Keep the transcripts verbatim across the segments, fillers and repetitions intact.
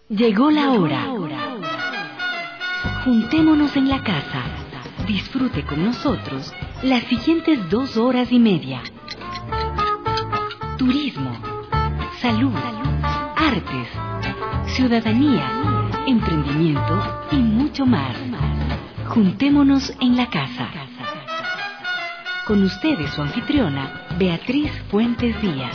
Llegó la hora. Juntémonos en la casa. Disfrute con nosotros las siguientes dos horas y media. Turismo, salud, artes, ciudadanía, emprendimiento y mucho más. Juntémonos en la casa. Con ustedes su anfitriona, Beatriz Fuentes Díaz.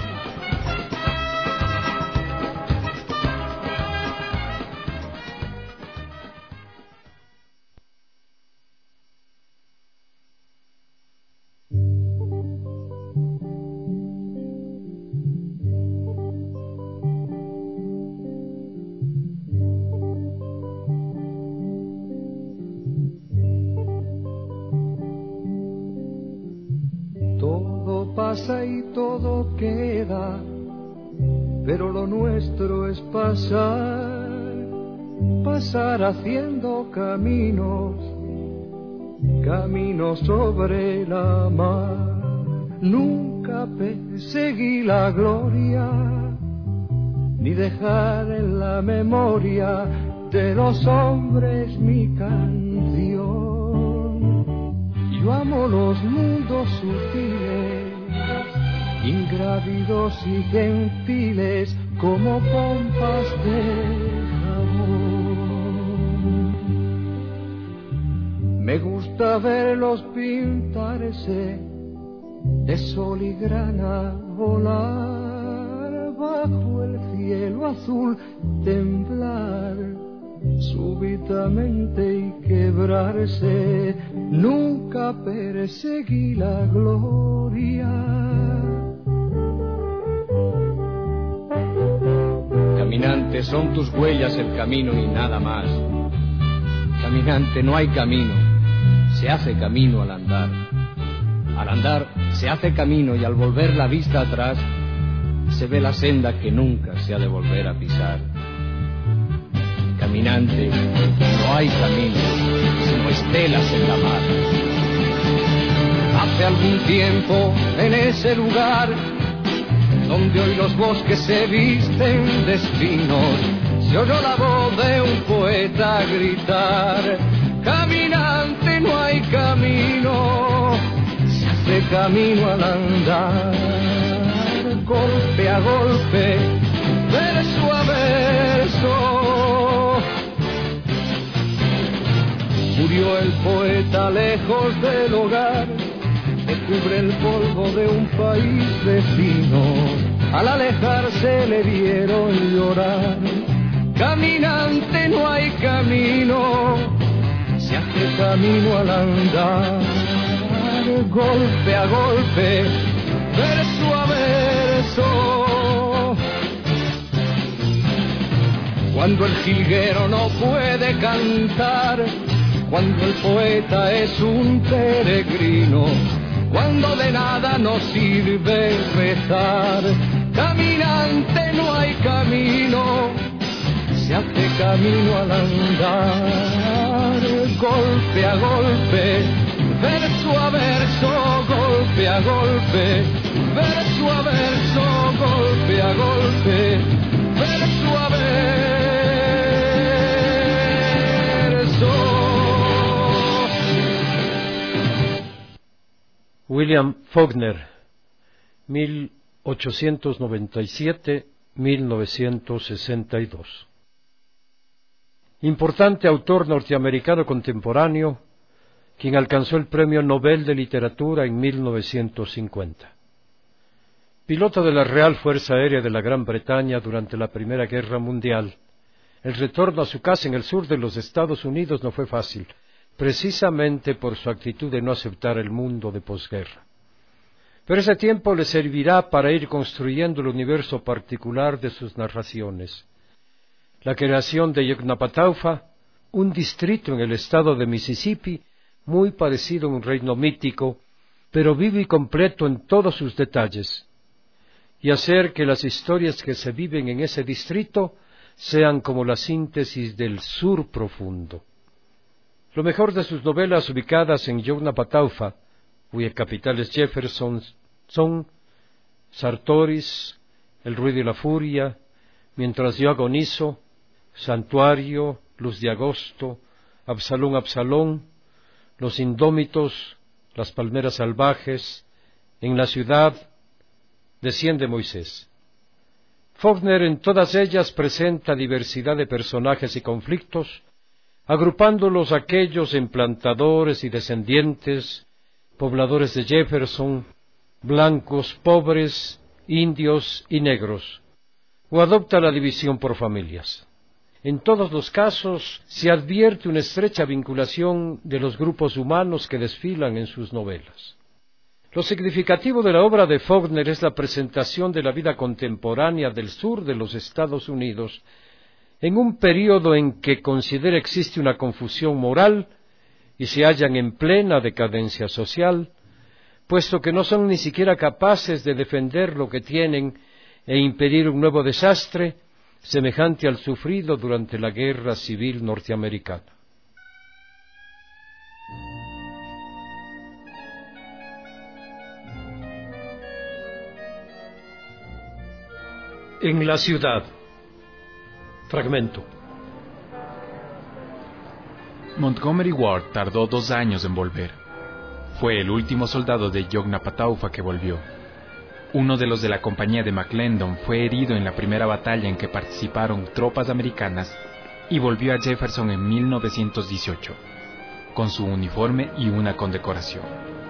Pasa y todo queda, pero lo nuestro es pasar, pasar haciendo caminos, caminos sobre la mar. Nunca perseguí la gloria, ni dejar en la memoria de los hombres mi canción. Yo amo los mundos sutiles, ingrávidos y gentiles como pompas de jabón. Me gusta verlos pintarse de sol y grana, volar bajo el cielo azul, temblar súbitamente y quebrarse. Nunca perseguí la gloria. Caminante, son tus huellas el camino y nada más. Caminante, no hay camino, se hace camino al andar. Al andar se hace camino y al volver la vista atrás se ve la senda que nunca se ha de volver a pisar. Caminante, no hay camino, sino estelas en la mar. Hace algún tiempo en ese lugar donde hoy los bosques se visten de espinos, se oyó la voz de un poeta gritar: caminante, no hay camino, se hace camino al andar. Golpe a golpe, verso a verso, murió el poeta lejos del hogar que cubre el polvo de un país vecino. Al alejarse le vieron llorar. Caminante, no hay camino, se hace camino al andar. Golpe a golpe, verso a verso, cuando el jilguero no puede cantar, cuando el poeta es un peregrino, cuando de nada nos sirve rezar. Caminante, no hay camino, se hace camino al andar. Golpe a golpe, verso a verso, golpe a golpe, verso a verso, golpe a golpe, verso a verso. William Faulkner, mil ochocientos noventa y siete a mil novecientos sesenta y dos. Importante autor norteamericano contemporáneo, quien alcanzó el Premio Nobel de Literatura en mil novecientos cincuenta. Piloto de la Real Fuerza Aérea de la Gran Bretaña durante la Primera Guerra Mundial, el retorno a su casa en el sur de los Estados Unidos no fue fácil, precisamente por su actitud de no aceptar el mundo de posguerra. Pero ese tiempo le servirá para ir construyendo el universo particular de sus narraciones. La creación de Yoknapataufa, un distrito en el estado de Mississippi, muy parecido a un reino mítico, pero vivo y completo en todos sus detalles, y hacer que las historias que se viven en ese distrito sean como la síntesis del sur profundo. Lo mejor de sus novelas ubicadas en Yoknapataufa, cuya capital es Jefferson, son Sartoris, El ruido y la furia, Mientras yo agonizo, Santuario, Luz de Agosto, Absalón, Absalón, Los Indómitos, Las Palmeras Salvajes, En la Ciudad, Desciende Moisés. Faulkner en todas ellas presenta diversidad de personajes y conflictos, agrupándolos aquellos en plantadores y descendientes, pobladores de Jefferson, blancos, pobres, indios y negros, o adopta la división por familias. En todos los casos se advierte una estrecha vinculación de los grupos humanos que desfilan en sus novelas. Lo significativo de la obra de Faulkner es la presentación de la vida contemporánea del sur de los Estados Unidos en un período en que considera existe una confusión moral y se hallan en plena decadencia social, puesto que no son ni siquiera capaces de defender lo que tienen e impedir un nuevo desastre semejante al sufrido durante la Guerra Civil Norteamericana. En la ciudad. Fragmento. Montgomery Ward tardó dos años en volver. Fue el último soldado de Yoknapataufa que volvió. Uno de los de la compañía de McClendon fue herido en la primera batalla en que participaron tropas americanas y volvió a Jefferson en mil novecientos dieciocho, con su uniforme y una condecoración.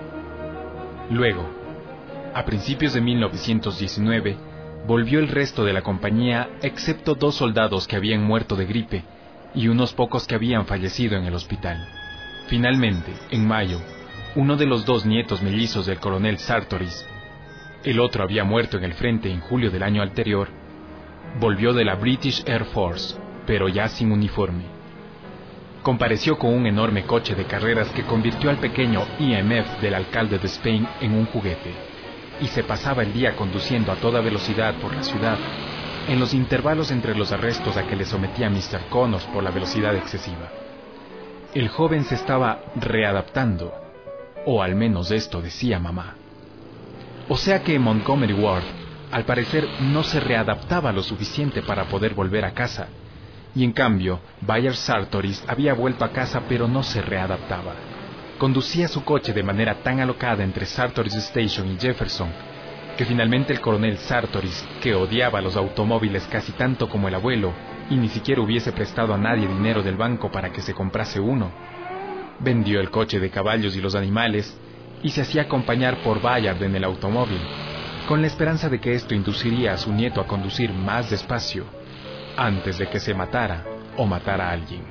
Luego, a principios de mil novecientos diecinueve, volvió el resto de la compañía excepto dos soldados que habían muerto de gripe y unos pocos que habían fallecido en el hospital. Finalmente, en mayo, uno de los dos nietos mellizos del coronel Sartoris, el otro había muerto en el frente en julio del año anterior, volvió de la British Air Force, pero ya sin uniforme. Compareció con un enorme coche de carreras que convirtió al pequeño E M F del alcalde de Spain en un juguete, y se pasaba el día conduciendo a toda velocidad por la ciudad, en los intervalos entre los arrestos a que le sometía mister Connors por la velocidad excesiva. El joven se estaba readaptando, o al menos esto decía mamá. O sea que Montgomery Ward, al parecer, no se readaptaba lo suficiente para poder volver a casa, y en cambio, Bayard Sartoris había vuelto a casa pero no se readaptaba. Conducía su coche de manera tan alocada entre Sartoris Station y Jefferson, que finalmente el coronel Sartoris, que odiaba los automóviles casi tanto como el abuelo, y ni siquiera hubiese prestado a nadie dinero del banco para que se comprase uno, vendió el coche de caballos y los animales, y se hacía acompañar por Bayard en el automóvil, con la esperanza de que esto induciría a su nieto a conducir más despacio, antes de que se matara o matara a alguien.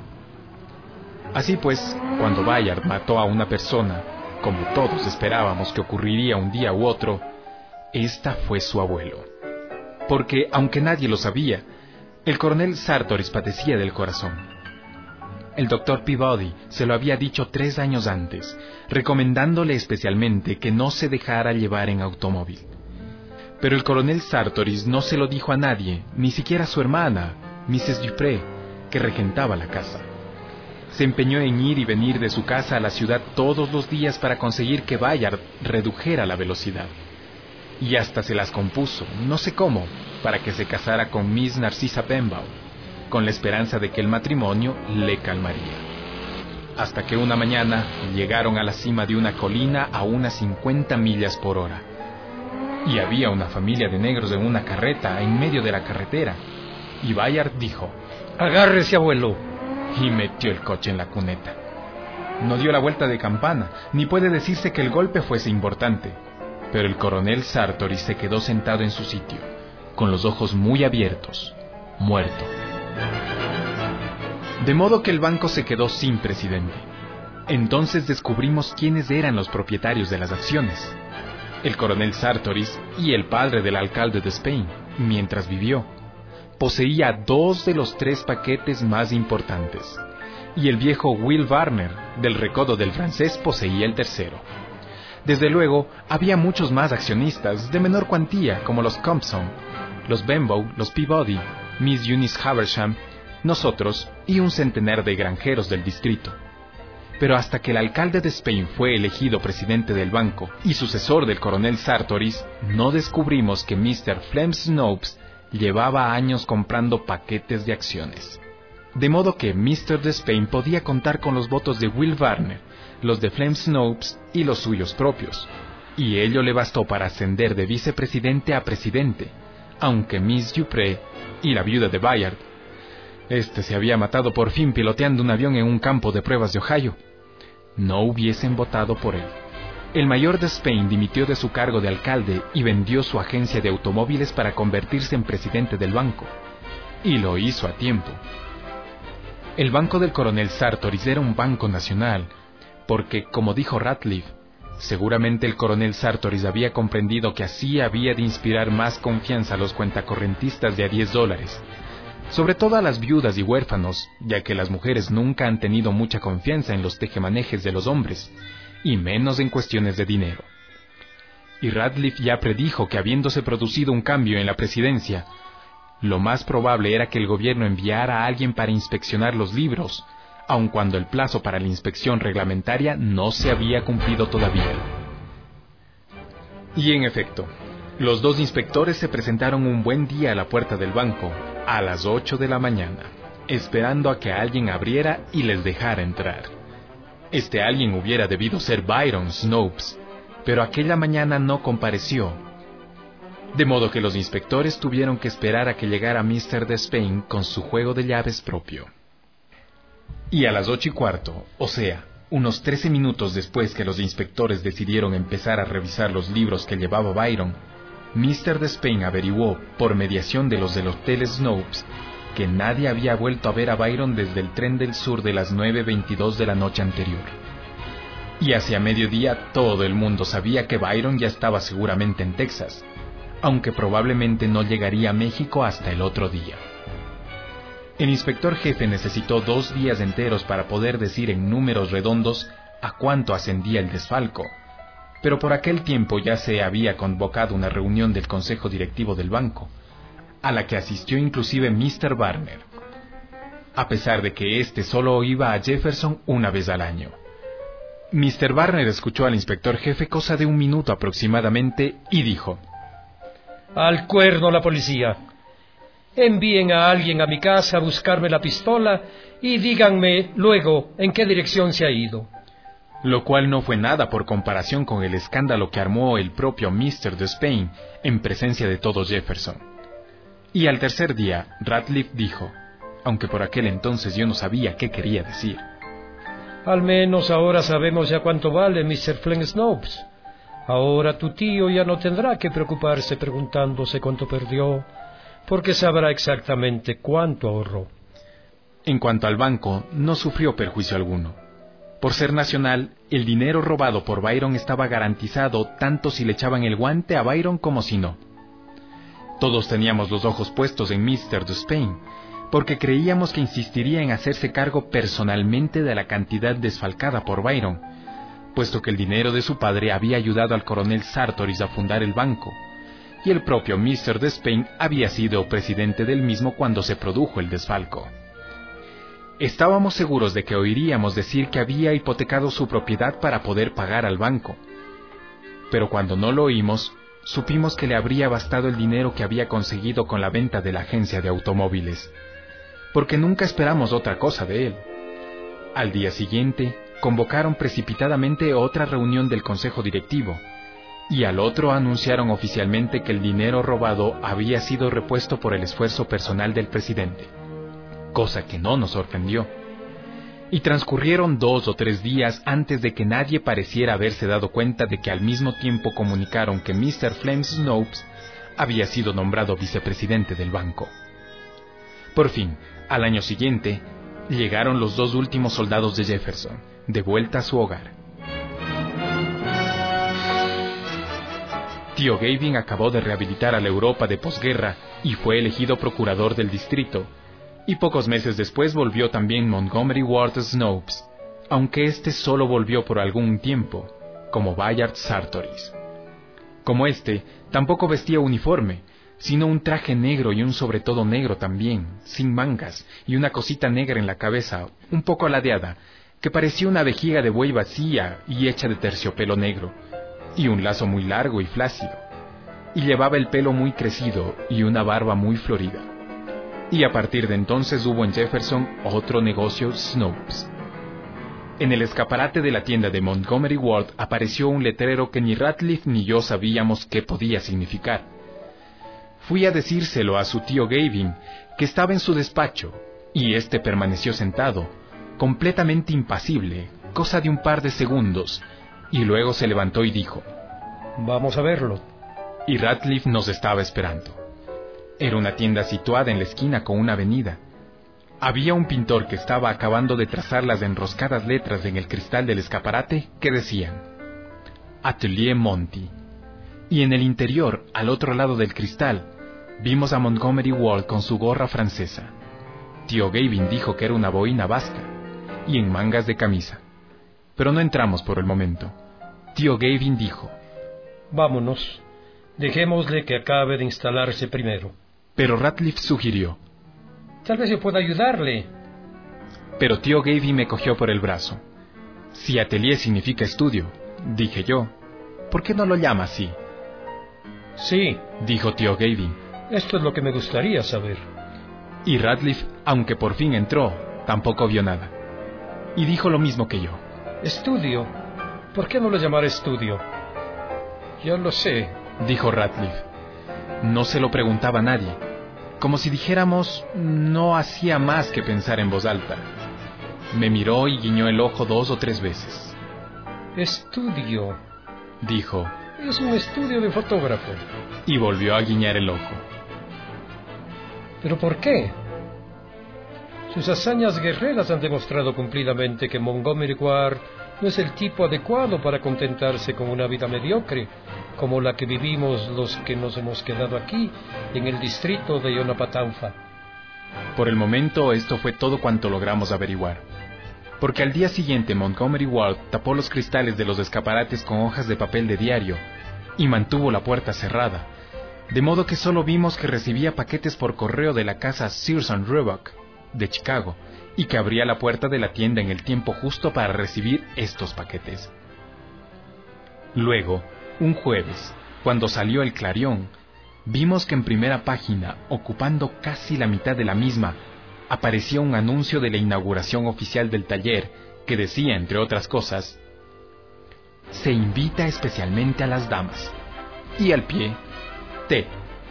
Así pues, cuando Bayard mató a una persona, como todos esperábamos que ocurriría un día u otro, esta fue su abuelo. Porque, aunque nadie lo sabía, el coronel Sartoris padecía del corazón. El doctor Peabody se lo había dicho tres años antes, recomendándole especialmente que no se dejara llevar en automóvil. Pero el coronel Sartoris no se lo dijo a nadie, ni siquiera a su hermana, missus Dupré, que regentaba la casa. Se empeñó en ir y venir de su casa a la ciudad todos los días para conseguir que Bayard redujera la velocidad. Y hasta se las compuso, no sé cómo, para que se casara con Miss Narcisa Benbow, con la esperanza de que el matrimonio le calmaría. Hasta que una mañana llegaron a la cima de una colina a unas cincuenta millas por hora. Y había una familia de negros en una carreta en medio de la carretera. Y Bayard dijo: «Agárrese, abuelo», y metió el coche en la cuneta. No dio la vuelta de campana, ni puede decirse que el golpe fuese importante. Pero el coronel Sartoris se quedó sentado en su sitio, con los ojos muy abiertos, muerto. De modo que el banco se quedó sin presidente. Entonces descubrimos quiénes eran los propietarios de las acciones. El coronel Sartoris y el padre del alcalde de Spain, mientras vivió. Poseía dos de los tres paquetes más importantes, y el viejo Will Warner, del recodo del francés, poseía el tercero. Desde luego, había muchos más accionistas de menor cuantía, como los Compson, los Benbow, los Peabody, Miss Eunice Haversham, nosotros y un centenar de granjeros del distrito. Pero hasta que el alcalde de Spain fue elegido presidente del banco y sucesor del coronel Sartoris, no descubrimos que mister Flem Snopes llevaba años comprando paquetes de acciones. de modo que mister Despain podía contar con los votos de Will Warner, los de Flem Snopes y los suyos propios, y ello le bastó para ascender de vicepresidente a presidente, aunque Miss Dupree y la viuda de Bayard, este se había matado por fin piloteando un avión en un campo de pruebas de Ohio, no hubiesen votado por él. El mayor Despain dimitió de su cargo de alcalde y vendió su agencia de automóviles para convertirse en presidente del banco, y lo hizo a tiempo. El banco del coronel Sartoris era un banco nacional, porque, como dijo Ratliff, seguramente el coronel Sartoris había comprendido que así había de inspirar más confianza a los cuentacorrentistas de a diez dólares, sobre todo a las viudas y huérfanos, ya que las mujeres nunca han tenido mucha confianza en los tejemanejes de los hombres, y menos en cuestiones de dinero. Y Ratliff ya predijo que habiéndose producido un cambio en la presidencia, lo más probable era que el gobierno enviara a alguien para inspeccionar los libros, aun cuando el plazo para la inspección reglamentaria no se había cumplido todavía. Y en efecto, los dos inspectores se presentaron un buen día a la puerta del banco, a las ocho de la mañana, esperando a que alguien abriera y les dejara entrar. Este alguien hubiera debido ser Byron Snopes, pero aquella mañana no compareció, de modo que los inspectores tuvieron que esperar a que llegara mister Despain con su juego de llaves propio. Y a las ocho y cuarto, o sea, unos trece minutos después que los inspectores decidieron empezar a revisar los libros que llevaba Byron, mister Despain averiguó, por mediación de los del Hotel Snopes, que nadie había vuelto a ver a Byron desde el tren del sur de las nueve veintidós de la noche anterior. Y hacia mediodía todo el mundo sabía que Byron ya estaba seguramente en Texas, aunque probablemente no llegaría a México hasta el otro día. El inspector jefe necesitó dos días enteros para poder decir en números redondos a cuánto ascendía el desfalco, pero por aquel tiempo ya se había convocado una reunión del consejo directivo del banco, a la que asistió inclusive mister Warner, a pesar de que éste solo iba a Jefferson una vez al año. mister Warner escuchó al inspector jefe cosa de un minuto aproximadamente y dijo: «Al cuerno la policía. Envíen a alguien a mi casa a buscarme la pistola y díganme luego en qué dirección se ha ido». Lo cual no fue nada por comparación con el escándalo que armó el propio mister Despain en presencia de todo Jefferson. Y al tercer día, Ratliff dijo, aunque por aquel entonces yo no sabía qué quería decir: «Al menos ahora sabemos ya cuánto vale mister Flem Snopes. Ahora tu tío ya no tendrá que preocuparse preguntándose cuánto perdió, porque sabrá exactamente cuánto ahorró». En cuanto al banco, no sufrió perjuicio alguno. Por ser nacional, el dinero robado por Byron estaba garantizado tanto si le echaban el guante a Byron como si no. Todos teníamos los ojos puestos en mister Despain, porque creíamos que insistiría en hacerse cargo personalmente de la cantidad desfalcada por Byron, puesto que el dinero de su padre había ayudado al coronel Sartoris a fundar el banco, y el propio mister Despain había sido presidente del mismo cuando se produjo el desfalco. Estábamos seguros de que oiríamos decir que había hipotecado su propiedad para poder pagar al banco, pero cuando no lo oímos, supimos que le habría bastado el dinero que había conseguido con la venta de la agencia de automóviles, porque nunca esperamos otra cosa de él. Al día siguiente, convocaron precipitadamente otra reunión del consejo directivo, y al otro anunciaron oficialmente que el dinero robado había sido repuesto por el esfuerzo personal del presidente, cosa que no nos sorprendió. Y transcurrieron dos o tres días antes de que nadie pareciera haberse dado cuenta de que al mismo tiempo comunicaron que mister Flem Snopes había sido nombrado vicepresidente del banco. Por fin, al año siguiente, llegaron los dos últimos soldados de Jefferson, de vuelta a su hogar. Tío Gavin acabó de rehabilitar a la Europa de posguerra y fue elegido procurador del distrito, y pocos meses después volvió también Montgomery Ward Snopes, aunque éste solo volvió por algún tiempo, como Bayard Sartoris. Como éste, tampoco vestía uniforme, sino un traje negro y un sobretodo negro también, sin mangas, y una cosita negra en la cabeza, un poco aladeada, que parecía una vejiga de buey vacía y hecha de terciopelo negro, y un lazo muy largo y flácido, y llevaba el pelo muy crecido y una barba muy florida. Y a partir de entonces hubo en Jefferson otro negocio Snopes. En el escaparate de la tienda de Montgomery Ward apareció un letrero que ni Ratliff ni yo sabíamos qué podía significar. Fui a decírselo a su tío Gavin, que estaba en su despacho, y éste permaneció sentado, completamente impasible, cosa de un par de segundos, y luego se levantó y dijo: Vamos a verlo. Y Ratliff nos estaba esperando. Era una tienda situada en la esquina con una avenida. Había un pintor que estaba acabando de trazar las enroscadas letras en el cristal del escaparate que decían Atelier Monty. Y en el interior, al otro lado del cristal, vimos a Montgomery Ward con su gorra francesa. Tío Gavin dijo que era una boina vasca y en mangas de camisa. Pero no entramos por el momento. Tío Gavin dijo: Vámonos. Dejémosle que acabe de instalarse primero. Pero Ratliff sugirió: Tal vez yo pueda ayudarle. Pero tío Gavin me cogió por el brazo. Si atelier significa estudio, dije yo, ¿por qué no lo llama así? Sí, dijo tío Gavin. Esto es lo que me gustaría saber. Y Ratliff, aunque por fin entró, tampoco vio nada. Y dijo lo mismo que yo. ¿Estudio? ¿Por qué no lo llamar estudio? Ya lo sé, dijo Ratliff. No se lo preguntaba a nadie. Como si dijéramos, no hacía más que pensar en voz alta. Me miró y guiñó el ojo dos o tres veces. Estudio, dijo. Es un estudio de fotógrafo. Y volvió a guiñar el ojo. ¿Pero por qué? Sus hazañas guerreras han demostrado cumplidamente que Montgomery Ward no es el tipo adecuado para contentarse con una vida mediocre, como la que vivimos los que nos hemos quedado aquí, en el distrito de Yoknapataufa. Por el momento, esto fue todo cuanto logramos averiguar. Porque al día siguiente Montgomery Ward tapó los cristales de los escaparates con hojas de papel de diario y mantuvo la puerta cerrada, de modo que solo vimos que recibía paquetes por correo de la casa Sears and Roebuck de Chicago y que abría la puerta de la tienda en el tiempo justo para recibir estos paquetes. Luego, un jueves, cuando salió el Clarion, vimos que en primera página, ocupando casi la mitad de la misma, aparecía un anuncio de la inauguración oficial del taller que decía, entre otras cosas, se invita especialmente a las damas. Y al pie, té.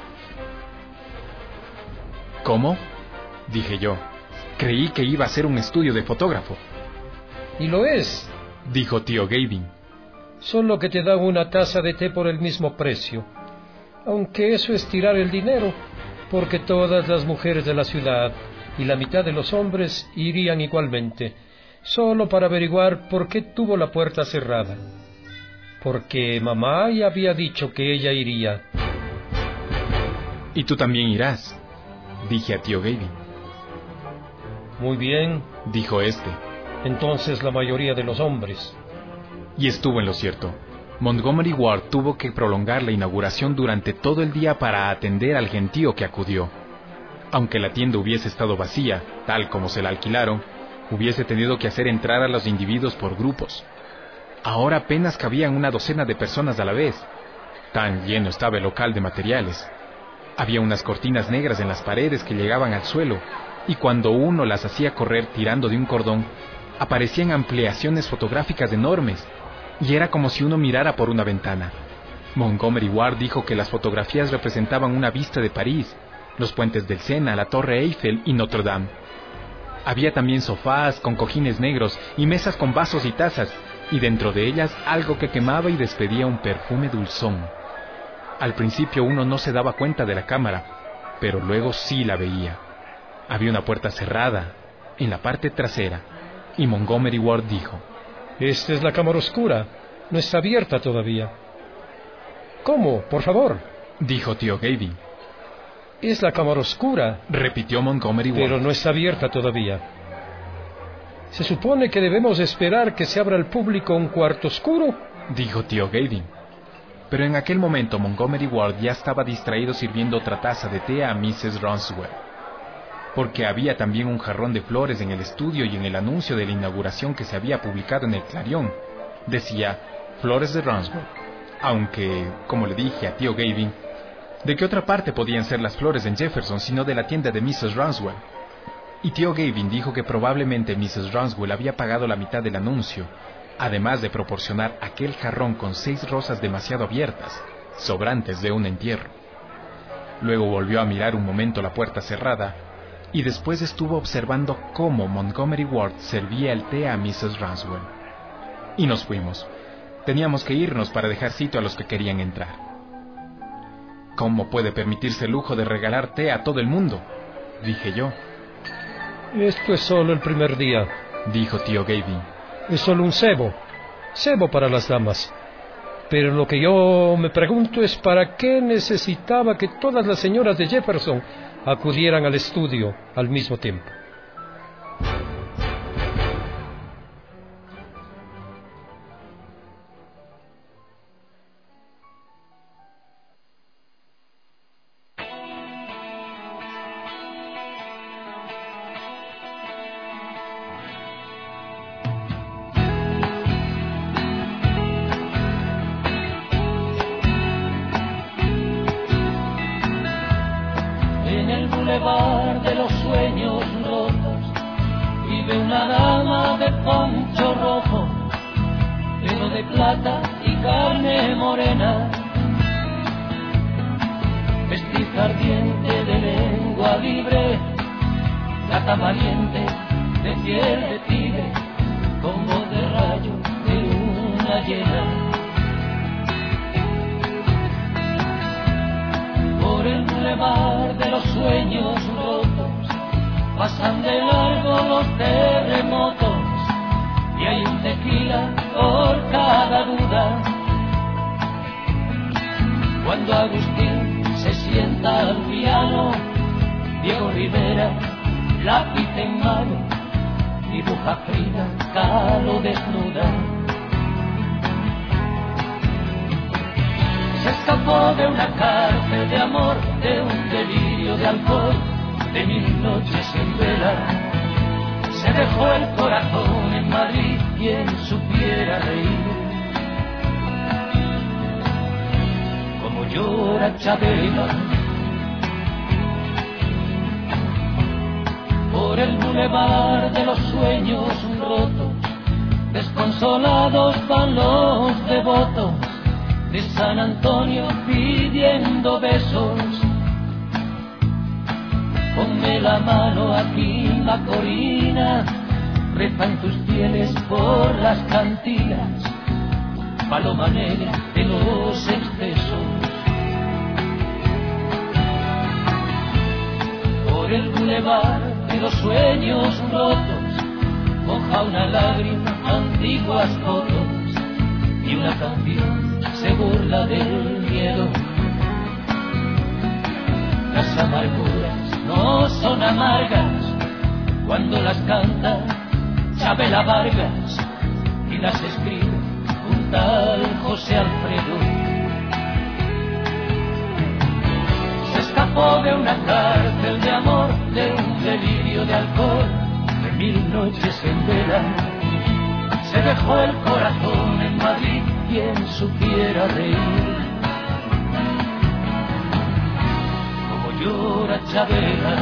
¿Cómo? Dije yo. Creí que iba a ser un estudio de fotógrafo. Y lo es, dijo tío Gavin. Solo que te dan una taza de té por el mismo precio. Aunque eso es tirar el dinero, porque todas las mujeres de la ciudad y la mitad de los hombres irían igualmente, solo para averiguar por qué tuvo la puerta cerrada. Porque mamá ya había dicho que ella iría. Y tú también irás, dije a tío Gavin. Muy bien, dijo este. Entonces la mayoría de los hombres. Y estuvo en lo cierto. Montgomery Ward tuvo que prolongar la inauguración durante todo el día para atender al gentío que acudió. Aunque la tienda hubiese estado vacía, tal como se la alquilaron, hubiese tenido que hacer entrar a los individuos por grupos. Ahora apenas cabían una docena de personas a la vez. Tan lleno estaba el local de materiales. Había unas cortinas negras en las paredes que llegaban al suelo, y cuando uno las hacía correr tirando de un cordón, aparecían ampliaciones fotográficas enormes, y era como si uno mirara por una ventana. Montgomery Ward dijo que las fotografías representaban una vista de París, los puentes del Sena, la Torre Eiffel y Notre Dame. Había también sofás con cojines negros y mesas con vasos y tazas, y dentro de ellas algo que quemaba y despedía un perfume dulzón. Al principio uno no se daba cuenta de la cámara, pero luego sí la veía. Había una puerta cerrada, en la parte trasera, y Montgomery Ward dijo: Esta es la cámara oscura, no está abierta todavía. ¿Cómo? Por favor, dijo tío Gavin. Es la cámara oscura, repitió Montgomery Ward. Pero no está abierta todavía. ¿Se supone que debemos esperar que se abra al público un cuarto oscuro?, dijo tío Gavin. Pero en aquel momento Montgomery Ward ya estaba distraído sirviendo otra taza de té a missus Rouncewell, porque había también un jarrón de flores en el estudio y en el anuncio de la inauguración que se había publicado en el Clarion decía Flores de Rouncewell, aunque, como le dije a tío Gavin, ¿De qué otra parte podían ser las flores en Jefferson sino de la tienda de missus Rouncewell? Y tío Gavin dijo que probablemente missus Rouncewell había pagado la mitad del anuncio, además de proporcionar aquel jarrón con seis rosas demasiado abiertas, sobrantes de un entierro. Luego volvió a mirar un momento la puerta cerrada, y después estuvo observando cómo Montgomery Ward servía el té a missus Rouncewell. Y nos fuimos. Teníamos que irnos para dejar sitio a los que querían entrar. ¿Cómo puede permitirse el lujo de regalar té a todo el mundo?, dije yo. Esto es solo el primer día, dijo tío Gavin. Es solo un cebo, cebo para las damas. Pero lo que yo me pregunto es para qué necesitaba que todas las señoras de Jefferson acudieran al estudio al mismo tiempo. De los sueños rotos vive una dama de poncho rojo, pelo de plata y carne morena, vestiza ardiente de lengua libre, gata valiente de piel de tigre, con voz de rayo de luna llena. Por el bulevar de los sueños rotos pasan de largo los terremotos y hay un tequila por cada duda. Cuando Agustín se sienta al piano, Diego Rivera, lápiz en mano, dibuja Frida Kahlo desnuda. Se escapó de una cárcel de amor, de un delirio de alcohol, de mil noches en vela. Se dejó el corazón en Madrid, quien supiera reír. Como llora Chabela. Por el bulevar de los sueños rotos, desconsolados van los devotos de San Antonio pidiendo besos. Ponme la mano aquí, Macorina, rezan tus fieles por las cantinas, paloma negra de los excesos. Por el bulevar de los sueños rotos, moja una lágrima antiguas fotos y una canción se burla del miedo. Las amarguras no son amargas cuando las canta Chabela Vargas y las escribe un tal José Alfredo. Se escapó de una cárcel de amor, de un delirio de alcohol, de mil noches en vela. Se dejó el corazón en Madrid, quien supiera reír. Como llora Chabela.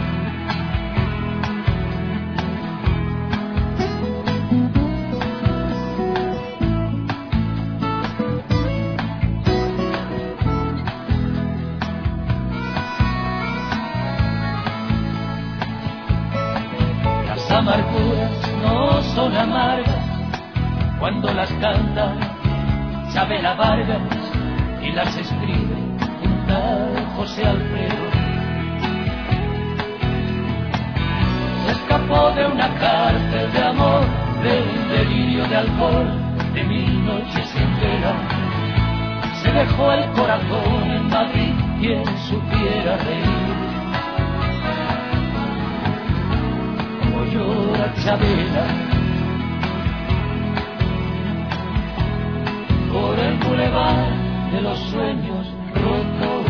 Las amarguras no son amargas cuando las canta Chabela Vargas y las escribe un tal José Alfredo. Se escapó de una cárcel de amor, de un delirio de alcohol, de mil noches en vela. Se dejó el corazón en Madrid, quien supiera reír. Como llora Chabela. Por el bulevar de los sueños rotos.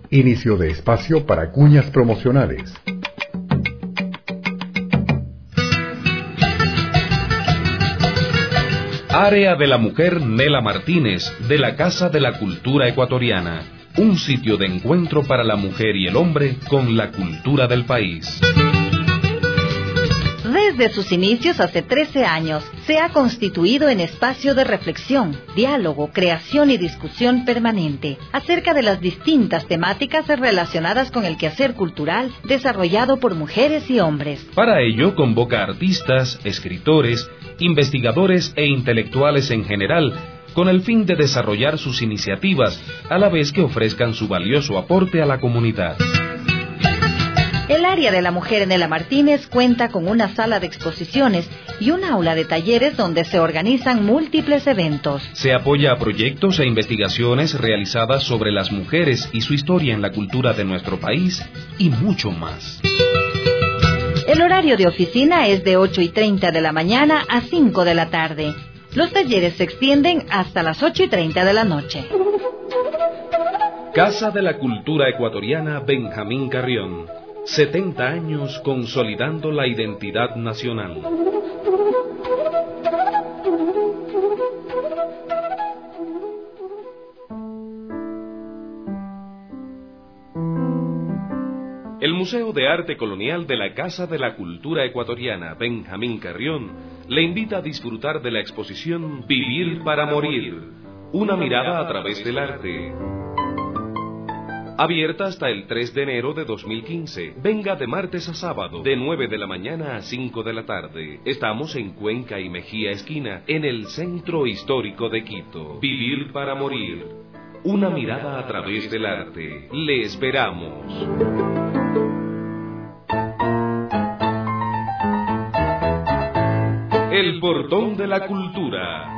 Inicio de espacio para cuñas promocionales. Área de la Mujer Nela Martínez, de la Casa de la Cultura Ecuatoriana. Un sitio de encuentro para la mujer y el hombre con la cultura del país. Desde sus inicios hace trece años, se ha constituido en espacio de reflexión, diálogo, creación y discusión permanente acerca de las distintas temáticas relacionadas con el quehacer cultural desarrollado por mujeres y hombres. Para ello convoca artistas, escritores, investigadores e intelectuales en general, con el fin de desarrollar sus iniciativas, a la vez que ofrezcan su valioso aporte a la comunidad. El área de la mujer Nela Martínez cuenta con una sala de exposiciones y un aula de talleres donde se organizan múltiples eventos. Se apoya a proyectos e investigaciones realizadas sobre las mujeres y su historia en la cultura de nuestro país y mucho más. El horario de oficina es de ocho y treinta de la mañana a cinco de la tarde. Los talleres se extienden hasta las ocho y treinta de la noche. Casa de la Cultura Ecuatoriana Benjamín Carrión. setenta años consolidando la identidad nacional. El Museo de Arte Colonial de la Casa de la Cultura Ecuatoriana Benjamín Carrión le invita a disfrutar de la exposición Vivir para Morir, una mirada a través del arte. Abierta hasta el tres de enero de dos mil quince. Venga de martes a sábado, de nueve de la mañana a cinco de la tarde. Estamos en Cuenca y Mejía esquina, en el Centro Histórico de Quito. Vivir para Morir, una mirada a través del arte. Le esperamos. El Portón de la Cultura.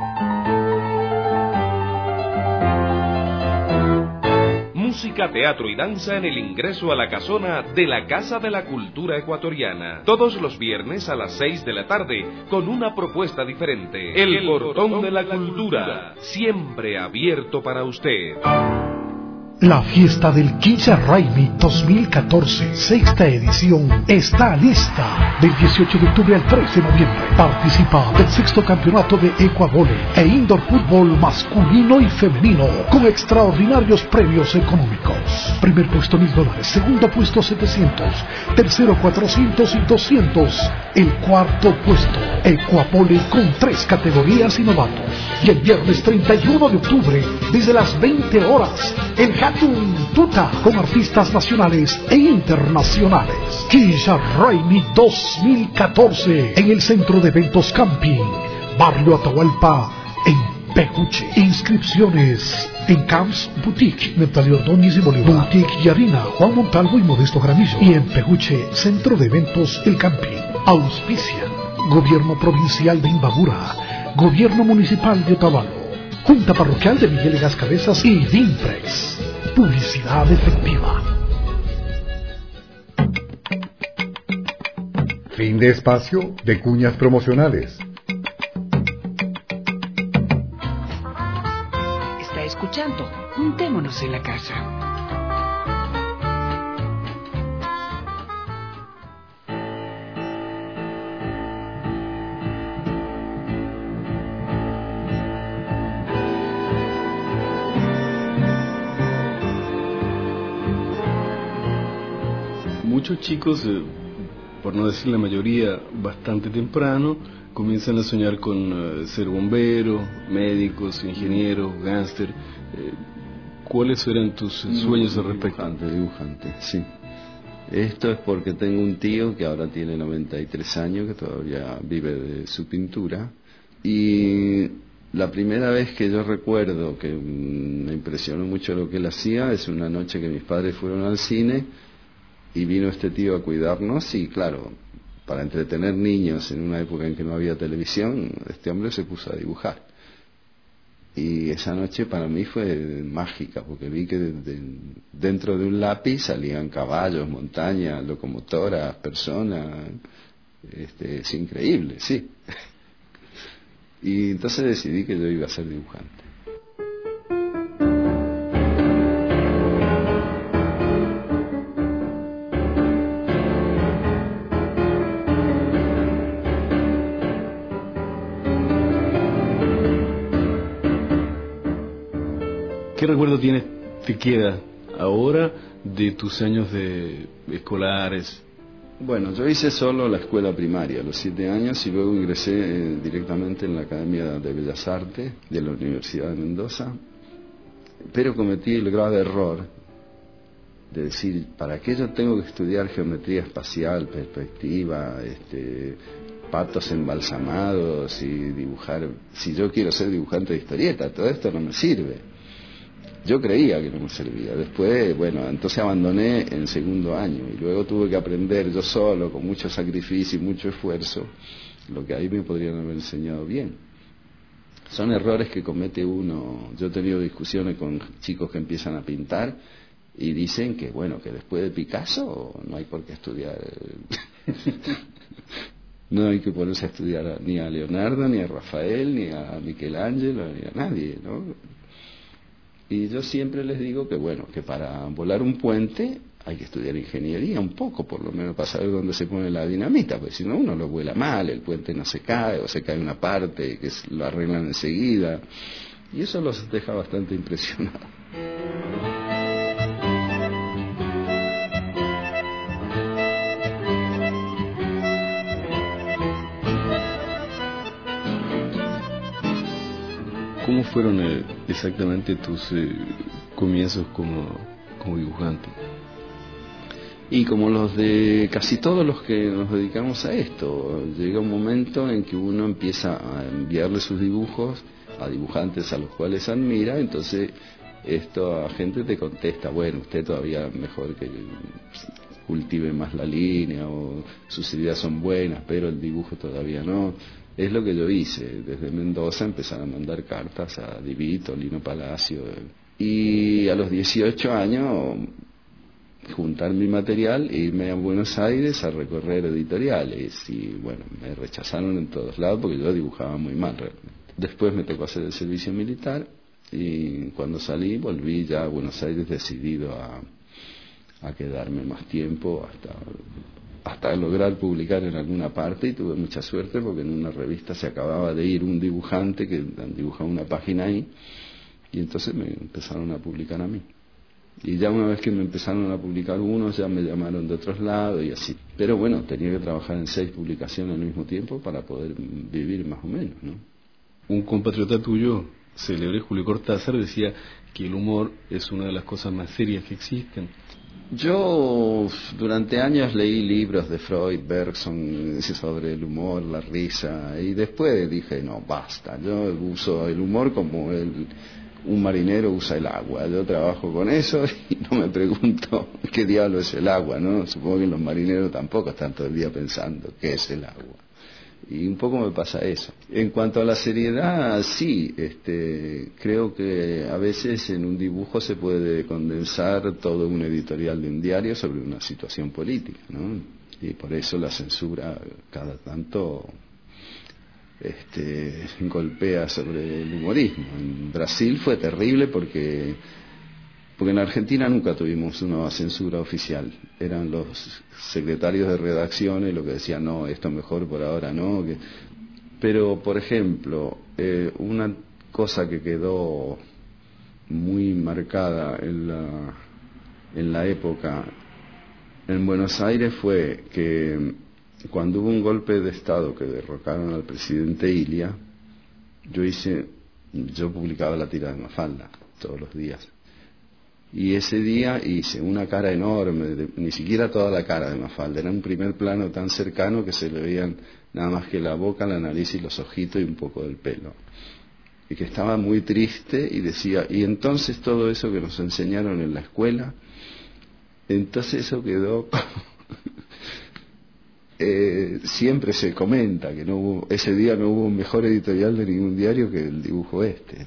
Música, teatro y danza en el ingreso a la casona de la Casa de la Cultura Ecuatoriana. Todos los viernes a las seis de la tarde, con una propuesta diferente. El Portón de la Cultura, siempre abierto para usted. La fiesta del Quilla Raimi dos mil catorce, sexta edición, está lista. Del dieciocho de octubre al trece de noviembre. Participa del sexto campeonato de Ecuavole e Indoor Fútbol masculino y femenino, con extraordinarios premios económicos. Primer puesto mil dólares, segundo puesto setecientos, tercero cuatrocientos y doscientos. El cuarto puesto, Ecuavole, con tres categorías y novatos. Y el viernes treinta y uno de octubre, desde las veinte horas, el Hatun Tuta, con artistas nacionales e internacionales. Quilla Raimi dos mil catorce, en el Centro de Eventos Camping, Barrio Atahualpa, en Pejuche. Inscripciones en Camps Boutique, Natalia Ordóñez y Bolívar, Boutique Yarina, Juan Montalvo y Modesto Gramillo. Y en Pejuche, Centro de Eventos El Camping. Auspician Gobierno Provincial de Imbabura, Gobierno Municipal de Otavalo, Junta Parroquial de Miguel Gas Cabezas y Dimprex. Publicidad efectiva. Fin de espacio de cuñas promocionales. Está escuchando Juntémonos en la Casa. Muchos chicos, eh, por no decir la mayoría, bastante temprano, comienzan a soñar con eh, ser bomberos, médicos, ingenieros, gángster. Eh, ¿Cuáles eran tus sueños al respecto? Dibujante, dibujante, sí. Esto es porque tengo un tío que ahora tiene noventa y tres años, que todavía vive de su pintura. Y la primera vez que yo recuerdo que me impresionó mucho lo que él hacía es una noche que mis padres fueron al cine y vino este tío a cuidarnos y claro, para entretener niños en una época en que no había televisión, este hombre se puso a dibujar. Y esa noche para mí fue mágica, porque vi que de, de, dentro de un lápiz salían caballos, montañas, locomotoras, personas. Este, es increíble, sí. Y entonces decidí que yo iba a ser dibujante. ¿Qué recuerdo tienes, te queda ahora de tus años de escolares? Bueno, yo hice solo la escuela primaria, los siete años, y luego ingresé eh, directamente en la Academia de Bellas Artes de la Universidad de Mendoza, pero cometí el grave error de decir, ¿para qué yo tengo que estudiar geometría espacial, perspectiva, este, patos embalsamados y dibujar? Si yo quiero ser dibujante de historieta, todo esto no me sirve. Yo creía que no me servía. Después, bueno, entonces abandoné en segundo año y luego tuve que aprender yo solo, con mucho sacrificio y mucho esfuerzo, lo que ahí me podrían haber enseñado bien. Son errores que comete uno. Yo he tenido discusiones con chicos que empiezan a pintar y dicen que, bueno, que después de Picasso no hay por qué estudiar. No hay que ponerse a estudiar ni a Leonardo, ni a Rafael, ni a Michelangelo, ni a nadie, ¿no? Y yo siempre les digo que, bueno, que para volar un puente hay que estudiar ingeniería un poco, por lo menos para saber dónde se pone la dinamita, porque si no uno lo vuela mal, el puente no se cae, o se cae una parte, que lo arreglan enseguida, y eso los deja bastante impresionados. ¿Cómo fueron eh, exactamente tus eh, comienzos como, como dibujante? Y como los de casi todos los que nos dedicamos a esto, llega un momento en que uno empieza a enviarle sus dibujos a dibujantes a los cuales admira, entonces esto a gente te contesta, bueno, usted todavía mejor que cultive más la línea, o sus ideas son buenas, pero el dibujo todavía no. Es lo que yo hice, desde Mendoza empezar a mandar cartas a Divito, Lino Palacio, y a los dieciocho años juntar mi material e irme a Buenos Aires a recorrer editoriales, y bueno, me rechazaron en todos lados porque yo dibujaba muy mal realmente. Después me tocó hacer el servicio militar, y cuando salí volví ya a Buenos Aires decidido a, a quedarme más tiempo hasta... hasta lograr publicar en alguna parte, y tuve mucha suerte porque en una revista se acababa de ir un dibujante que dibujaba una página ahí, y entonces me empezaron a publicar a mí. Y ya una vez que me empezaron a publicar unos, ya me llamaron de otros lados y así. Pero bueno, tenía que trabajar en seis publicaciones al mismo tiempo para poder vivir más o menos, ¿no? Un compatriota tuyo, célebre, Julio Cortázar, decía que el humor es una de las cosas más serias que existen. Yo durante años leí libros de Freud, Bergson, sobre el humor, la risa, y después dije, no, basta, yo uso el humor como el, un marinero usa el agua, yo trabajo con eso y no me pregunto qué diablo es el agua, ¿no? Supongo que los marineros tampoco están todo el día pensando qué es el agua. Y un poco me pasa eso. En cuanto a la seriedad, sí, este, creo que a veces en un dibujo se puede condensar todo un editorial de un diario sobre una situación política, ¿no? Y por eso la censura cada tanto este, golpea sobre el humorismo. En Brasil fue terrible porque... porque en Argentina nunca tuvimos una censura oficial. Eran los secretarios de redacciones los que decían, no, esto mejor por ahora no. Que... Pero, por ejemplo, eh, una cosa que quedó muy marcada en la, en la época en Buenos Aires fue que cuando hubo un golpe de Estado que derrocaron al presidente Ilia, yo hice, yo publicaba la tira de Mafalda todos los días. Y ese día hice una cara enorme, de, ni siquiera toda la cara de Mafalda, era un primer plano tan cercano que se le veían nada más que la boca, la nariz y los ojitos y un poco del pelo. Y que estaba muy triste y decía, y entonces todo eso que nos enseñaron en la escuela, entonces eso quedó... eh, siempre se comenta que no hubo, ese día no hubo un mejor editorial de ningún diario que el dibujo este.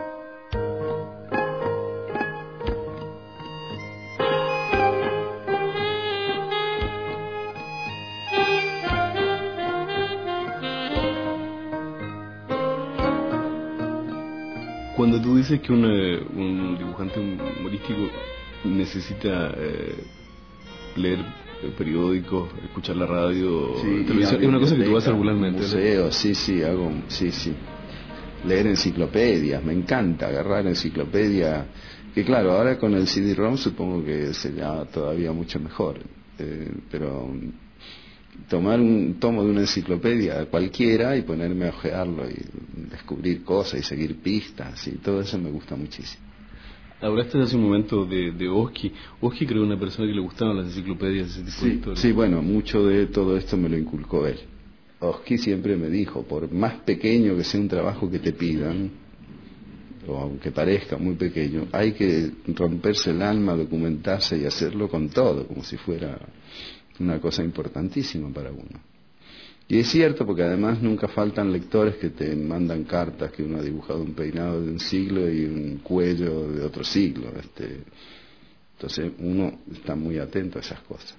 Cuando tú dices que un, eh, un dibujante humorístico necesita eh, leer periódicos, escuchar la radio, sí, televisión, es una cosa que tú haces regularmente. Museo, ¿no? sí, sí, hago, sí, sí. leer enciclopedias, me encanta agarrar enciclopedias, que claro, ahora con el C D-ROM supongo que sería todavía mucho mejor, eh, pero tomar un tomo de una enciclopedia cualquiera y ponerme a ojearlo y descubrir cosas y seguir pistas y todo eso me gusta muchísimo. Hablaste hace un momento de, de Oski. Oski creo una persona que le gustaban las enciclopedias, ese tipo sí, de historias. Sí, bueno, mucho de todo esto me lo inculcó él. Oski siempre me dijo, por más pequeño que sea un trabajo que te pidan, o aunque parezca muy pequeño, hay que romperse el alma, documentarse y hacerlo con todo, como si fuera una cosa importantísima para uno. Y es cierto, porque además nunca faltan lectores que te mandan cartas que uno ha dibujado un peinado de un siglo y un cuello de otro siglo. Este, entonces uno está muy atento a esas cosas.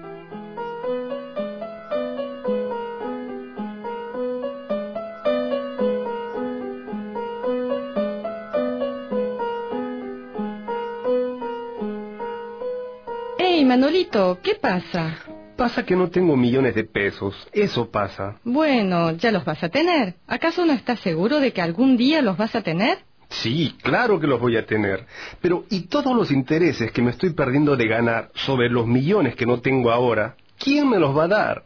Hey, Manolito, ¿qué pasa? Pasa que no tengo millones de pesos, eso pasa. Bueno, ya los vas a tener. ¿Acaso no estás seguro de que algún día los vas a tener? Sí, claro que los voy a tener. Pero, ¿y todos los intereses que me estoy perdiendo de ganar sobre los millones que no tengo ahora? ¿Quién me los va a dar?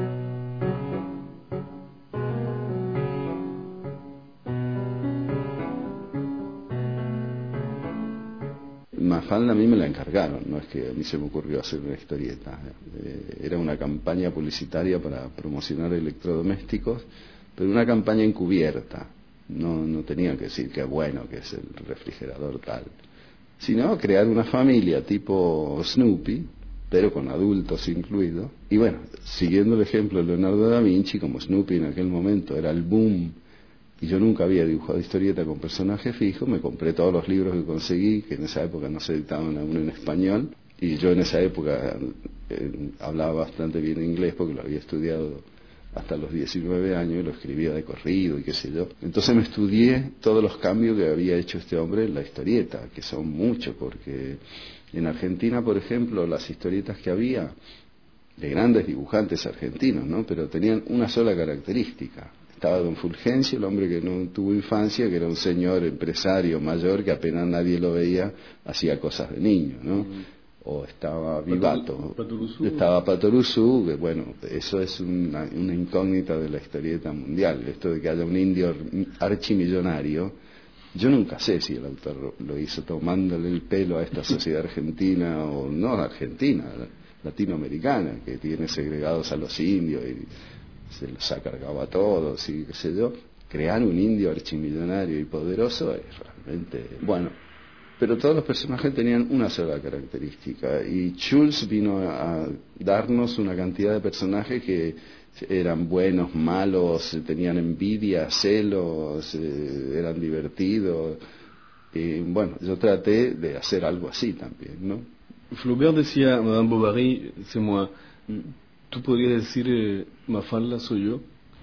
Mafalda a mí me la encargaron, no es que a mí se me ocurrió hacer una historieta. Eh, era una campaña publicitaria para promocionar electrodomésticos, pero una campaña encubierta. No, no tenía que decir que bueno, que es el refrigerador tal, sino crear una familia tipo Snoopy, pero con adultos incluidos. Y bueno, siguiendo el ejemplo de Leonardo da Vinci, como Snoopy en aquel momento era el boom, y yo nunca había dibujado historieta con personaje fijo, me compré todos los libros que conseguí, que en esa época no se editaban aún en español, y yo en esa época eh, hablaba bastante bien inglés porque lo había estudiado hasta los diecinueve años y lo escribía de corrido y qué sé yo. Entonces me estudié todos los cambios que había hecho este hombre en la historieta, que son muchos, porque en Argentina, por ejemplo, las historietas que había, de grandes dibujantes argentinos, ¿no?, pero tenían una sola característica. Estaba don Fulgencio, el hombre que no tuvo infancia, que era un señor empresario mayor que apenas nadie lo veía, hacía cosas de niño, ¿no? Mm. O estaba Vivato, Patoruzú. Estaba Patoruzú, que bueno, eso es una, una incógnita de la historieta mundial, esto de que haya un indio archimillonario. Yo nunca sé si el autor lo hizo tomándole el pelo a esta sociedad argentina, o no argentina, latinoamericana, que tiene segregados a los indios y se los ha cargado a todos y qué sé yo. Crear un indio archimillonario y poderoso es realmente bueno, pero todos los personajes tenían una sola característica, y Schulz vino a darnos una cantidad de personajes que eran buenos, malos, tenían envidia, celos, eh, eran divertidos, y bueno, yo traté de hacer algo así también, ¿no? Flaubert decía, Madame Bovary, c'est moi. ¿Tú podrías decir eh, Mafalda soy yo?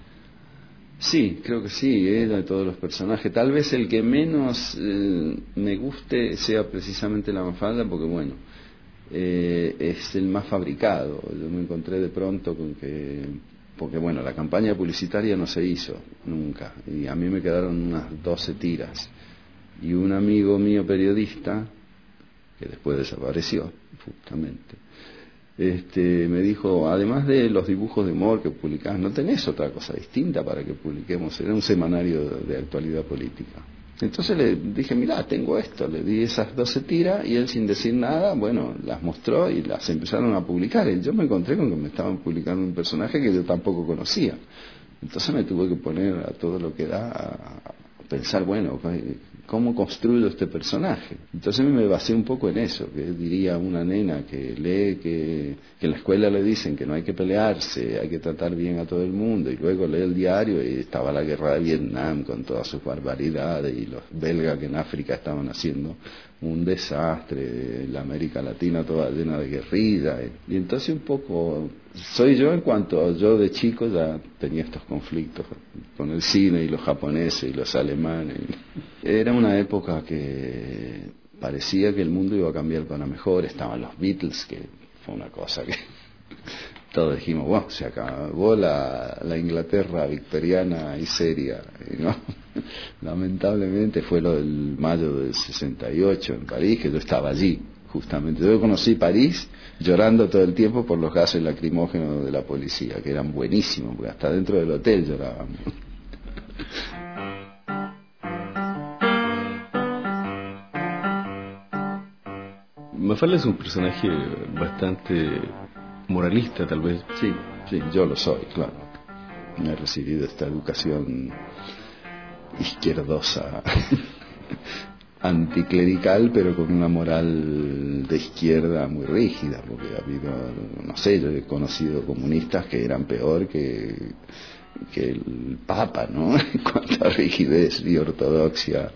Sí, creo que sí, eh, de todos los personajes. Tal vez el que menos eh, me guste sea precisamente la Mafalda, porque bueno, eh, es el más fabricado. Yo me encontré de pronto con que, porque bueno, la campaña publicitaria no se hizo nunca, y a mí me quedaron unas doce tiras. Y un amigo mío periodista, que después desapareció, justamente, Este, me dijo, además de los dibujos de humor que publicás, ¿no tenés otra cosa distinta para que publiquemos? Era un semanario de actualidad política. Entonces le dije, mirá, tengo esto, le di esas doce tiras, y él, sin decir nada, bueno, las mostró y las empezaron a publicar. Y yo me encontré con que me estaban publicando un personaje que yo tampoco conocía. Entonces me tuve que poner a todo lo que da a pensar, bueno, ¿cómo construyo este personaje? Entonces me basé un poco en eso, que diría una nena que lee que, que en la escuela le dicen que no hay que pelearse, hay que tratar bien a todo el mundo, y luego lee el diario y estaba la guerra de Vietnam con todas sus barbaridades, y los belgas que en África estaban haciendo un desastre, la América Latina toda llena de guerrilla, y entonces un poco soy yo en cuanto yo de chico ya tenía estos conflictos con el cine y los japoneses y los alemanes. Era una época que parecía que el mundo iba a cambiar para mejor. Estaban los Beatles, que fue una cosa que todos dijimos, bueno, se acabó la, la Inglaterra victoriana y seria, y no, lamentablemente fue lo del mayo del sesenta y ocho en París, que yo estaba allí, justamente. Yo conocí París llorando todo el tiempo por los gases lacrimógenos de la policía, que eran buenísimos, porque hasta dentro del hotel llorábamos. Mafalda es un personaje bastante moralista, tal vez. Sí, sí, yo lo soy, claro. He recibido esta educación izquierdosa, anticlerical, pero con una moral de izquierda muy rígida, porque ha habido, no sé, yo he conocido comunistas que eran peor que, que el Papa, ¿no? En cuanto a rigidez y ortodoxia.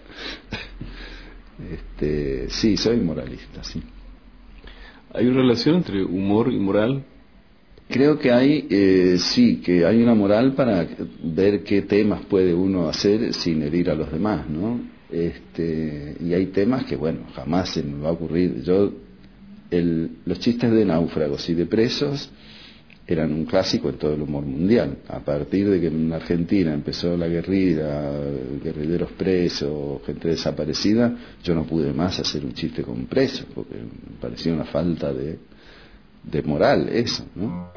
Este, sí, soy moralista, sí. ¿Hay una relación entre humor y moral? Creo que hay, eh, sí, que hay una moral para ver qué temas puede uno hacer sin herir a los demás, ¿no? Este, y hay temas que, bueno, jamás se me va a ocurrir. Yo, el, los chistes de náufragos y de presos eran un clásico en todo el humor mundial. A partir de que en Argentina empezó la guerrilla, guerrilleros presos, gente desaparecida, yo no pude más hacer un chiste con presos, porque me parecía una falta de, de moral eso, ¿no?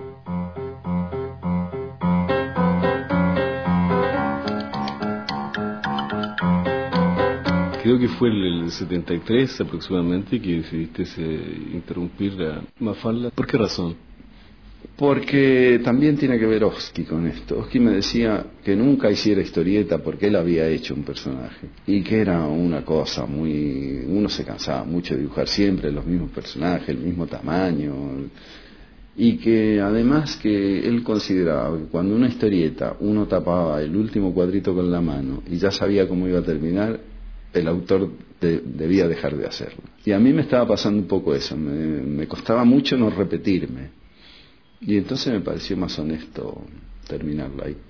Creo que fue el setenta y tres aproximadamente que decidiste interrumpir a Mafalda. ¿Por qué razón? Porque también tiene que ver Oski con esto. Oski me decía que nunca hiciera historieta porque él había hecho un personaje y que era una cosa muy... uno se cansaba mucho de dibujar siempre los mismos personajes, el mismo tamaño, y que además que él consideraba que cuando una historieta uno tapaba el último cuadrito con la mano y ya sabía cómo iba a terminar, el autor de, debía dejar de hacerlo. Y a mí me estaba pasando un poco eso, me, me costaba mucho no repetirme. Y entonces me pareció más honesto terminarlo ahí.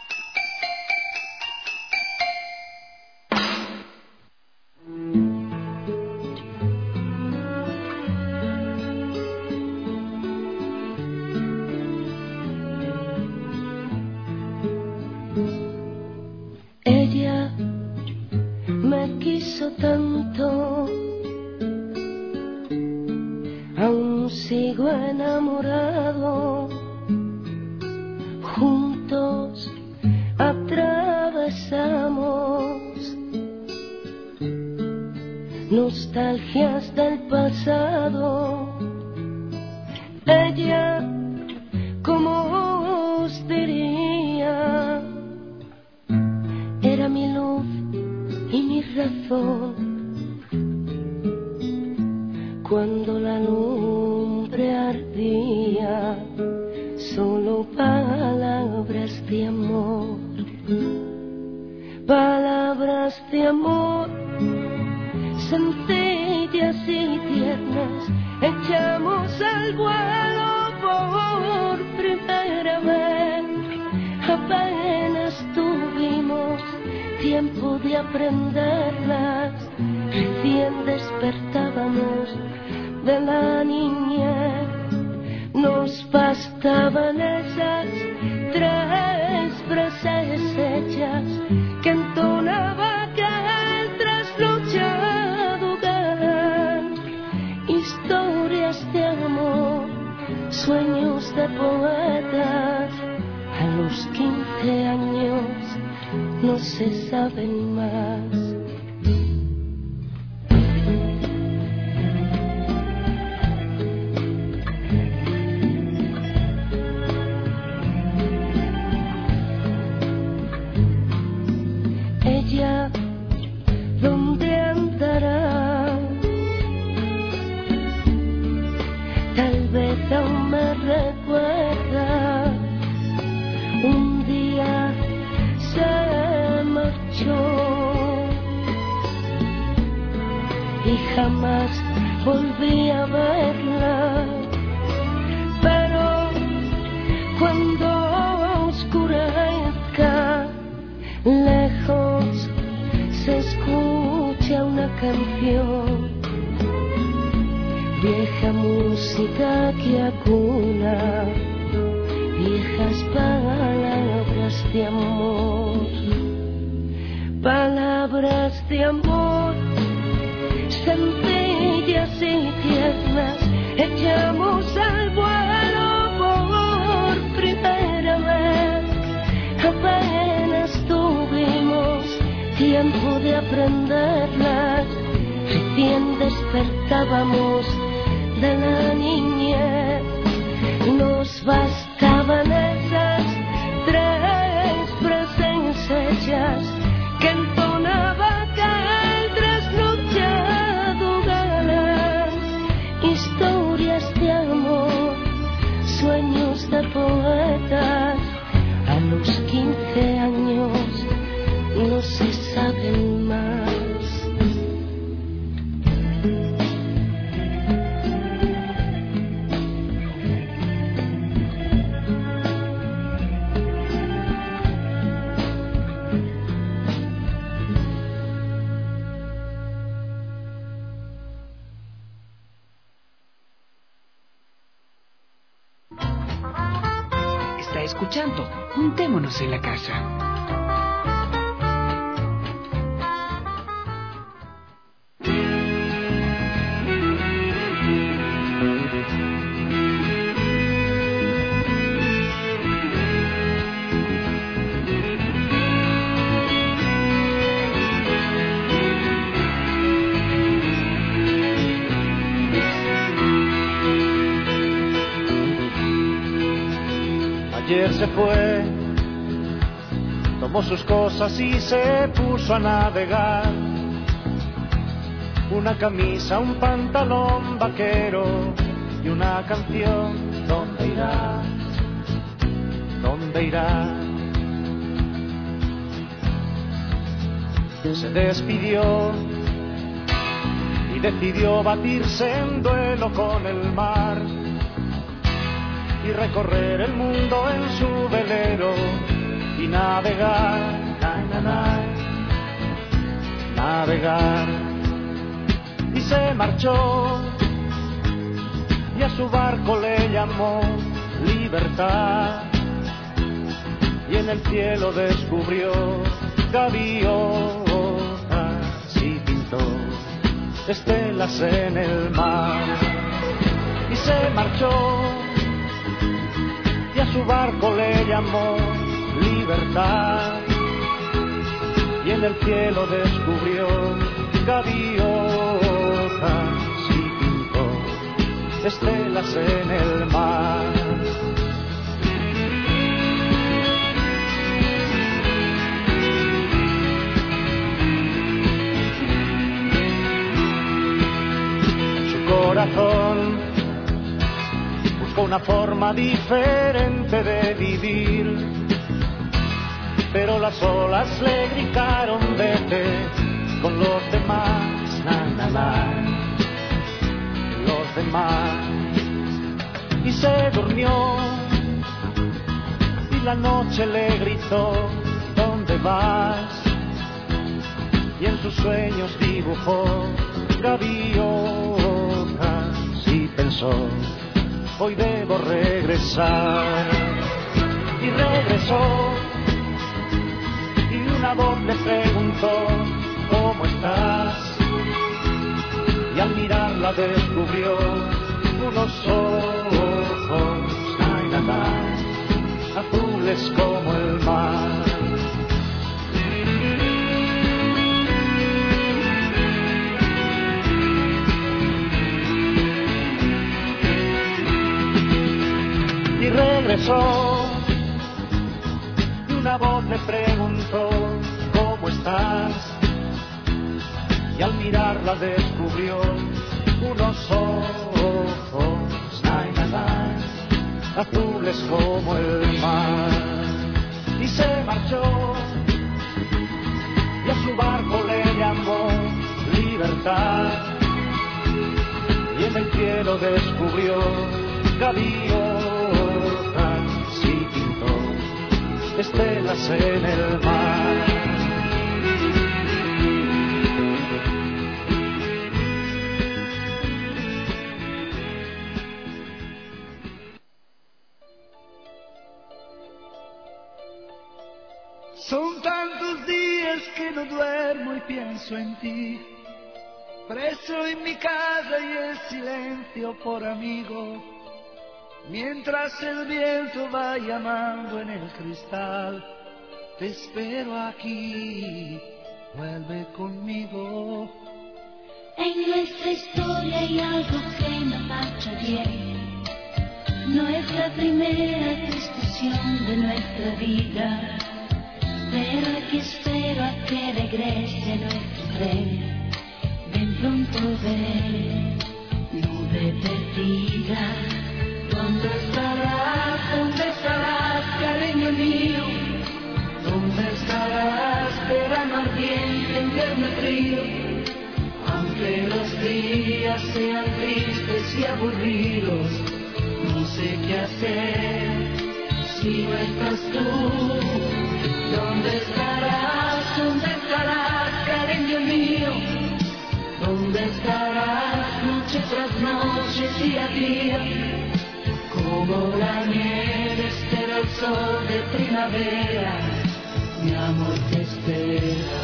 Ella me quiso tanto, aún sigo enamorado, juntos atravesamos nostalgias del pasado. Ella, como os diría, era mi luz y mi razón. Cuando la lumbre ardía, solo palabras de amor, palabras de amor, sencillas y tiernas, echamos al vuelo por primera vez. Apenas tuvimos tiempo de aprenderlas, recién despertábamos de la niñez. Nos bastaban esas tres frases hechas que entonaba aquel trasnochado hogar. Historias de amor, sueños de poetas, a los quince años no se saben más. Ella, ¿dónde andará? Tal vez aún me recuerda. Un día se marchó piernas, echamos al vuelo por primera vez. Apenas tuvimos tiempo de aprenderlas, recién despertábamos de la niñez. Nos bastaban esas tres frases hechas que entonaba aquel trasnochado galán. Historias de amor, sueños de poetas. A los quince años no se saben más. Escuchando, juntémonos en la casa. Ayer se fue, tomó sus cosas y se puso a navegar. Una camisa, un pantalón vaquero y una canción. ¿Dónde irá? ¿Dónde irá? Se despidió y decidió batirse en duelo con el mar y recorrer el mundo en su velero y navegar, na, na, na, navegar. Y se marchó y a su barco le llamó libertad, y en el cielo descubrió gaviotas y pintó estelas en el mar. Y se marchó y a su barco le llamó libertad, y en el cielo descubrió gaviotas y pintó estelas en el mar. En su corazón buscó una forma diferente de vivir, pero las olas le gritaron vete con los demás, na, na, na, los demás. Y se durmió y la noche le gritó ¿dónde vas? Y en sus sueños dibujó gaviotas y pensó hoy debo regresar. Y regresó y una voz le preguntó ¿cómo estás? Y al mirarla descubrió unos ojos ay, na, na, azules como el mar. Y regresó y una voz le preguntó ¿cómo estás? Y al mirarla descubrió unos ojos ay, na, na, azules como el mar. Y se marchó y a su barco le llamó libertad, y en el cielo descubrió gaviotas y pintó estelas en el mar. Son tantos días que no duermo y pienso en ti. preso en mi casa y el silencio por amigo, mientras el viento va llamando en el cristal, te espero aquí, vuelve conmigo. En nuestra historia hay algo que no marcha bien, no es la primera discusión de nuestra vida, pero aquí espero a que regrese nuestro tren. Ven pronto, ven, nube perdida. ¿Dónde estarás? ¿Dónde estarás, cariño mío? ¿Dónde estarás, verano ardiente, invierno frío? Aunque los días sean tristes y aburridos, no sé qué hacer si no estás tú. ¿Dónde estarás? ¿Dónde estarás, cariño mío? ¿Dónde estarás noche tras noche, día a día? Como la nieve espera el sol de primavera, mi amor te espera.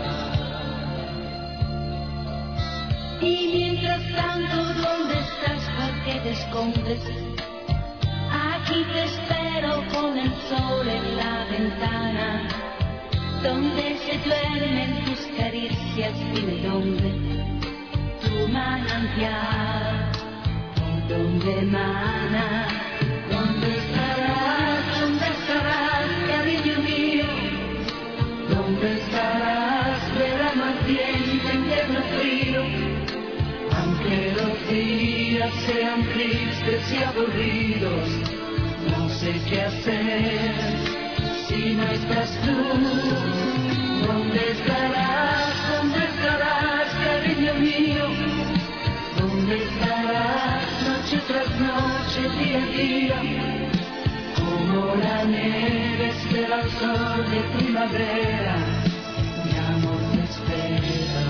Y mientras tanto, ¿dónde estás? ¿Por qué te escondes? Aquí te espero con el sol en la ventana, donde se duermen tus caricias, dime dónde. Tu manantial, por donde emana. ¿Dónde estarás? ¿Dónde estarás, cariño mío? ¿Dónde estarás, verano ardiente, invierno frío? Aunque los días sean tristes y aburridos, no sé qué hacer si no estás tú. ¿Dónde estarás? ¿Dónde estarás, cariño mío? ¿Dónde estarás noche tras noche, día a día? Como la nieve espera el sol de primavera, mi amor te espera.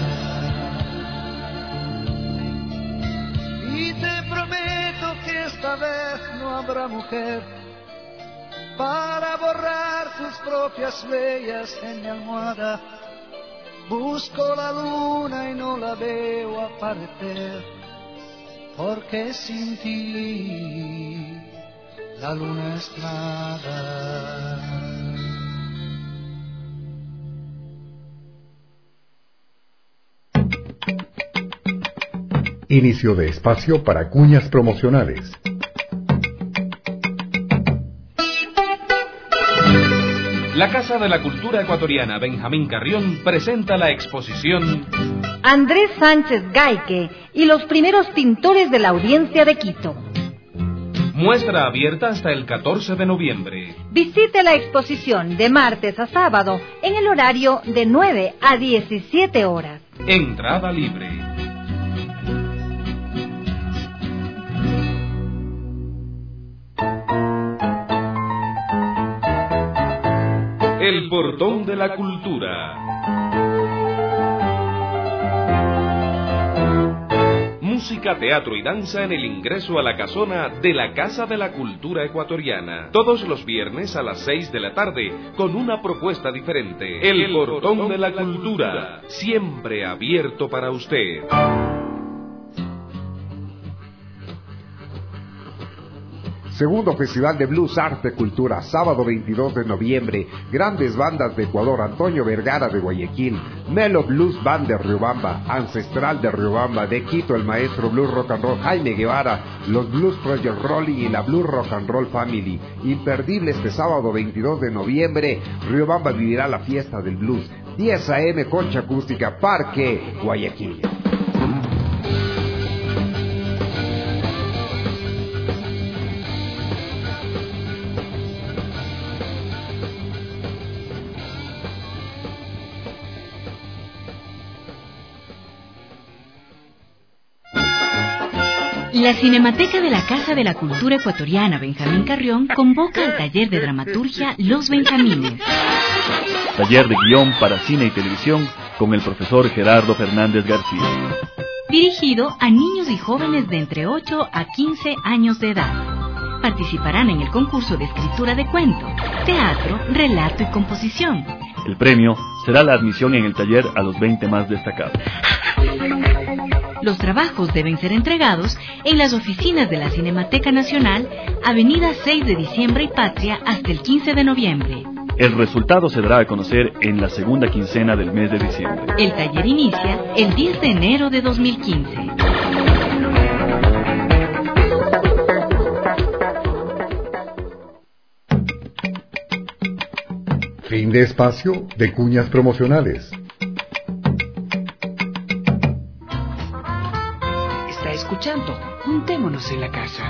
Y te prometo que esta vez no habrá mujer para borrar tus propias huellas en mi almohada. Busco la luna y no la veo aparecer, porque sin ti la luna es nada. Inicio de espacio para cuñas promocionales. La Casa de la Cultura Ecuatoriana Benjamín Carrión presenta la exposición Andrés Sánchez Gaique y los primeros pintores de la Audiencia de Quito. Muestra abierta hasta el catorce de noviembre. Visite la exposición de martes a sábado en el horario de nueve a diecisiete horas. Entrada libre. El portón de la cultura. Música, teatro y danza en el ingreso a la casona de la Casa de la Cultura Ecuatoriana. Todos los viernes a las seis de la tarde con una propuesta diferente. El, El portón, portón de la, de la cultura, cultura, siempre abierto para usted. Segundo Festival de Blues Arte Cultura, sábado veintidós de noviembre. Grandes bandas de Ecuador: Antonio Vergara de Guayaquil, Melo Blues Band de Riobamba, Ancestral de Riobamba, de Quito el maestro Blues Rock and Roll Jaime Guevara, los Blues Project Rolling y la Blues Rock and Roll Family. Imperdible este sábado veintidós de noviembre, Riobamba vivirá la fiesta del blues. diez a eme, Concha Acústica, Parque Guayaquil. La Cinemateca de la Casa de la Cultura Ecuatoriana Benjamín Carrión convoca al taller de dramaturgia Los Benjamines. Taller de guión para cine y televisión con el profesor Gerardo Fernández García. Dirigido a niños y jóvenes de entre ocho a quince años de edad. Participarán en el concurso de escritura de cuento, teatro, relato y composición. El premio será la admisión en el taller a los veinte más destacados. Los trabajos deben ser entregados en las oficinas de la Cinemateca Nacional, Avenida seis de Diciembre y Patria, hasta el quince de noviembre. El resultado se dará a conocer en la segunda quincena del mes de diciembre. El taller inicia el diez de enero de dos mil quince. Fin de espacio de cuñas promocionales. Está escuchando. Juntémonos en la casa.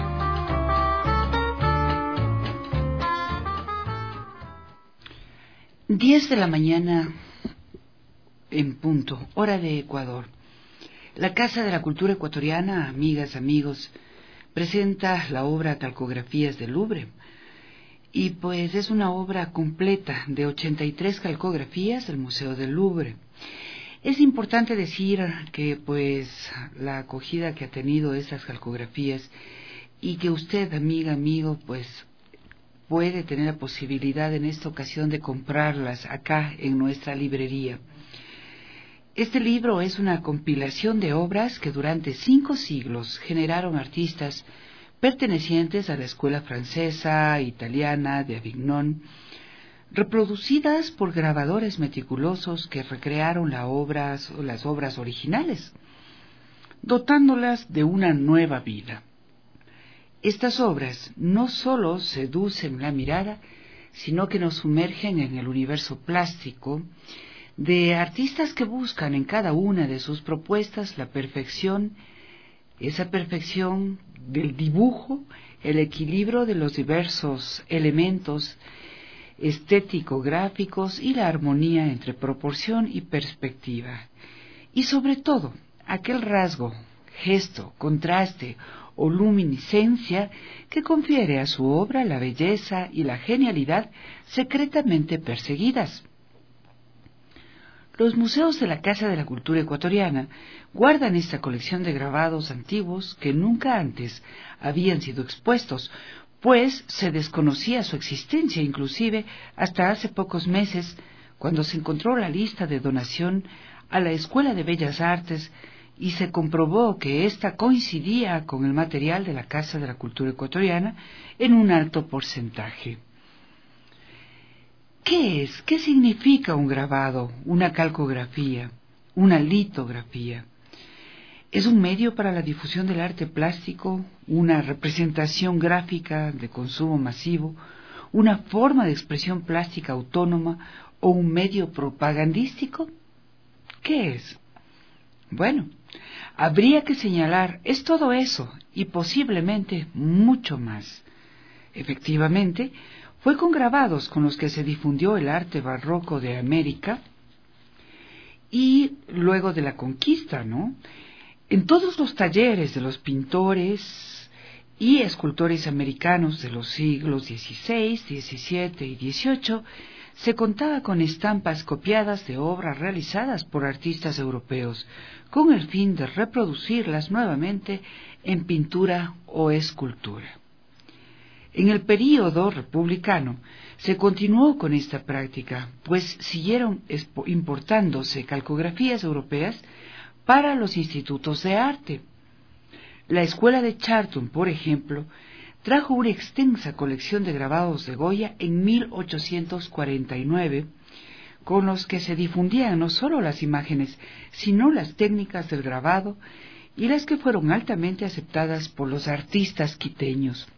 Diez de la mañana en punto, hora de Ecuador. La Casa de la Cultura Ecuatoriana, amigas, amigos, presenta la obra Calcografías del Louvre. Y pues es una obra completa de ochenta y tres calcografías del Museo del Louvre. Es importante decir que pues la acogida que ha tenido estas calcografías y que usted, amiga, amigo, pues puede tener la posibilidad en esta ocasión de comprarlas acá en nuestra librería. Este libro es una compilación de obras que durante cinco siglos generaron artistas pertenecientes a la escuela francesa, italiana, de Avignon, reproducidas por grabadores meticulosos que recrearon la obras, las obras originales, dotándolas de una nueva vida. Estas obras no solo seducen la mirada, sino que nos sumergen en el universo plástico de artistas que buscan en cada una de sus propuestas la perfección, esa perfección del dibujo, el equilibrio de los diversos elementos estético-gráficos y la armonía entre proporción y perspectiva. Y sobre todo, aquel rasgo, gesto, contraste o luminiscencia que confiere a su obra la belleza y la genialidad secretamente perseguidas. Los museos de la Casa de la Cultura Ecuatoriana guardan esta colección de grabados antiguos que nunca antes habían sido expuestos, pues se desconocía su existencia inclusive hasta hace pocos meses, cuando se encontró la lista de donación a la Escuela de Bellas Artes y se comprobó que ésta coincidía con el material de la Casa de la Cultura Ecuatoriana en un alto porcentaje. ¿Qué es? ¿Qué significa un grabado, una calcografía, una litografía? Es un medio para la difusión del arte plástico, una representación gráfica de consumo masivo, una forma de expresión plástica autónoma o un medio propagandístico. ¿Qué es? Bueno, habría que señalar, es todo eso y posiblemente mucho más. Efectivamente, fue con grabados con los que se difundió el arte barroco de América y luego de la conquista, ¿no? En todos los talleres de los pintores y escultores americanos de los siglos dieciséis, diecisiete y dieciocho se contaba con estampas copiadas de obras realizadas por artistas europeos, con el fin de reproducirlas nuevamente en pintura o escultura. En el período republicano se continuó con esta práctica, pues siguieron importándose calcografías europeas para los institutos de arte. La escuela de Charlton, por ejemplo, trajo una extensa colección de grabados de Goya en mil ochocientos cuarenta y nueve, con los que se difundían no solo las imágenes, sino las técnicas del grabado y las que fueron altamente aceptadas por los artistas quiteños.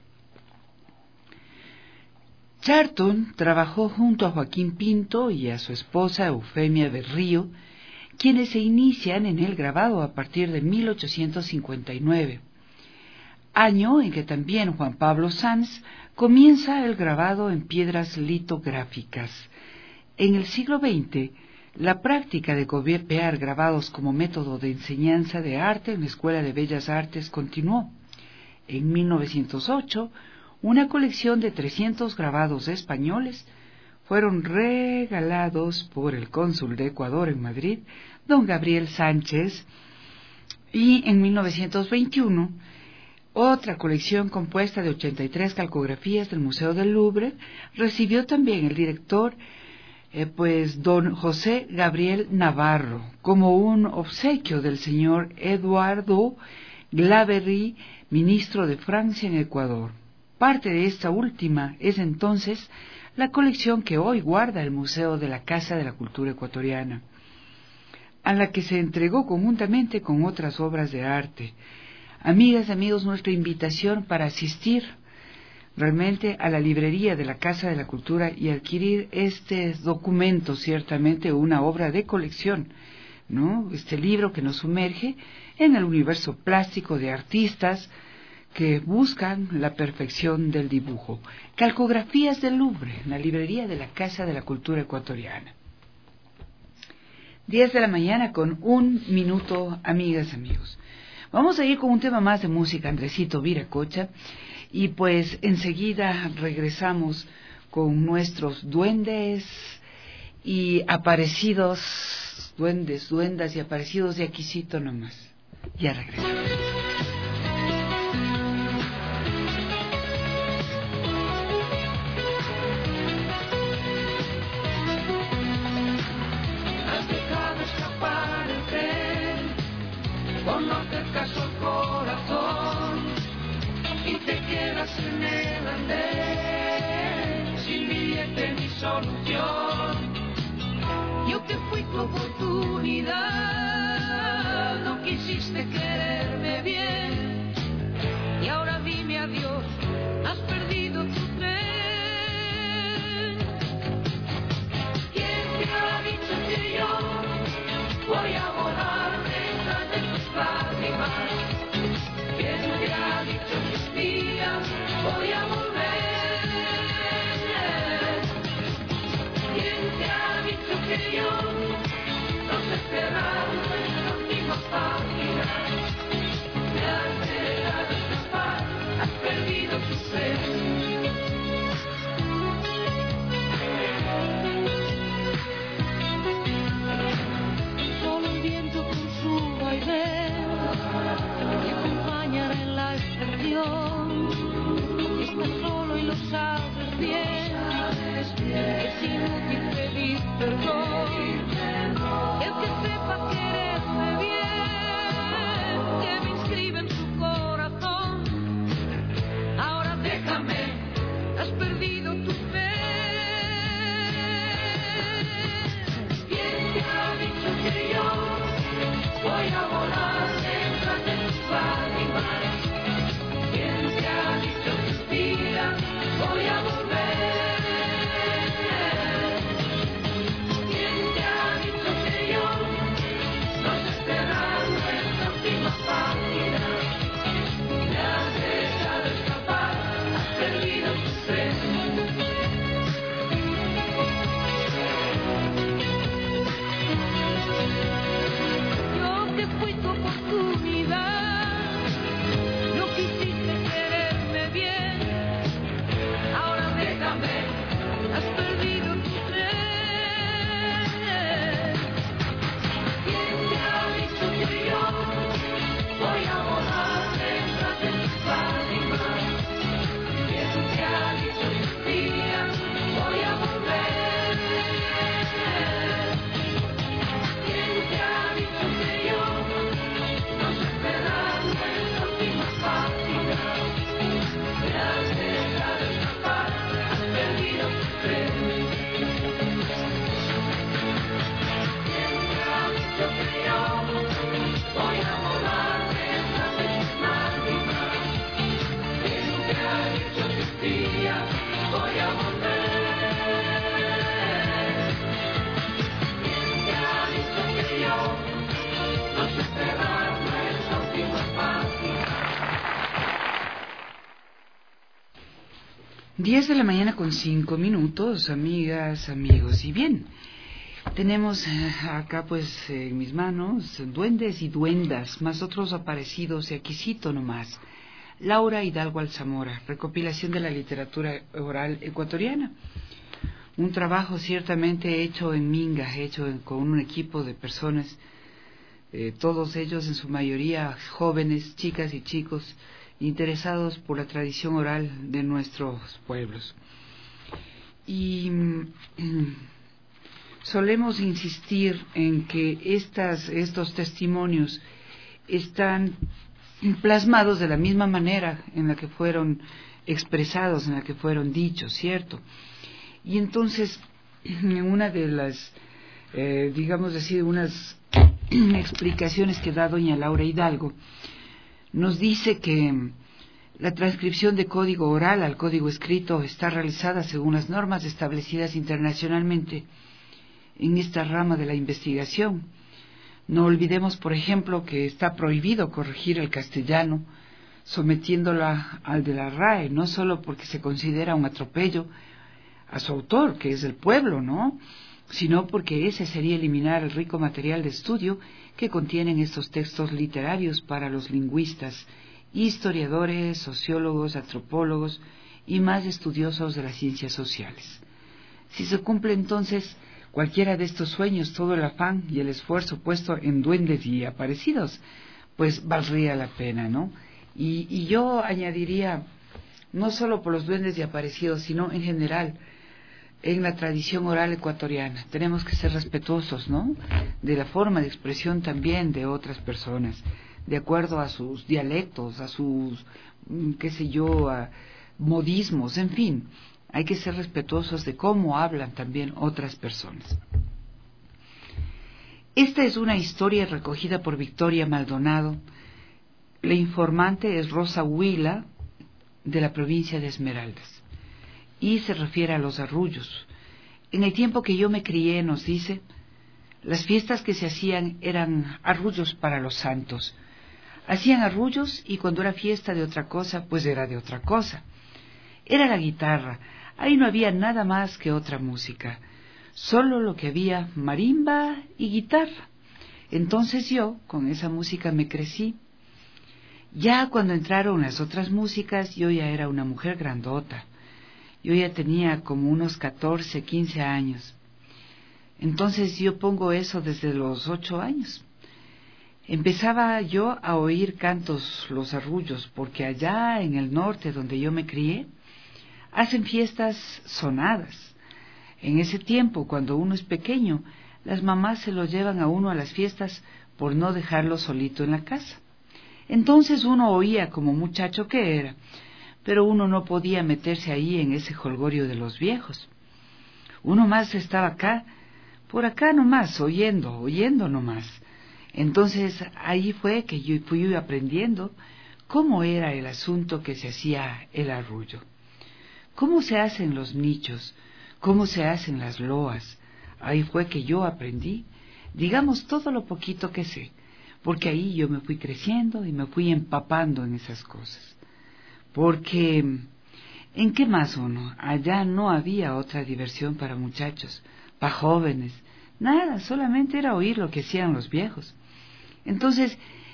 Charlton trabajó junto a Joaquín Pinto y a su esposa Eufemia Berrío, quienes se inician en el grabado a partir de mil ochocientos cincuenta y nueve, año en que también Juan Pablo Sanz comienza el grabado en piedras litográficas. En el siglo veinte, la práctica de copiar grabados como método de enseñanza de arte en la Escuela de Bellas Artes continuó. En mil novecientos ocho, una colección de trescientos grabados españoles fueron regalados por el cónsul de Ecuador en Madrid, don Gabriel Sánchez, y en mil novecientos veintiuno, otra colección compuesta de ochenta y tres calcografías del Museo del Louvre recibió también el director eh, pues don José Gabriel Navarro, como un obsequio del señor Eduardo Glavery, ministro de Francia en Ecuador. Parte de esta última es entonces la colección que hoy guarda el Museo de la Casa de la Cultura Ecuatoriana, a la que se entregó conjuntamente con otras obras de arte. Amigas, amigos, nuestra invitación para asistir realmente a la librería de la Casa de la Cultura y adquirir este documento, ciertamente una obra de colección, ¿no? Este libro que nos sumerge en el universo plástico de artistas que buscan la perfección del dibujo. Calcografías del Louvre, en la librería de la Casa de la Cultura Ecuatoriana. diez de la mañana con un minuto, amigas, amigos. Vamos a ir con un tema más de música, Andresito Viracocha, y pues enseguida regresamos con nuestros duendes y aparecidos, duendes, duendas y aparecidos de aquícito nomás. Ya regresamos. No te caso el corazón y te quedas en el andén sin billete ni solución. Yo que fui tu oportunidad, no quisiste quererme bien y ahora dime adiós, has perdido tu tren. ¿Quién te ha dicho que yo voy a volar? ¿Quién te ha dicho que un día voy a volver? ¿Quién te ha dicho que yo no sé cerrar nuestra última página? Te has dejado escapar, has perdido tu fe. Solo un viento con su vaivén que acompañar en la estación. Estás solo y lo sabes bien, es inútil pedir perdón. El que sepa quererme bien, que me inscribe en su corazón. Ahora déjame, has perdido tu fe. ¿Quién te ha dicho que yo voy a volar detrás de tus lágrimas? ¿Quién te ha dicho que un día voy a volver? ¿Quién te ha dicho que yo no sé cerrar nuestra última página? Te has dejado escapar, has perdido tu tren. Fui tu oportunidad, no quisiste quererme bien, ahora déjame, has perdido tu tren. ¿Quién te ha dicho que yo voy a volar detrás de tus lágrimas? ¿Quién te ha dicho que un día voy a volver? ¿Quién te ha dicho que yo no sé cerrar nuestra última página? Te has dejado escapar, has perdido tu tren. ¿Quién te ha dicho que yo voy a volar detrás de tus lágrimas? ¿Quién te ha dicho que un día voy a volver? ¿Quién te ha dicho que yo no sé cerrar nuestra última página? diez de la mañana con cinco minutos, amigas, amigos. Y bien, tenemos eh, acá pues en mis manos duendes y duendas, más otros aparecidos de aquícito nomás. Laura Hidalgo Alzamora, recopilación de la literatura oral ecuatoriana. Un trabajo ciertamente hecho en Minga, hecho en, con un equipo de personas, eh, todos ellos en su mayoría jóvenes, chicas y chicos, interesados por la tradición oral de nuestros pueblos. Y mm, solemos insistir en que estas, estos testimonios están plasmados de la misma manera en la que fueron expresados, en la que fueron dichos, ¿cierto? Y entonces, en una de las, eh, digamos decir, unas explicaciones que da doña Laura Hidalgo, nos dice que la transcripción de código oral al código escrito está realizada según las normas establecidas internacionalmente en esta rama de la investigación. No olvidemos, por ejemplo, que está prohibido corregir el castellano sometiéndola al de la R A E, no solo porque se considera un atropello a su autor, que es el pueblo, ¿no?, sino porque ese sería eliminar el rico material de estudio que contienen estos textos literarios para los lingüistas, historiadores, sociólogos, antropólogos y más estudiosos de las ciencias sociales. Si se cumple entonces cualquiera de estos sueños, todo el afán y el esfuerzo puesto en duendes y aparecidos, pues valdría la pena, ¿no? Y, y yo añadiría, no solo por los duendes y aparecidos, sino en general, en la tradición oral ecuatoriana. Tenemos que ser respetuosos, ¿no?, de la forma de expresión también de otras personas, de acuerdo a sus dialectos, a sus, qué sé yo, a modismos, en fin. Hay que ser respetuosos de cómo hablan también otras personas. Esta es una historia recogida por Victoria Maldonado. La informante es Rosa Huila, de la provincia de Esmeraldas, y se refiere a los arrullos. En el tiempo que yo me crié, nos dice, las fiestas que se hacían eran arrullos para los santos. Hacían arrullos y cuando era fiesta de otra cosa, pues era de otra cosa. Era la guitarra, ahí no había nada más que otra música, solo lo que había marimba y guitarra. Entonces yo, con esa música me crecí. Ya cuando entraron las otras músicas, yo ya era una mujer grandota. Yo ya tenía como unos catorce, quince años. Entonces yo pongo eso desde los ocho años. Empezaba yo a oír cantos, los arrullos, porque allá en el norte donde yo me crié, hacen fiestas sonadas. En ese tiempo, cuando uno es pequeño, las mamás se lo llevan a uno a las fiestas por no dejarlo solito en la casa. Entonces uno oía como muchacho que era, pero uno no podía meterse ahí en ese jolgorio de los viejos. Uno más estaba acá, por acá nomás, oyendo, oyendo nomás. Entonces ahí fue que yo fui aprendiendo cómo era el asunto que se hacía el arrullo. Cómo se hacen los nichos, cómo se hacen las loas. Ahí fue que yo aprendí, digamos, todo lo poquito que sé, porque ahí yo me fui creciendo y me fui empapando en esas cosas. Porque, ¿en qué más uno? Allá no había otra diversión para muchachos, para jóvenes, nada, solamente era oír lo que hacían los viejos. Entonces,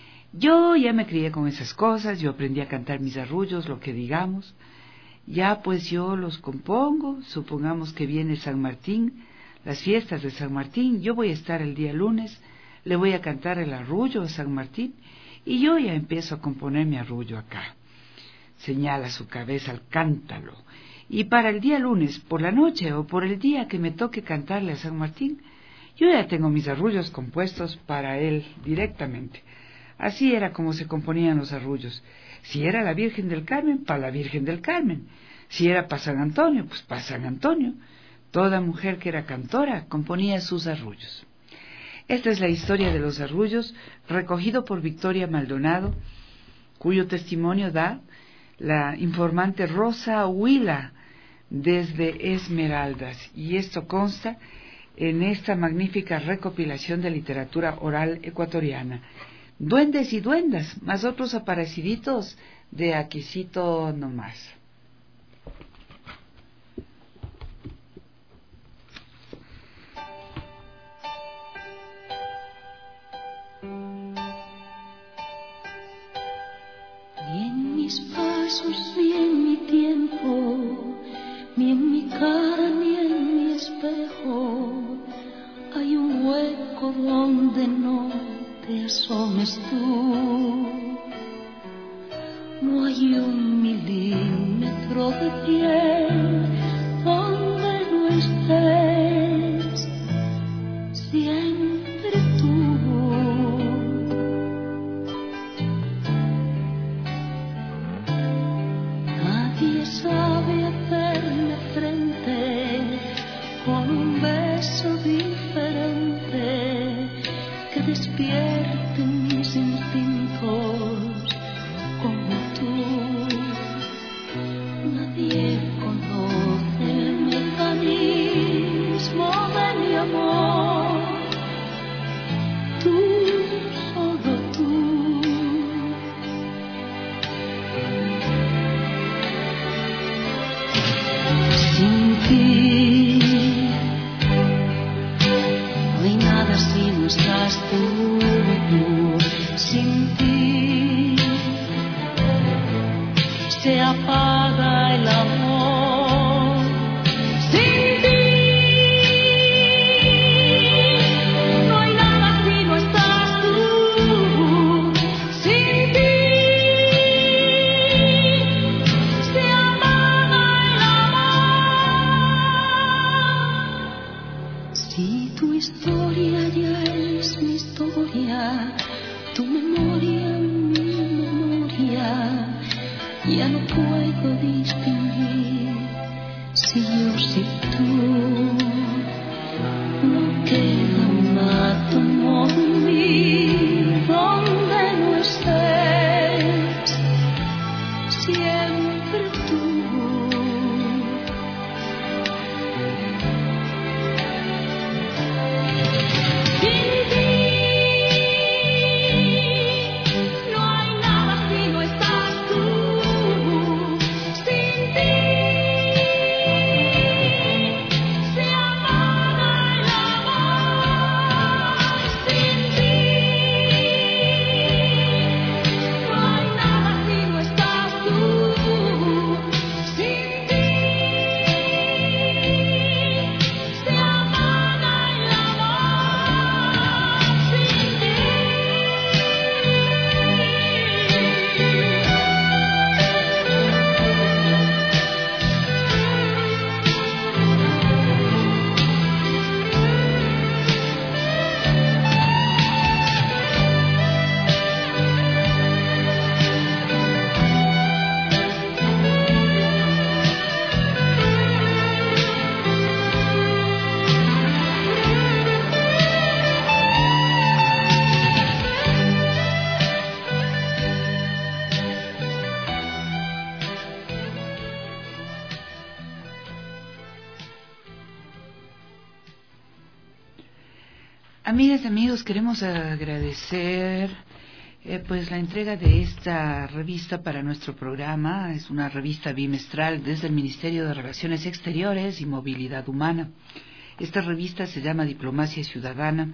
yo ya me crié con esas cosas, yo aprendí a cantar mis arrullos, lo que digamos. Ya pues yo los compongo, supongamos que viene San Martín, las fiestas de San Martín, yo voy a estar el día lunes, le voy a cantar el arrullo a San Martín, y yo ya empiezo a componer mi arrullo acá. Señala su cabeza al cántalo, y para el día lunes, por la noche o por el día que me toque cantarle a San Martín, yo ya tengo mis arrullos compuestos para él directamente. Así era como se componían los arrullos. Si era la Virgen del Carmen, para la Virgen del Carmen. Si era para San Antonio, pues para San Antonio. Toda mujer que era cantora componía sus arrullos. Esta es la historia de los arrullos, recogido por Victoria Maldonado, cuyo testimonio da la informante Rosa Huila desde Esmeraldas. Y esto consta en esta magnífica recopilación de literatura oral ecuatoriana. Duendes y duendas, más otros apareciditos de aquisito nomás. Ni en mis pasos, ni en mi tiempo, ni en mi cara, ni en mi espejo, hay un hueco donde no te asomes tú. No hay un milímetro de piel donde no estés. ti. No hay nada si no estás tú, sin ti se apaga el amor. Sin ti no hay nada si no estás tú. Sin ti se apaga el amor. Si tu historia ya es mi historia, tu memoria mi memoria, ya no puedo distinguir si yo, si tú. No queda un átomo en mí donde no estés, siempre tú. Sin ti no hay nada si no estás tú. Sin ti se apaga el amor. Sin ti no hay nada si no estás tú. Sin ti se apaga el amor. Sin ti. Amigas, amigos, queremos agradecer eh, pues la entrega de esta revista para nuestro programa. Es una revista bimestral desde el Ministerio de Relaciones Exteriores y Movilidad Humana. Esta revista se llama Diplomacia Ciudadana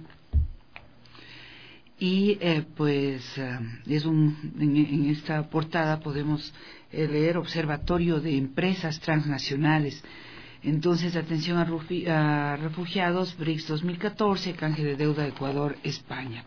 y eh, pues eh, es un en, en esta portada podemos eh, leer Observatorio de Empresas Transnacionales. Entonces, atención a, rufi, a refugiados, B R I C S dos mil catorce, canje de deuda Ecuador, España.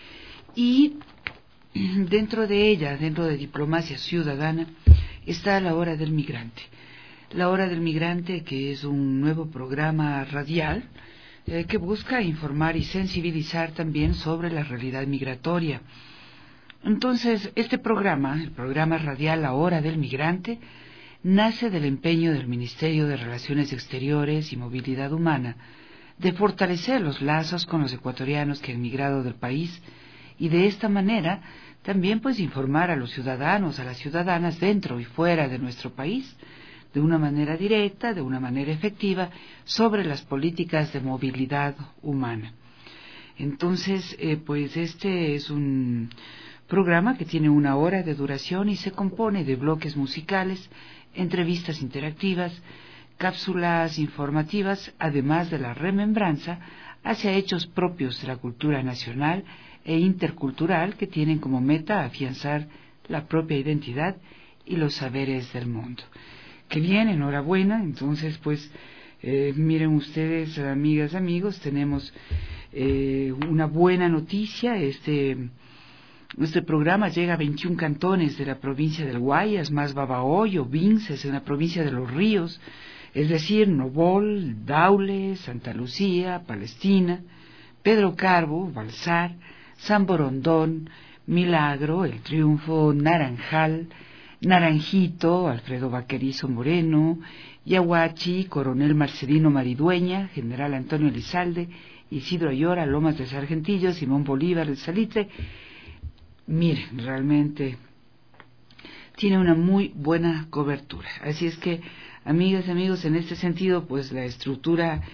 Y dentro de ella, dentro de Diplomacia Ciudadana, está La Hora del Migrante. La Hora del Migrante, que es un nuevo programa radial eh, que busca informar y sensibilizar también sobre la realidad migratoria. Entonces, este programa, el programa radial La Hora del Migrante, nace del empeño del Ministerio de Relaciones Exteriores y Movilidad Humana de fortalecer los lazos con los ecuatorianos que han migrado del país y de esta manera también pues informar a los ciudadanos, a las ciudadanas dentro y fuera de nuestro país de una manera directa, de una manera efectiva sobre las políticas de movilidad humana. Entonces, eh, pues este es un programa que tiene una hora de duración y se compone de bloques musicales, entrevistas interactivas, cápsulas informativas, además de la remembranza hacia hechos propios de la cultura nacional e intercultural que tienen como meta afianzar la propia identidad y los saberes del mundo. Que bien, enhorabuena. Entonces, pues, eh, miren ustedes, amigas, amigos, tenemos eh, una buena noticia. Este Este programa llega a veintiún cantones de la provincia del Guayas, más Babahoyo, Vinces, en la provincia de Los Ríos, es decir, Nobol, Daule, Santa Lucía, Palestina, Pedro Carbo, Balsar, San Borondón, Milagro, El Triunfo, Naranjal, Naranjito, Alfredo Vaquerizo Moreno, Yahuachi, Coronel Marcelino Maridueña, General Antonio Elizalde, Isidro Ayora, Lomas de Sargentillo, Simón Bolívar, El Salitre. Miren, realmente tiene una muy buena cobertura. Así es que, amigas y amigos, en este sentido, pues la estructura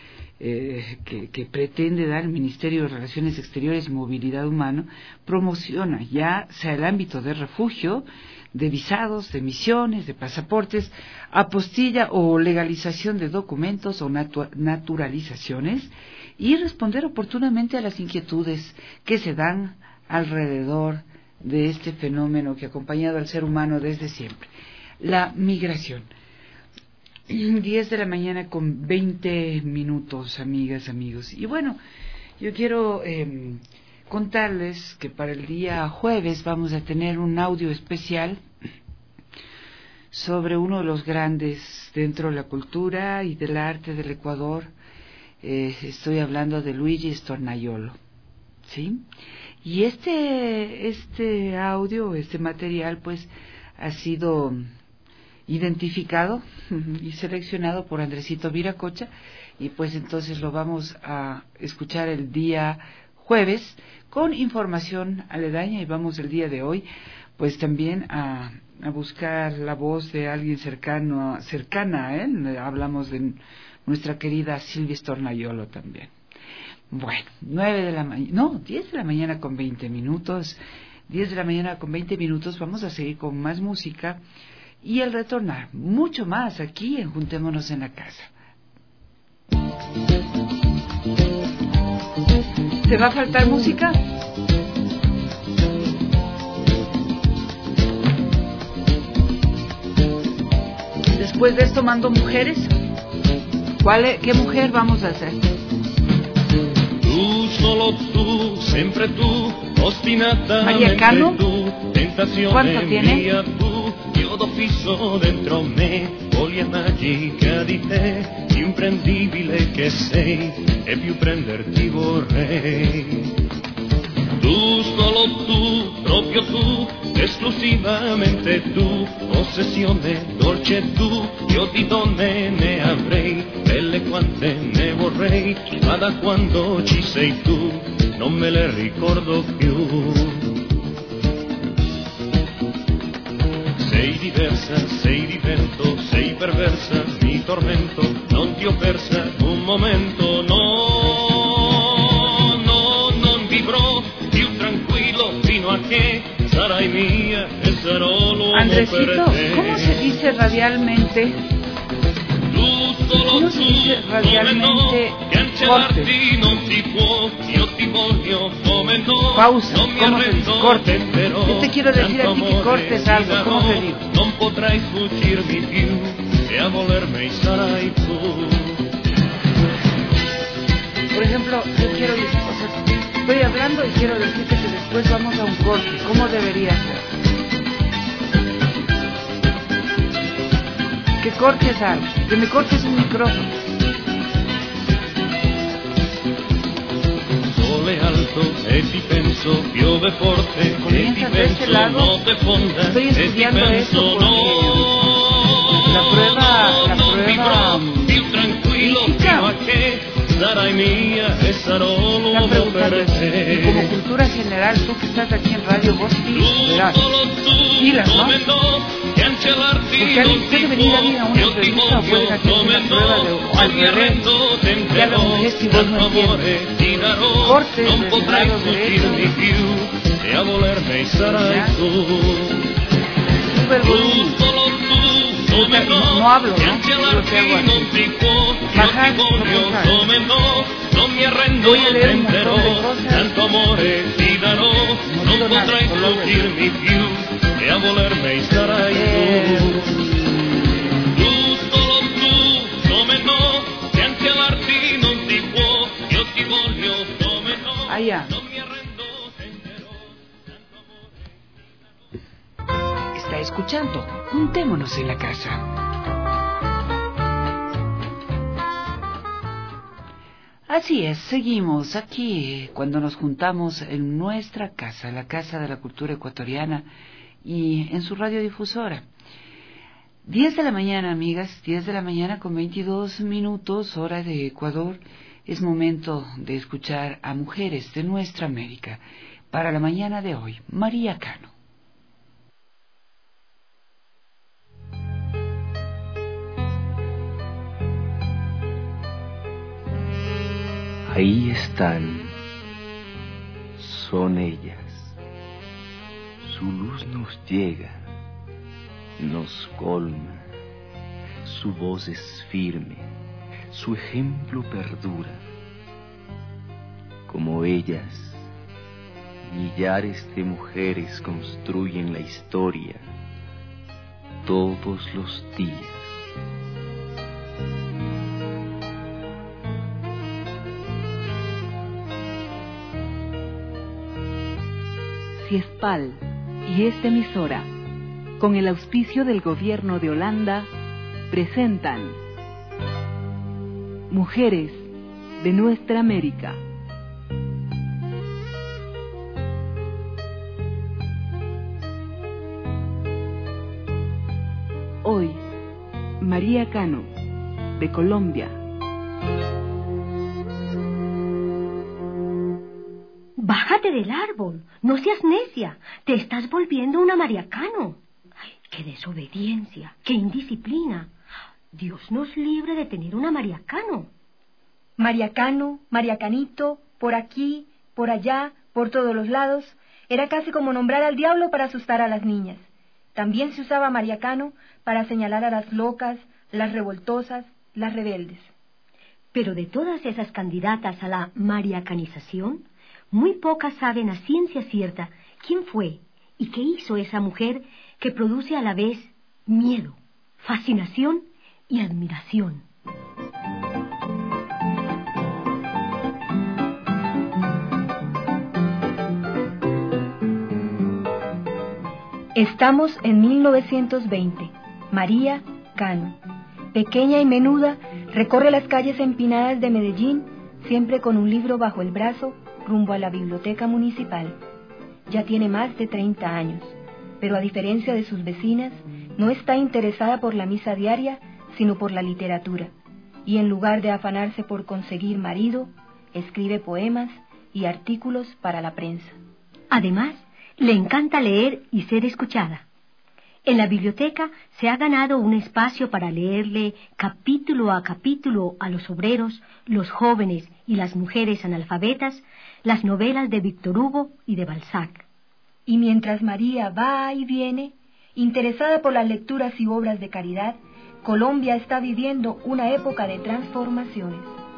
eh, que, que pretende dar el Ministerio de Relaciones Exteriores y Movilidad Humana, promociona ya sea el ámbito de refugio, de visados, de misiones, de pasaportes, apostilla o legalización de documentos o natu- naturalizaciones, y responder oportunamente a las inquietudes que se dan alrededor de este fenómeno que ha acompañado al ser humano desde siempre, la migración. diez de la mañana con veinte minutos, amigas, amigos. Y bueno, yo quiero eh, contarles que para el día jueves vamos a tener un audio especial sobre uno de los grandes dentro de la cultura y del arte del Ecuador. Eh, estoy hablando de Luigi Stornaiolo, ¿sí? Y este, este audio, este material, pues, ha sido identificado y seleccionado por Andresito Viracocha, y pues entonces lo vamos a escuchar el día jueves con información aledaña, y vamos el día de hoy pues también a, a buscar la voz de alguien cercano, cercana a él. Hablamos de nuestra querida Silvia Stornaiolo también. Bueno, nueve de la mañana, no, diez de la mañana con veinte minutos, diez de la mañana con veinte minutos, vamos a seguir con más música y al retornar, mucho más aquí en Juntémonos en la Casa. ¿Te va a faltar música? Después de esto mando mujeres. ¿Cuál es, ¿Qué mujer vamos a hacer? Tu, solo tu, sempre tu, ostinatamente Maria Cano. tu, tentazione ¿Cuánto tiene? mia tu, chiodo fisso dentro me, voglia magica di te, imprendibile che sei, e più prenderti vorrei. Tu, solo tu, proprio tu, esclusivamente tu, ossessione dolce tu, io di donne ne avrei, belle quante ne vorrei, ma da quando ci sei tu, non me le ricordo più. Sei diversa, sei di vento, sei perversa, mi tormento, non ti ho persa un momento, no, no, non vivrò più tranquillo fino a che sarai mia e sarò l'uomo Andresito, per te. ¿cómo se dice radialmente? ¿Cómo se dice radialmente corte? Pausa, ¿cómo se dice corte? Yo te quiero decir a ti que cortes algo, ¿cómo se dice? Non potrai sfuggirmi più e a volermi sarai tu. Por ejemplo, yo quiero decir, o sea, estoy hablando y quiero decirte que después vamos a un corte. ¿Cómo debería ser? Que cortes algo, que me cortes un micrófono. Sole alto e ti penso, piove forte e ti penso, notte fonda Estoy e ti estudiando penso, eso porque no, la prueba, la non vivrò prueba più tranquillo fino a che sarai mia e sarò l'uomo per te. como cultura general, tú que estás aquí en radio, vos sí verás, pilas, ¿no? Porque alguien puede venir a mí a una entrevista o puede hacer una prueba de al revés, y a la mujer si vos no entiendes. Cortes del lado derecho, e a volermi sarai tu. sube el volumen. No, no hablo, ¿no? Yo lo que hago así. Bajar, provocar. Voy a leer un montón de cosas. Tanto amore ti darò, non potrai sfuggirmi più e a volermi sarai tu. Tu, solo tu, come no, che anche amarti non si può, io ti voglio come no. Allá. Está escuchando Juntémonos en la Casa. Así es, seguimos aquí cuando nos juntamos en nuestra casa, la Casa de la Cultura Ecuatoriana, y en su radiodifusora. diez de la mañana, amigas, diez de la mañana con veintidós minutos, hora de Ecuador. Es momento de escuchar a mujeres de nuestra América. Para la mañana de hoy, Maria Cano. Ahí están, son ellas. Su luz nos llega, nos colma. Su voz es firme, su ejemplo perdura. Como ellas, millares de mujeres construyen la historia todos los días. Ciespal y esta emisora, con el auspicio del Gobierno de Holanda, presentan Mujeres de Nuestra América. Hoy, María Cano, de Colombia. Bájate del árbol, no seas necia, te estás volviendo una María Cano. Ay, qué desobediencia, qué indisciplina. Dios nos libre de tener una María Cano. María Cano, María Canito, por aquí, por allá, por todos los lados, era casi como nombrar al diablo para asustar a las niñas. También se usaba María Cano para señalar a las locas, las revoltosas, las rebeldes. Pero de todas esas candidatas a la mariacanización, muy pocas saben a ciencia cierta quién fue y qué hizo esa mujer que produce a la vez miedo, fascinación y admiración. Estamos en mil novecientos veinte. María Cano, pequeña y menuda, recorre las calles empinadas de Medellín, siempre con un libro bajo el brazo, rumbo a la biblioteca municipal. Ya tiene más de treinta años, pero a diferencia de sus vecinas, no está interesada por la misa diaria, sino por la literatura, y en lugar de afanarse por conseguir marido, escribe poemas y artículos para la prensa. Además, le encanta leer y ser escuchada. En la biblioteca se ha ganado un espacio para leerle capítulo a capítulo a los obreros, los jóvenes y las mujeres analfabetas las novelas de Víctor Hugo y de Balzac. Y mientras María va y viene, interesada por las lecturas y obras de caridad, Colombia está viviendo una época de transformaciones.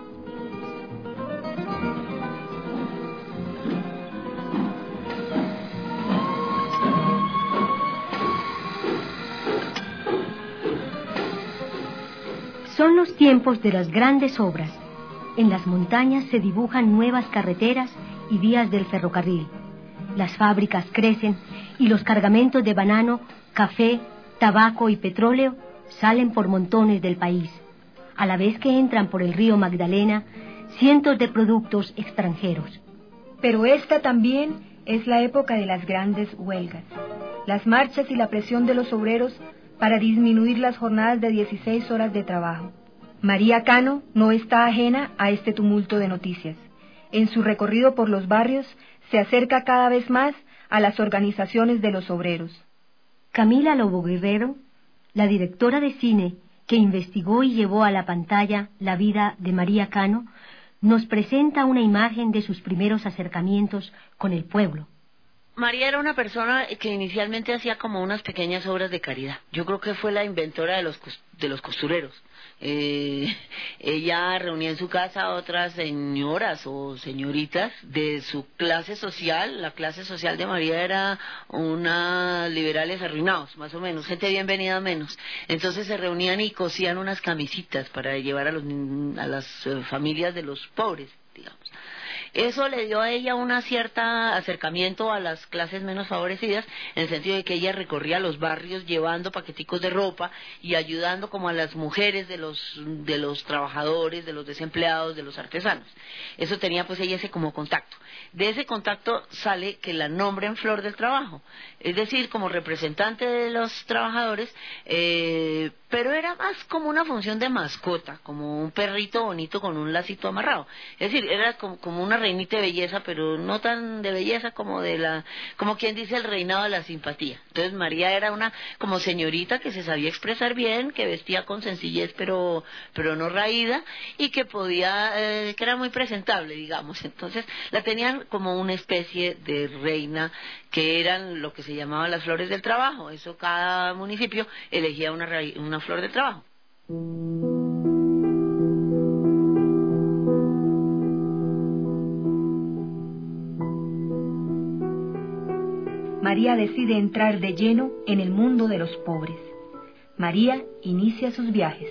Son los tiempos de las grandes obras. En las montañas se dibujan nuevas carreteras y vías del ferrocarril. Las fábricas crecen y los cargamentos de banano, café, tabaco y petróleo salen por montones del país, a la vez que entran por el río Magdalena cientos de productos extranjeros. Pero esta también es la época de las grandes huelgas, las marchas y la presión de los obreros para disminuir las jornadas de dieciséis horas de trabajo. María Cano no está ajena a este tumulto de noticias. En su recorrido por los barrios se acerca cada vez más a las organizaciones de los obreros. Camila Lobo Guerrero, la directora de cine que investigó y llevó a la pantalla la vida de María Cano, nos presenta una imagen de sus primeros acercamientos con el pueblo. María era una persona que inicialmente hacía como unas pequeñas obras de caridad. Yo creo que fue la inventora de los de los costureros. Eh, ella reunía en su casa a otras señoras o señoritas de su clase social. La clase social de María era unas liberales arruinados, más o menos, gente bien venida menos. Entonces se reunían y cosían unas camisitas para llevar a, los, a las eh, familias de los pobres, digamos. Eso le dio a ella un cierto acercamiento a las clases menos favorecidas, en el sentido de que ella recorría los barrios llevando paqueticos de ropa y ayudando como a las mujeres de los de los trabajadores, de los desempleados, de los artesanos. Eso tenía pues ella ese como contacto. De ese contacto sale que la nombren Flor del Trabajo, es decir, como representante de los trabajadores, eh, pero era más como una función de mascota, como un perrito bonito con un lacito amarrado. Es decir, era como, como una reinita de belleza, pero no tan de belleza como de la, como quien dice el reinado de la simpatía. Entonces María era una como señorita que se sabía expresar bien, que vestía con sencillez pero, pero no raída, y que podía, eh, que era muy presentable, digamos. Entonces la tenían como una especie de reina, que eran lo que se llamaban las flores del trabajo. Eso cada municipio elegía una, una flor del trabajo. María decide entrar de lleno en el mundo de los pobres. María inicia sus viajes.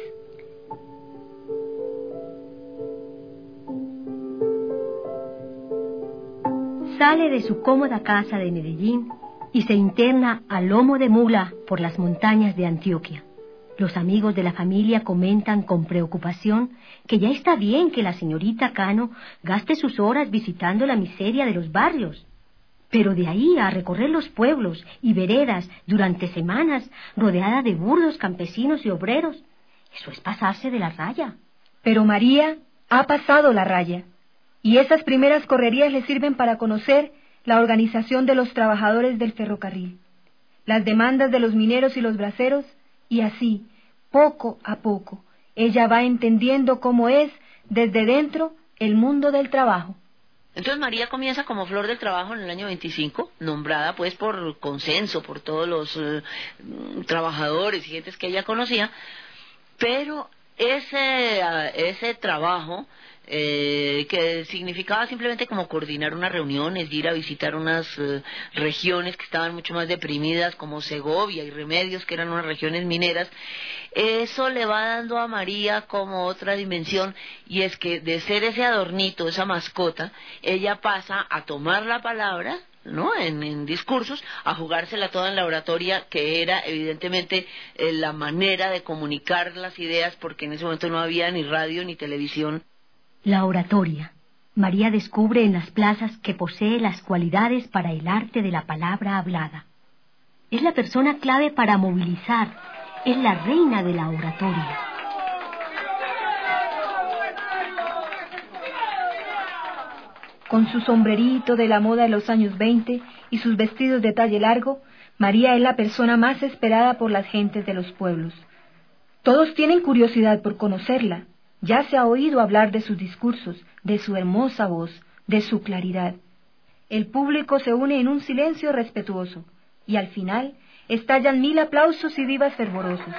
Sale de su cómoda casa de Medellín y se interna a lomo de mula por las montañas de Antioquia. Los amigos de la familia comentan con preocupación que ya está bien que la señorita Cano gaste sus horas visitando la miseria de los barrios. Pero de ahí a recorrer los pueblos y veredas durante semanas rodeada de burdos campesinos y obreros, eso es pasarse de la raya. Pero María ha pasado la raya, y esas primeras correrías le sirven para conocer la organización de los trabajadores del ferrocarril, las demandas de los mineros y los braceros, y así, poco a poco, ella va entendiendo cómo es, desde dentro, el mundo del trabajo. Entonces María comienza como flor del trabajo en el año veinticinco, nombrada pues por consenso, por todos los eh, trabajadores y gentes que ella conocía, pero ese, ese trabajo eh, que significaba simplemente como coordinar unas reuniones, ir a visitar unas eh, regiones que estaban mucho más deprimidas, como Segovia y Remedios, que eran unas regiones mineras. Eso le va dando a María como otra dimensión, y es que de ser ese adornito, esa mascota, ella pasa a tomar la palabra, ¿no? En, en discursos, a jugársela toda en la oratoria, que era evidentemente eh, la manera de comunicar las ideas, porque en ese momento no había ni radio ni televisión. La oratoria. María descubre en las plazas que posee las cualidades para el arte de la palabra hablada. Es la persona clave para movilizar, es la reina de la oratoria. Con su sombrerito de la moda de los años veinte y sus vestidos de talle largo, María es la persona más esperada por las gentes de los pueblos. Todos tienen curiosidad por conocerla. Ya se ha oído hablar de sus discursos, de su hermosa voz, de su claridad. El público se une en un silencio respetuoso, y al final estallan mil aplausos y vivas fervorosos.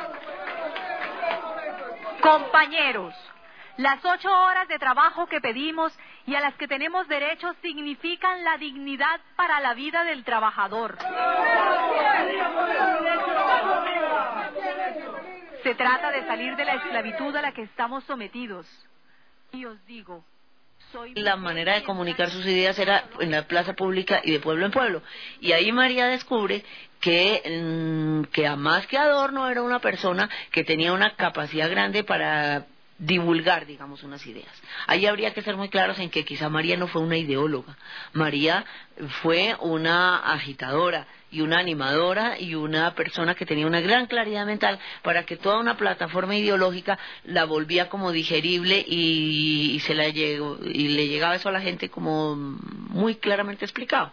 Compañeros, las ocho horas de trabajo que pedimos y a las que tenemos derecho significan la dignidad para la vida del trabajador. Se trata de salir de la esclavitud a la que estamos sometidos. Y os digo, soy... La manera de comunicar sus ideas era en la plaza pública y de pueblo en pueblo. Y ahí María descubre que, que a más que Adorno era una persona que tenía una capacidad grande para divulgar, digamos, unas ideas. Ahí habría que ser muy claros en que quizá María no fue una ideóloga. María fue una agitadora y una animadora y una persona que tenía una gran claridad mental para que toda una plataforma ideológica la volvía como digerible y, y se la llegó, y le llegaba eso a la gente como muy claramente explicado.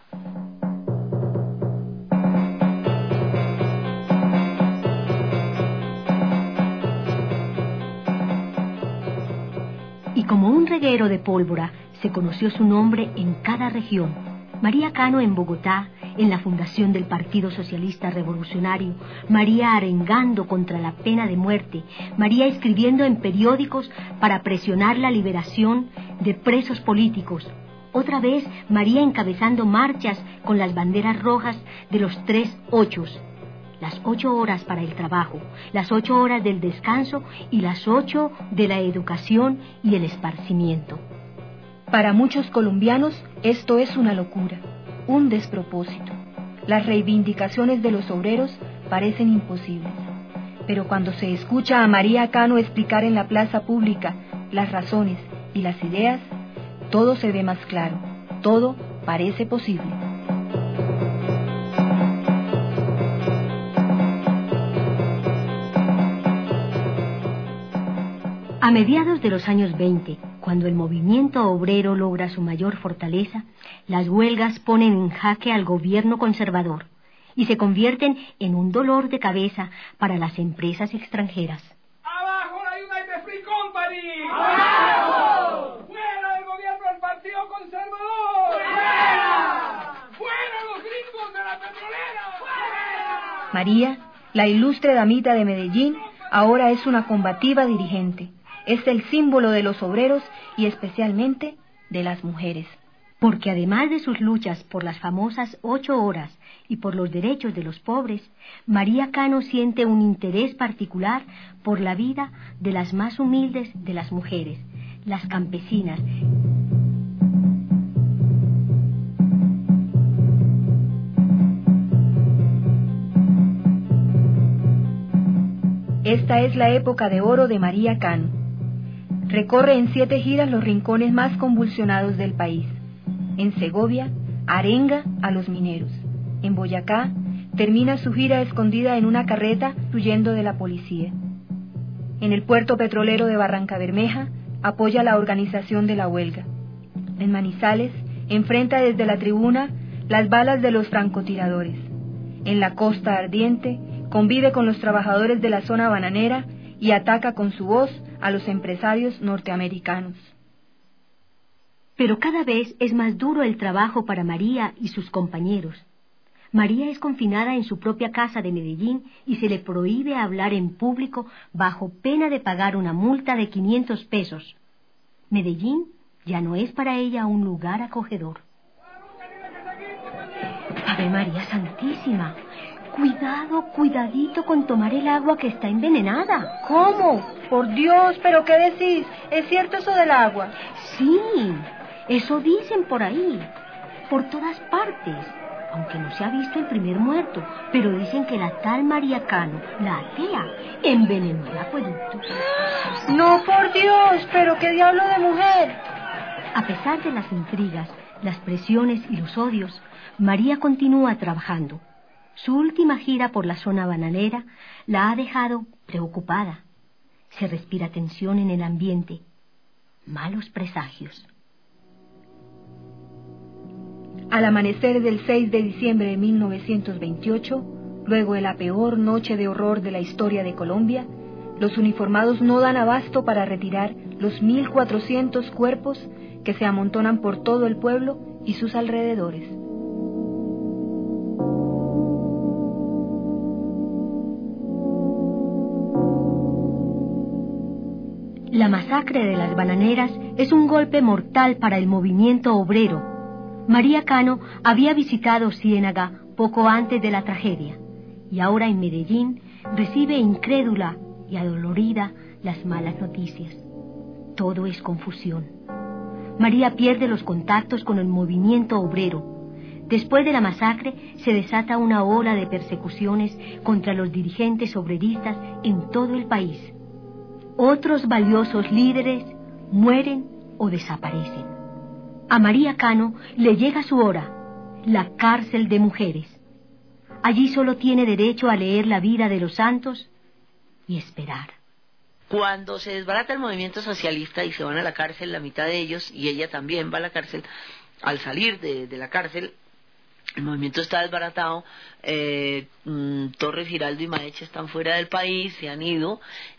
Y como un reguero de pólvora, se conoció su nombre en cada región. María Cano en Bogotá, en la fundación del Partido Socialista Revolucionario, María arengando contra la pena de muerte, María escribiendo en periódicos para presionar la liberación de presos políticos. Otra vez, María encabezando marchas con las banderas rojas de los tres ochos. Las ocho horas para el trabajo, las ocho horas del descanso y las ocho de la educación y el esparcimiento. Para muchos colombianos esto es una locura, un despropósito. Las reivindicaciones de los obreros parecen imposibles. Pero cuando se escucha a María Cano explicar en la plaza pública las razones y las ideas, todo se ve más claro, todo parece posible. A mediados de los años veinte, cuando el movimiento obrero logra su mayor fortaleza, las huelgas ponen en jaque al gobierno conservador y se convierten en un dolor de cabeza para las empresas extranjeras. ¡Abajo la United Free Company! ¡Abajo! ¡Fuera del gobierno del Partido Conservador! ¡Fuera! ¡Fuera los gringos de la petrolera! ¡Fuera! María, la ilustre damita de Medellín, ahora es una combativa dirigente. Es el símbolo de los obreros y especialmente de las mujeres. Porque además de sus luchas por las famosas ocho horas y por los derechos de los pobres, María Cano siente un interés particular por la vida de las más humildes de las mujeres, las campesinas. Esta es la época de oro de María Cano. Recorre en siete giras los rincones más convulsionados del país. En Segovia, arenga a los mineros. En Boyacá, termina su gira escondida en una carreta huyendo de la policía. En el puerto petrolero de Barrancabermeja, apoya la organización de la huelga. En Manizales, enfrenta desde la tribuna las balas de los francotiradores. En la Costa Ardiente, convive con los trabajadores de la zona bananera y ataca con su voz a los empresarios norteamericanos. Pero cada vez es más duro el trabajo para María y sus compañeros. María es confinada en su propia casa de Medellín y se le prohíbe hablar en público bajo pena de pagar una multa de quinientos pesos. Medellín ya no es para ella un lugar acogedor. Ave María Santísima, cuidado, cuidadito con tomar el agua que está envenenada. ¿Cómo? Por Dios, ¿pero qué decís? ¿Es cierto eso del agua? Sí, eso dicen por ahí, por todas partes, aunque no se ha visto el primer muerto, pero dicen que la tal María Cano, la atea, envenenó el acueducto. No, por Dios, ¿pero qué diablo de mujer? A pesar de las intrigas, las presiones y los odios, María continúa trabajando. Su última gira por la zona bananera la ha dejado preocupada. Se respira tensión en el ambiente, malos presagios. Al amanecer del seis de diciembre de mil novecientos veintiocho, luego de la peor noche de horror de la historia de Colombia, los uniformados no dan abasto para retirar los mil cuatrocientos cuerpos que se amontonan por todo el pueblo y sus alrededores. La masacre de las bananeras es un golpe mortal para el movimiento obrero. María Cano había visitado Ciénaga poco antes de la tragedia y ahora en Medellín recibe incrédula y adolorida las malas noticias. Todo es confusión. María pierde los contactos con el movimiento obrero. Después de la masacre se desata una ola de persecuciones contra los dirigentes obreristas en todo el país. Otros valiosos líderes mueren o desaparecen. A María Cano le llega su hora, la cárcel de mujeres. Allí solo tiene derecho a leer la vida de los santos y esperar. Cuando se desbarata el movimiento socialista y se van a la cárcel la mitad de ellos, y ella también va a la cárcel, al salir de, de la cárcel, el movimiento está desbaratado, eh, Torres, Giraldo y Maeche están fuera del país, se han ido,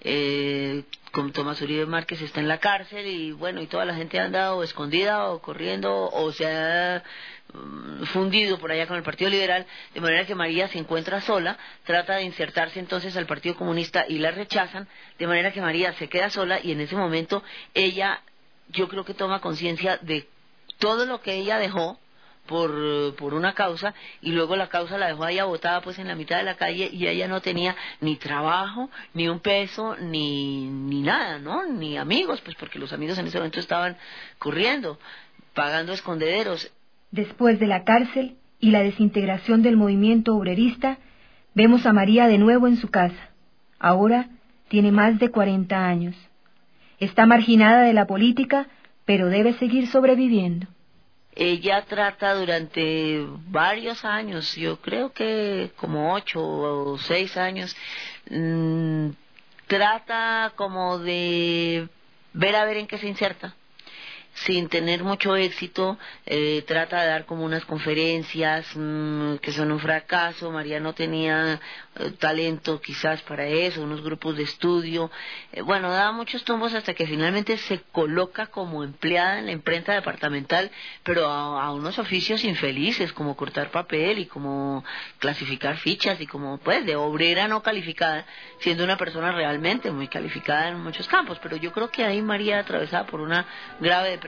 eh, con Tomás Uribe Márquez está en la cárcel y bueno, y toda la gente ha andado escondida o corriendo o se ha um, fundido por allá con el Partido Liberal, de manera que María se encuentra sola, trata de insertarse entonces al Partido Comunista y la rechazan, de manera que María se queda sola y en ese momento ella, yo creo que toma conciencia de todo lo que ella dejó por por una causa y luego la causa la dejó ahí botada pues en la mitad de la calle y ella no tenía ni trabajo, ni un peso, ni ni nada, ¿no? Ni amigos, pues porque los amigos en ese momento estaban corriendo, pagando escondederos. Después de la cárcel y la desintegración del movimiento obrerista, vemos a María de nuevo en su casa. Ahora tiene más de cuarenta años. Está marginada de la política, pero debe seguir sobreviviendo. Ella trata durante varios años, yo creo que como ocho o seis años, mmm, trata como de ver a ver en qué se inserta. Sin tener mucho éxito, eh, trata de dar como unas conferencias mmm, que son un fracaso. María no tenía eh, talento quizás para eso, unos grupos de estudio. Eh, bueno, daba muchos tumbos hasta que finalmente se coloca como empleada en la imprenta departamental, pero a, a unos oficios infelices, como cortar papel y como clasificar fichas y como pues de obrera no calificada, siendo una persona realmente muy calificada en muchos campos. Pero yo creo que ahí María atravesaba por una grave depresión.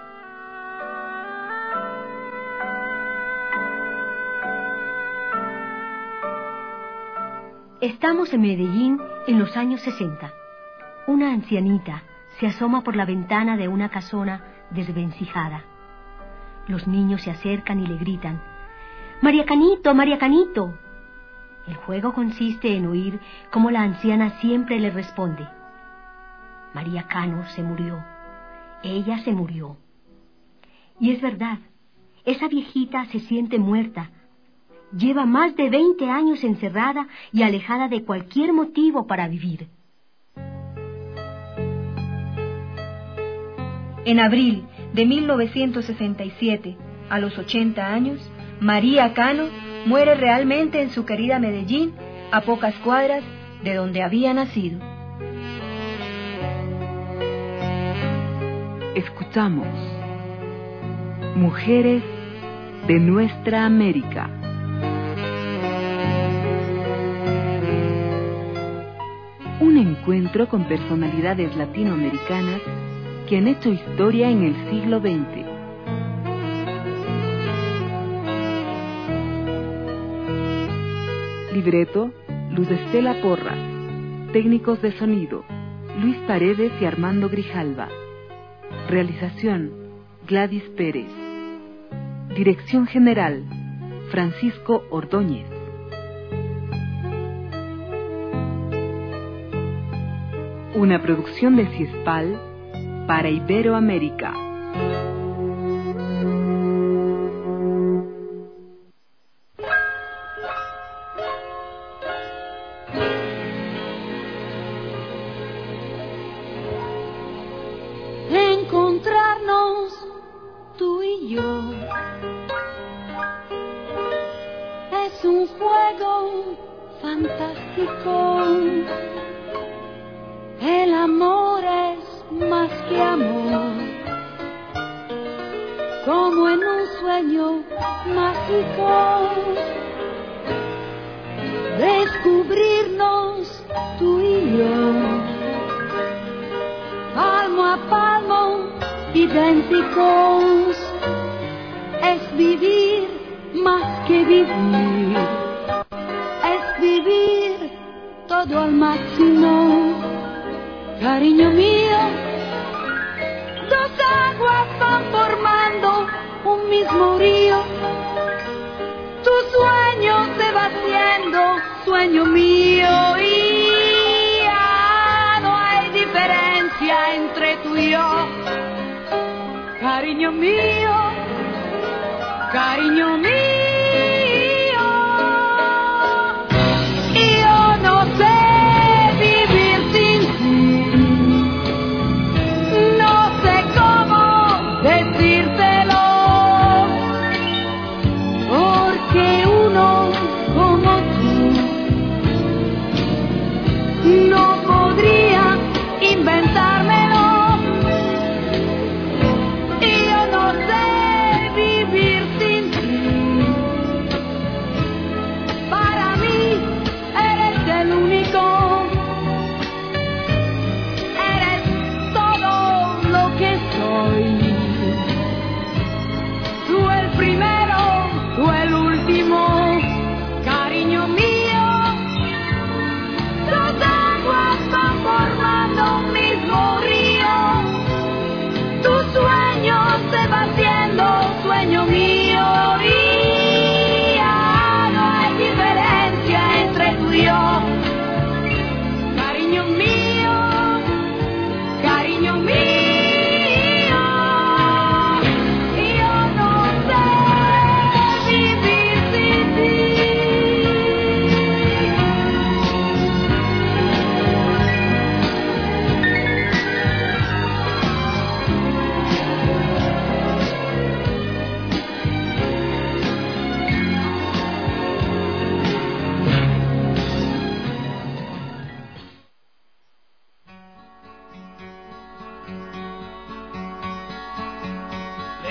Estamos en Medellín en los años sesenta. Una ancianita se asoma por la ventana de una casona desvencijada. Los niños se acercan y le gritan: ¡María Canito, María Canito! El juego consiste en oír cómo la anciana siempre le responde: María Cano se murió. Ella se murió. Y es verdad, esa viejita se siente muerta. Lleva más de veinte años encerrada y alejada de cualquier motivo para vivir. En abril de mil novecientos sesenta y siete, a los ochenta años, María Cano muere realmente en su querida Medellín, a pocas cuadras de donde había nacido. Escuchamos Mujeres de Nuestra América. Un encuentro con personalidades latinoamericanas que han hecho historia en el siglo veinte. Libreto, Luz Estela Porras. Técnicos de sonido, Luis Paredes y Armando Grijalva. Realización, Gladys Pérez. Dirección General, Francisco Ordóñez. Una producción de CIESPAL para Iberoamérica. Encontrarnos tú y yo es un juego fantástico. El amor es más que amor, como en un sueño mágico. Descubrirnos tú y yo, palmo a palmo, idénticos. Es vivir más que vivir, es vivir todo al máximo. Cariño mío, dos aguas van formando un mismo río. Tu sueño se va haciendo sueño mío y ya no hay diferencia entre tú y yo. Cariño mío, cariño mío. Yo no sé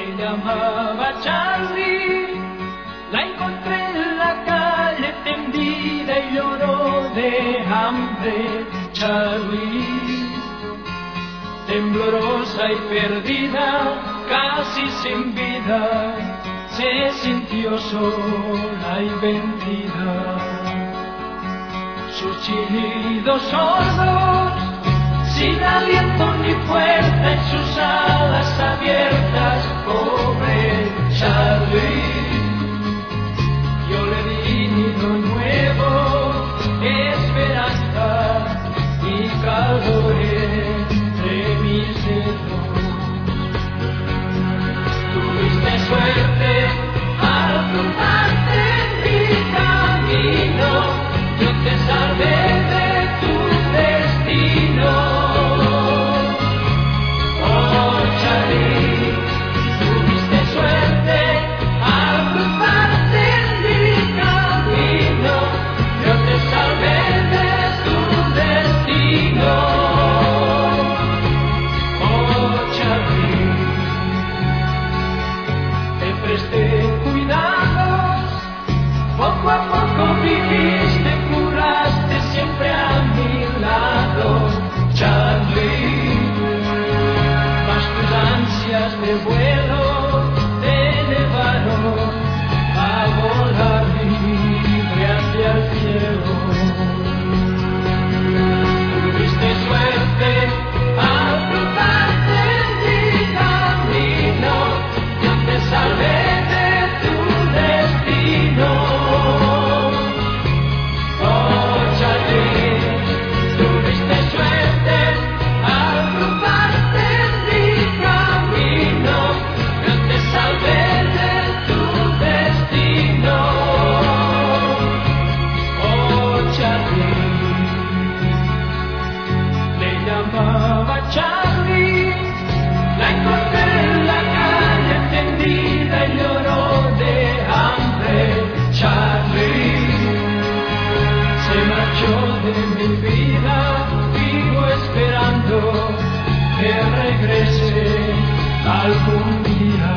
Se llamaba Charlie, la encontré en la calle tendida y lloró de hambre. Charlie, temblorosa y perdida, casi sin vida, se sintió sola y vendida. Sus chillidos sordos, sin aliento ni fuerza, en sus alas abiertas, pobre Charlie. Yo le di nido nuevo, esperanza y calor entre mis dedos. Tuviste suerte al cruzarte en mi camino, yo te salvé de tu destino. Oh Charlie, tuviste suerte al cruzarte en mi camino, yo te salvé de tu destino. Oh Charlie, te presté cuidados, poco a poco viviste, curaste siempre a mi lado, Charlie. Mas tus ansias de vuelo te llevaron a volar libre hacia el cielo. Tuviste suerte al cruzarte en mi camino, yo te salvé de tu destino. Oh Charlie, tuviste suerte al cruzarte en mi camino, yo te salvé de tu destino. Oh Charlie, le llamaba Charlie, la encontré en la calle tendida y lloró de hambre. Charlie se marchó de mi vida, vivo esperando que regrese algún día.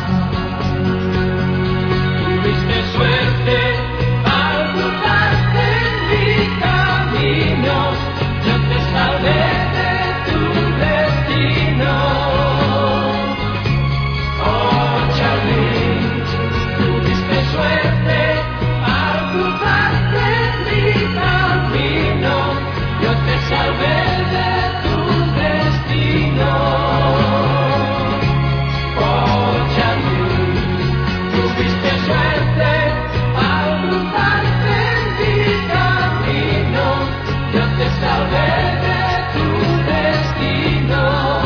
Tuviste suerte al cruzarte en mi camino, yo te salvé de tu destino. Oh Charlie, tuviste suerte al cruzarte en mi camino, yo te salvé de tu destino. Oh Charlie, tuviste suerte al cruzarte en mi camino, yo te salvé de tu destino.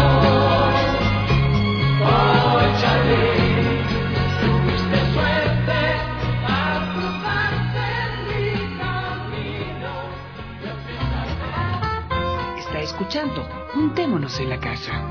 Oh Charlie, tuviste suerte al cruzarte en mi camino, yo te salvé. Está escuchando Juntémonos en la Casa.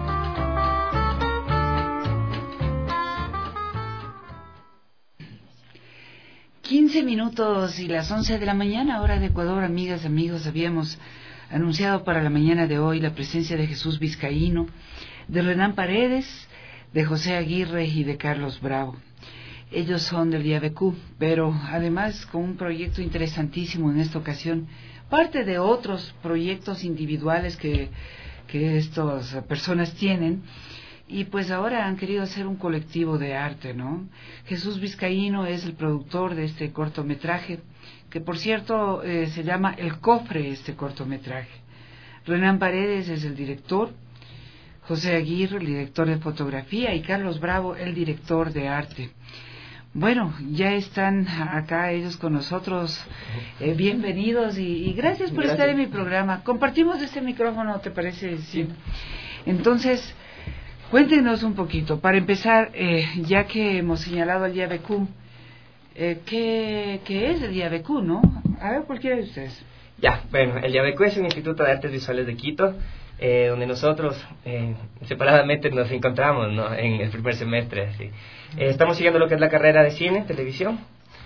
quince minutos y las once de la mañana, hora de Ecuador. Amigas, amigos, habíamos anunciado para la mañana de hoy la presencia de Jesús Vizcaíno, de Renán Paredes, de José Aguirre y de Carlos Bravo. Ellos son del I A B Q, pero además con un proyecto interesantísimo en esta ocasión, parte de otros proyectos individuales que, que estas personas tienen. Y pues ahora han querido hacer un colectivo de arte, ¿no? Jesús Vizcaíno es el productor de este cortometraje, que por cierto eh, se llama El Cofre, este cortometraje. Renán Paredes es el director, José Aguirre, el director de fotografía, y Carlos Bravo, el director de arte. Bueno, ya están acá ellos con nosotros. Eh, bienvenidos y, y gracias por gracias. estar en mi programa. Compartimos este micrófono, ¿te parece? Sí. Entonces, cuéntenos un poquito, para empezar, eh, ya que hemos señalado al I A B Q, eh, ¿qué, ¿qué es el I A B Q, no? A ver, cualquiera de ustedes. Ya, bueno, el I A B Q es un Instituto de Artes Visuales de Quito, eh, donde nosotros eh, separadamente nos encontramos, ¿no?, en el primer semestre. Así. Eh, estamos siguiendo lo que es la carrera de cine, televisión,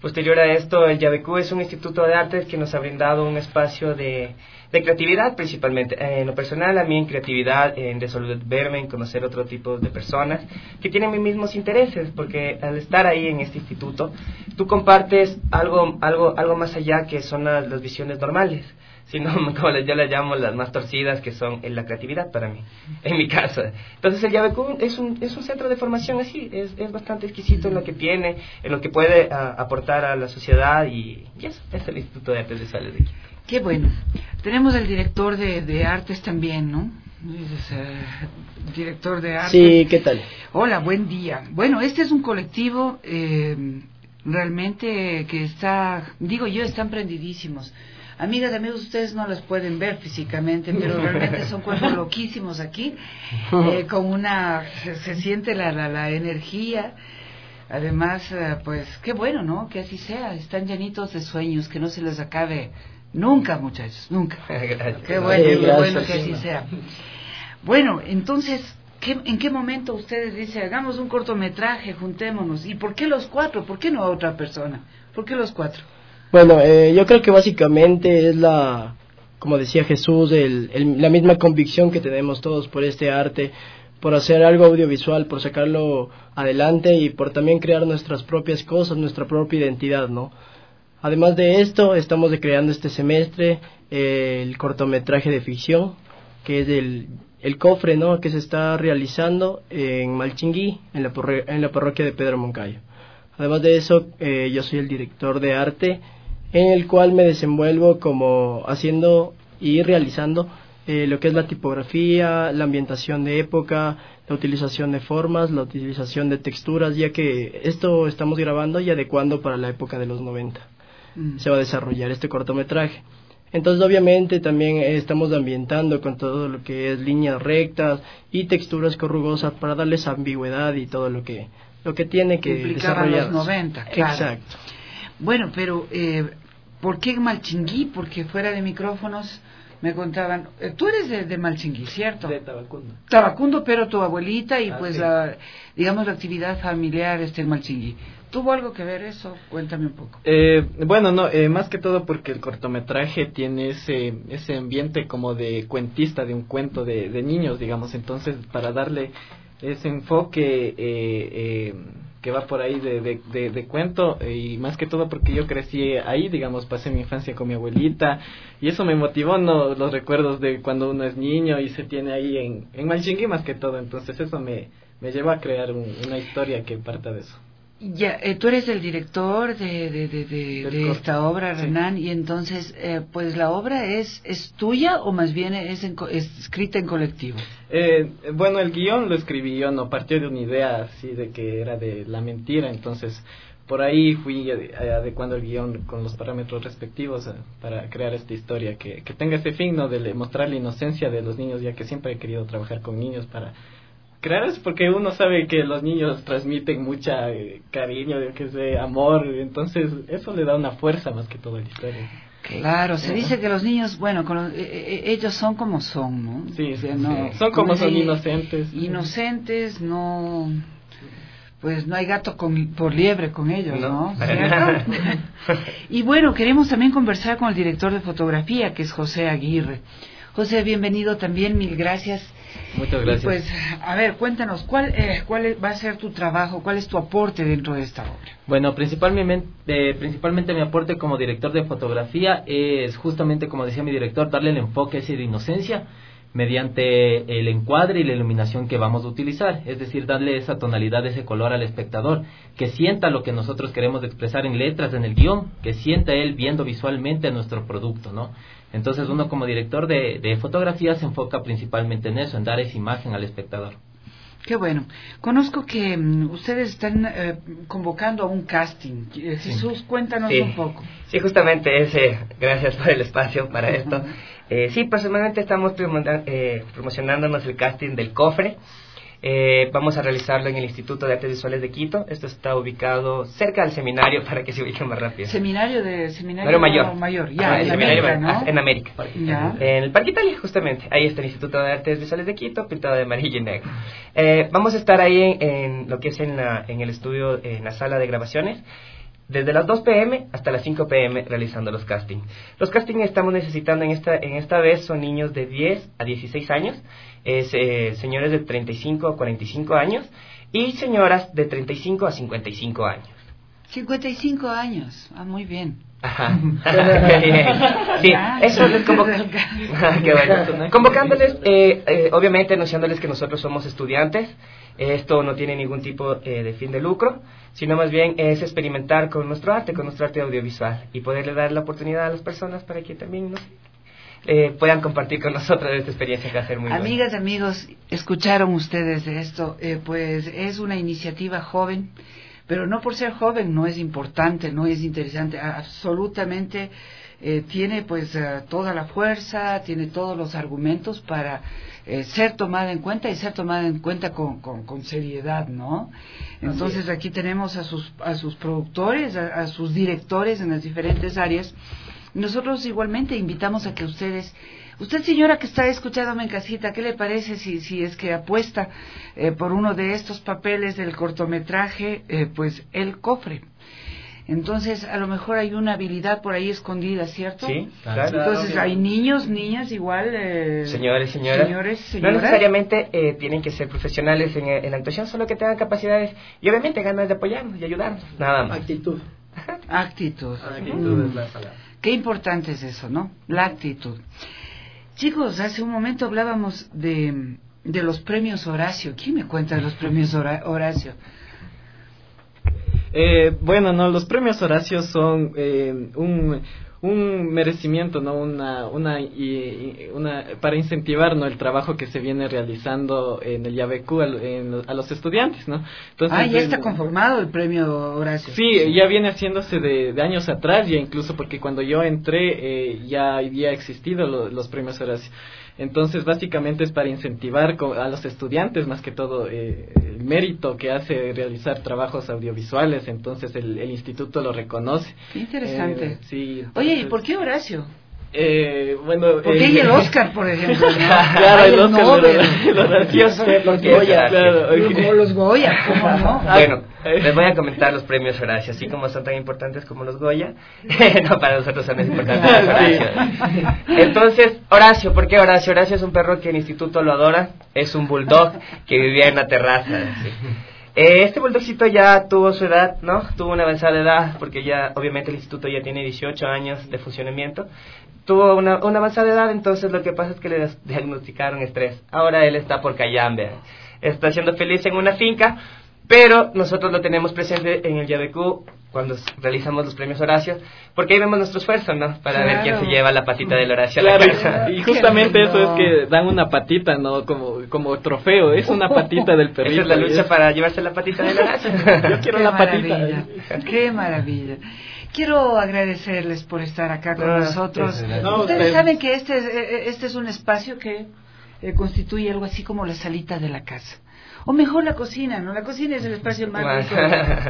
Posterior a esto, el Yabecú es un instituto de artes que nos ha brindado un espacio de, de creatividad principalmente. En lo personal, a mí en creatividad, en resolverme, en conocer otro tipo de personas que tienen mis mismos intereses, porque al estar ahí en este instituto, tú compartes algo, algo, algo más allá que son las, las visiones normales, sino como yo las llamo las más torcidas, que son en la creatividad para mí, en mi caso. Entonces el Yabecú es un, es un centro de formación así, es, es bastante exquisito en lo que tiene, en lo que puede a, aportar a la sociedad, y, y eso es el Instituto de Artes Visuales de Quito. Qué bueno. Tenemos el director de, de artes también, ¿no? Es, uh, director de artes. Sí, ¿qué tal? Hola, buen día. Bueno, este es un colectivo eh, realmente que está, digo yo, están prendidísimos. Amigas, amigos, ustedes no las pueden ver físicamente, pero realmente son cuerpos loquísimos aquí, eh, con una, se, se siente la, la, la energía. Además, eh, pues, qué bueno, ¿no? Que así sea, están llenitos de sueños, que no se les acabe nunca, muchachos, nunca. Gracias. Qué bueno, Sí, qué bueno gracias, que así sea. Bueno, entonces, ¿qué, ¿en qué momento ustedes dicen, hagamos un cortometraje, juntémonos? ¿Y por qué los cuatro? ¿Por qué no otra persona? ¿Por qué los cuatro? Bueno, eh, yo creo que básicamente es la, como decía Jesús, el, el, la misma convicción que tenemos todos por este arte, por hacer algo audiovisual, por sacarlo adelante y por también crear nuestras propias cosas, nuestra propia identidad, ¿no? Además de esto, estamos creando este semestre eh, el cortometraje de ficción, que es el, el cofre, ¿no?, que se está realizando en Malchinguí, en la, porre, en la parroquia de Pedro Moncayo. Además de eso, eh, yo soy el director de arte, en el cual me desenvuelvo como haciendo y realizando eh, lo que es la tipografía, la ambientación de época, la utilización de formas, la utilización de texturas, ya que esto estamos grabando y adecuando para la época de los noventa. Mm. Se va a desarrollar este cortometraje. Entonces, obviamente, también eh, estamos ambientando con todo lo que es líneas rectas y texturas corrugosas para darles ambigüedad y todo lo que lo que tiene que desarrollar. Los noventa, claro. Exacto. Bueno, pero eh, ¿por qué Malchinguí? Porque fuera de micrófonos me contaban, eh, tú eres de, de Malchinguí, ¿cierto? De Tabacundo. Tabacundo, pero tu abuelita y ah, pues sí. la, digamos la actividad familiar este en Malchinguí. ¿Tuvo algo que ver eso? Cuéntame un poco. Eh, bueno, no, eh, más que todo porque el cortometraje tiene ese ese ambiente como de cuentista, de un cuento de, de niños, digamos. Entonces, para darle ese enfoque eh, eh, que va por ahí de, de, de, de cuento, eh, y más que todo porque yo crecí ahí, digamos, pasé mi infancia con mi abuelita, y eso me motivó, ¿no?, los recuerdos de cuando uno es niño y se tiene ahí en, en Malchinguí más que todo. Entonces eso me, me lleva a crear un, una historia que parta de eso. Ya, eh, tú eres el director de, de, de, de, de esta obra, sí. Renan, y entonces, eh, pues la obra es es tuya o más bien es, en, es escrita en colectivo. Eh, bueno, el guión lo escribí yo, no partió de una idea así de que era de la mentira, entonces por ahí fui adecuando el guión con los parámetros respectivos eh, para crear esta historia que, que tenga ese fin, ¿no?, de mostrar la inocencia de los niños, ya que siempre he querido trabajar con niños para crear eso, porque uno sabe que los niños transmiten mucha eh, cariño, que sé, amor, entonces eso le da una fuerza más que todo a la historia. Claro, se dice que los niños, bueno, con los, eh, ellos son como son, ¿no? Sí, o sea, no, sí. son como son, hay, inocentes. Inocentes, no, pues no hay gato con, por liebre con ellos, ¿no? ¿no? Y bueno, queremos también conversar con el director de fotografía, que es José Aguirre. José, bienvenido también, mil gracias. Muchas gracias. Y pues, a ver, cuéntanos, ¿cuál, eh, ¿cuál va a ser tu trabajo? ¿Cuál es tu aporte dentro de esta obra? Bueno, principalmente, eh, principalmente mi aporte como director de fotografía es justamente, como decía mi director, darle el enfoque ese de inocencia mediante el encuadre y la iluminación que vamos a utilizar, es decir, darle esa tonalidad, ese color al espectador, que sienta lo que nosotros queremos expresar en letras, en el guión, que sienta él viendo visualmente nuestro producto, ¿no? Entonces uno como director de, de fotografía se enfoca principalmente en eso, en dar esa imagen al espectador. Qué bueno. Conozco que um, ustedes están eh, convocando a un casting. Eh, Jesús, sí. cuéntanos sí. un poco. Sí, justamente ese. Gracias por el espacio para uh-huh. esto. Eh, sí, personalmente estamos eh, promocionándonos el casting del cofre. Eh, vamos a realizarlo en el Instituto de Artes Visuales de Quito. Esto está ubicado cerca del seminario para que se ubiquen más rápido. Seminario de seminario mayor. mayor. Ya, ah, en América, ¿no? En América. Ya. En el Parque Italia, justamente. Ahí está el Instituto de Artes Visuales de Quito, pintado de amarillo y negro. Eh, vamos a estar ahí en, en lo que es en, la, en el estudio, en la sala de grabaciones. desde las dos pm hasta las cinco pm realizando los castings. Los castings que estamos necesitando en esta, en esta vez son niños de diez a dieciséis años, es, eh, señores de treinta y cinco a cuarenta y cinco años y señoras de treinta y cinco a cincuenta y cinco años. cincuenta y cinco años, ah, muy bien. Ajá. Sí, eso es como qué bueno. Convocándoles, eh, eh, obviamente anunciándoles que nosotros somos estudiantes. Esto no tiene ningún tipo eh, de fin de lucro, sino más bien es experimentar con nuestro arte, con nuestro arte audiovisual y poderle dar la oportunidad a las personas para que también no sé, eh, puedan compartir con nosotros esta experiencia que va a ser muy buena. Amigas, amigos, escucharon ustedes de esto, eh, pues es una iniciativa joven. Pero no por ser joven no es importante, no es interesante, absolutamente eh, tiene pues uh, toda la fuerza, tiene todos los argumentos para eh, ser tomada en cuenta y ser tomada en cuenta con, con, con seriedad, ¿no? Entonces aquí tenemos a sus, a sus productores, a, a sus directores en las diferentes áreas. Nosotros igualmente invitamos a que ustedes... Usted, señora, que está escuchándome en casita, ¿qué le parece si, si es que apuesta eh, por uno de estos papeles del cortometraje, eh, pues El Cofre? Entonces, a lo mejor hay una habilidad por ahí escondida, ¿cierto? Sí, claro. Entonces, hay niños, niñas, igual... Eh, señores, señoras. Señores, señoras. No necesariamente eh, tienen que ser profesionales en, en la actuación, solo que tengan capacidades y obviamente ganas de apoyarnos y ayudarnos, nada más. Actitud. Actitud. Actitud mm. es la palabra. Qué importante es eso, ¿no? La actitud. Chicos, hace un momento hablábamos de, de los premios Horacio. ¿Quién me cuenta de los premios Hora, Horacio? Eh, bueno, no, los premios Horacio son eh, un, un merecimiento, no, una, una, y, una, para incentivar, no, el trabajo que se viene realizando en el Yabecu a, en, a los estudiantes, ¿no? Entonces, ah, ya eh, está conformado el premio Horacio. Sí, ya viene haciéndose de, de años atrás, ya incluso porque cuando yo entré eh, ya había existido lo, los premios Horacio. Entonces, básicamente es para incentivar a los estudiantes, más que todo, eh, el mérito que hace realizar trabajos audiovisuales. Entonces, el, el instituto lo reconoce. Qué interesante. Eh, sí, entonces, oye, ¿y por qué Horacio? Eh, bueno, ¿por qué eh, y el Oscar, por ejemplo? ¿no? Claro, el, el Oscar, Nobel. Los Goya, claro. Los, los Goya, ¿cómo no? Bueno, les voy a comentar los premios Horacio, así como son tan importantes como los Goya, no, para nosotros son más importantes los Horacio. Entonces, Horacio, ¿por qué Horacio? Horacio es un perro que el instituto lo adora, es un bulldog que vivía en la terraza. ¿Sí? Eh, este bulldogcito ya tuvo su edad, ¿no? Tuvo una avanzada edad, porque ya, obviamente el instituto ya tiene dieciocho años de funcionamiento. Tuvo una, una avanzada edad, entonces lo que pasa es que le diagnosticaron estrés. Ahora él está por Cayambe, está siendo feliz en una finca, pero nosotros lo tenemos presente en el Yabecu cuando realizamos los premios Horacio, porque ahí vemos nuestro esfuerzo, ¿no? Para claro. ver quién se lleva la patita del Horacio claro, a la casa. Y justamente eso es que dan una patita, ¿no? Como, como trofeo, es una patita del perrito. Esa es la lucha es... para llevarse la patita del Horacio. Yo quiero Qué la maravilla. patita. Qué maravilla. Quiero agradecerles por estar acá con no, nosotros. No, Ustedes usted... saben que este es, este es un espacio que eh, constituye algo así como la salita de la casa. O mejor la cocina, ¿no? La cocina es el espacio más rico.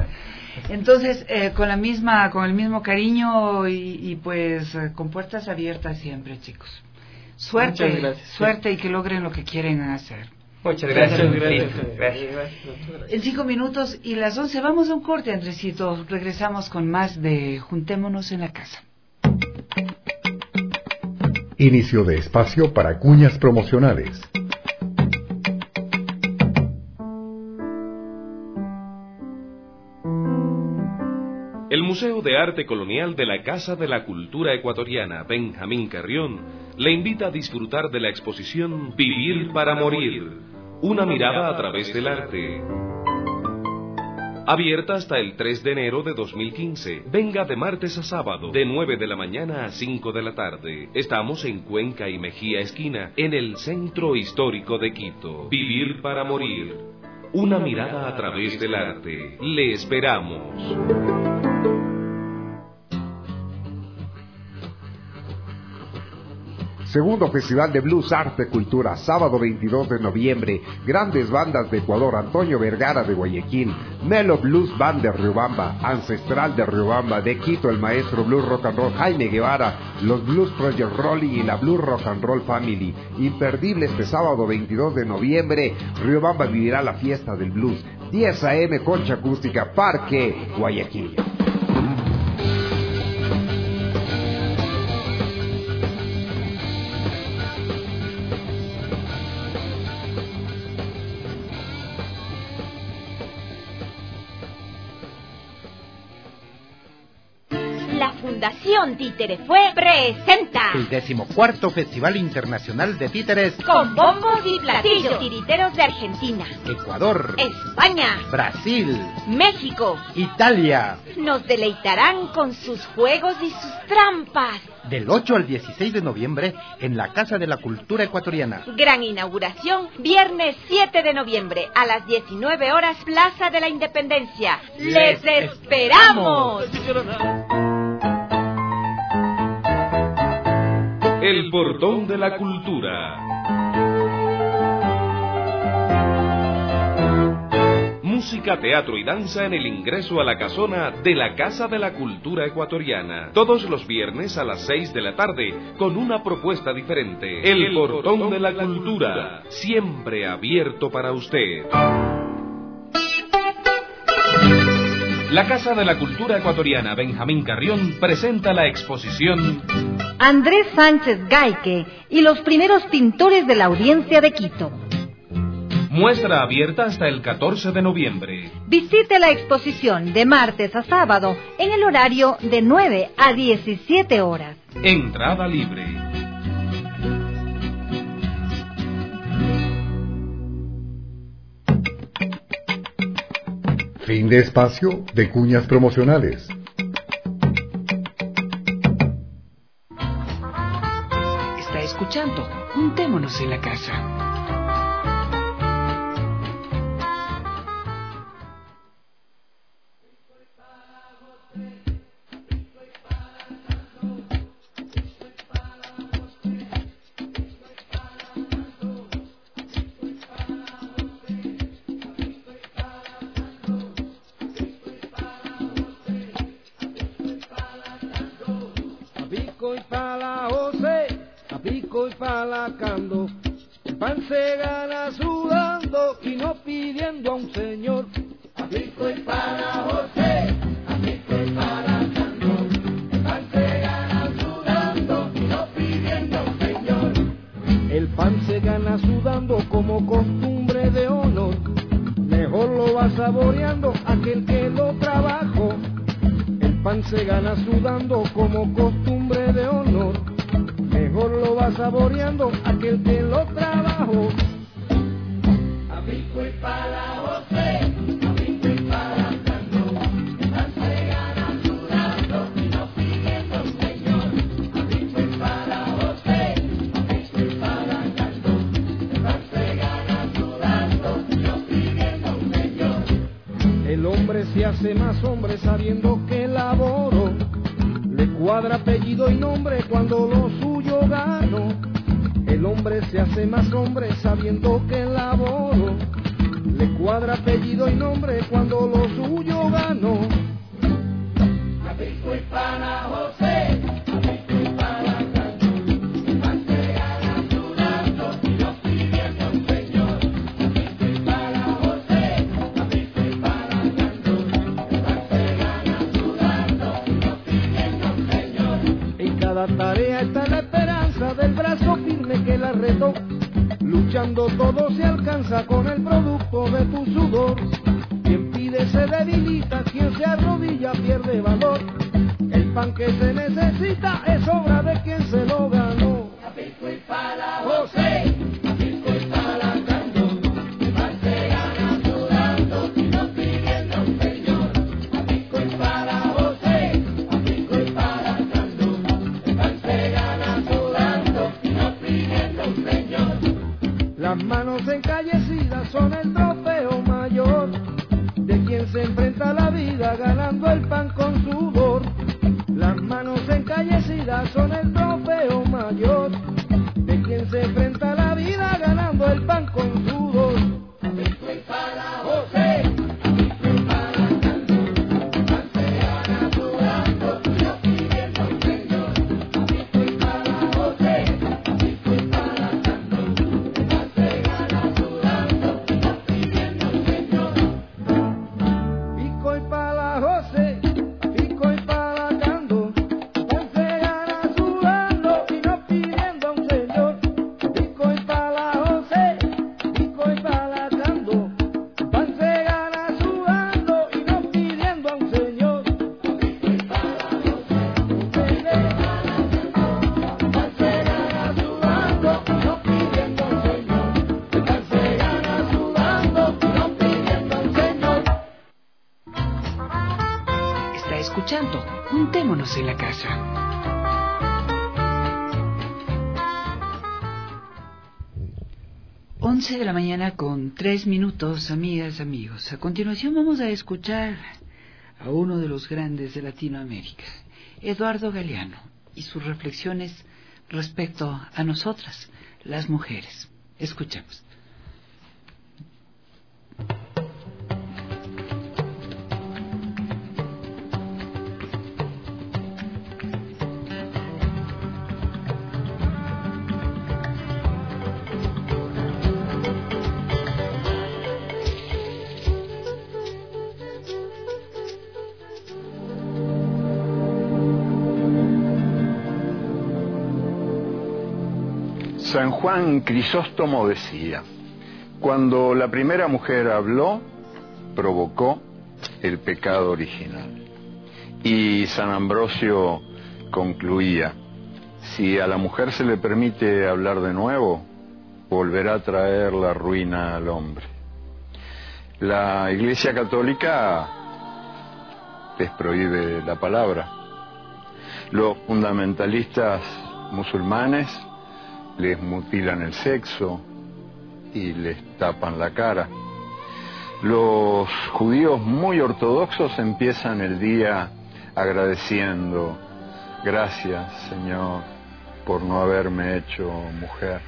Entonces, eh, con la misma, con el mismo cariño y, y pues eh, con puertas abiertas siempre, chicos. Suerte, gracias, suerte sí. Y que logren lo que quieren hacer. Muchas gracias. Muchas gracias. Sí, gracias. gracias. En cinco minutos y las once vamos a un corte, Andresito. Regresamos con más de Juntémonos en la Casa. Inicio de espacio para cuñas promocionales. El Museo de Arte Colonial de la Casa de la Cultura Ecuatoriana Benjamín Carrión le invita a disfrutar de la exposición Vivir para Morir, una mirada a través del arte. Abierta hasta el tres de enero de dos mil quince. Venga de martes a sábado, de nueve de la mañana a cinco de la tarde. Estamos en Cuenca y Mejía Esquina, en el Centro Histórico de Quito. Vivir para Morir, una mirada a través del arte. Le esperamos. Segundo Festival de Blues Arte Cultura, sábado veintidós de noviembre. Grandes bandas de Ecuador, Antonio Vergara de Guayaquil, Melo Blues Band de Riobamba, Ancestral de Riobamba, de Quito el maestro Blues Rock and Roll Jaime Guevara, los Blues Project Rolling y la Blues Rock and Roll Family. Imperdible este sábado veintidós de noviembre, Riobamba vivirá la fiesta del blues. diez a eme Concha Acústica, Parque Guayaquil. Fundación Títere Fue presenta el decimocuarto Festival Internacional de Títeres con bombos y platillos tiriteros de Argentina, Ecuador, España, Brasil, México, Italia. Nos deleitarán con sus juegos y sus trampas. Del ocho al dieciséis de noviembre en la Casa de la Cultura Ecuatoriana. Gran inauguración, viernes siete de noviembre a las diecinueve horas, Plaza de la Independencia. ¡Les esperamos! El Portón de la Cultura. Música, teatro y danza en el ingreso a la casona de la Casa de la Cultura Ecuatoriana. Todos los viernes a las seis de la tarde, con una propuesta diferente. El, el Portón, Portón de la, la Cultura, Cultura, siempre abierto para usted. La Casa de la Cultura Ecuatoriana Benjamín Carrión presenta la exposición Andrés Sánchez Gaique y los primeros pintores de la Audiencia de Quito. Muestra abierta hasta el catorce de noviembre. Visite la exposición de martes a sábado en el horario de nueve a diecisiete horas. Entrada libre. Fin de espacio de cuñas promocionales. Está escuchando. Juntémonos en la casa. El pan se gana sudando y no pidiendo a un señor. A pico y pala, José, a pico y pala, cando. El pan se gana sudando y no pidiendo a un señor. El pan se gana sudando como costumbre de honor. Mejor lo va saboreando aquel que lo trabajó. El pan se gana sudando como costumbre de honor. Mejor lo va saboreando aquel que lo trabajó. A pico y pala, José, a pico y pala, cando. El pan se gana sudando y no pidiendo un señor. A pico y pala, José, a pico y pala, cando. El pan se gana sudando y no pidiendo un señor. El hombre se hace más hombre sabiendo que laboró. Le cuadra apellido y nombre cuando lo suyo gano. El hombre se hace más hombre sabiendo que laboro. Le cuadra apellido y nombre cuando lo suyo gano. A pico y pana, José, a pico y pana, cando. El pan se gana sudando y no pidiendo un señor. A pico y pana, José, a pico y pana, cando. El pan se gana sudando y no pidiendo un señor. En cada tarea está la esperanza del brazo firme que la retó. Luchando todo se alcanza con el producto de tu sudor. Quien pide se debilita, quien se arrodilla pierde valor. El pan que se necesita es obra de quien se lo ganó. A pico y pala, José, a pico y pala, cando. El pan se gana sudando y no pidiendo un señor. A pico y pala, José, a pico y pala, cando. El pan se gana sudando y no pidiendo un señor. Las manos encallecidas son el trofeo mayor de quien se enfrenta a la vida ganando el pan con sudor. Las manos encallecidas son el trofeo mayor de quien se enfrenta a la vida ganando el pan con sudor. A pico y pala, José, a pico y pala, cando. El pan se gana sudando y no pidiendo un señor. A pico y pala, José, a pico y pala, cando. El pan se gana sudando y no pidiendo un señor. Pico y pala, José, escuchando. Juntémonos en la casa. Once de la mañana con tres minutos, amigas, amigos. A continuación vamos a escuchar a uno de los grandes de Latinoamérica, Eduardo Galeano, y sus reflexiones respecto a nosotras, las mujeres. Escuchemos. San Juan Crisóstomo decía: cuando la primera mujer habló, provocó el pecado original. Y San Ambrosio concluía: si a la mujer se le permite hablar de nuevo, volverá a traer la ruina al hombre. La Iglesia Católica les prohíbe la palabra. Los fundamentalistas musulmanes les mutilan el sexo y les tapan la cara. Los judíos muy ortodoxos empiezan el día agradeciendo: gracias, Señor, por no haberme hecho mujer.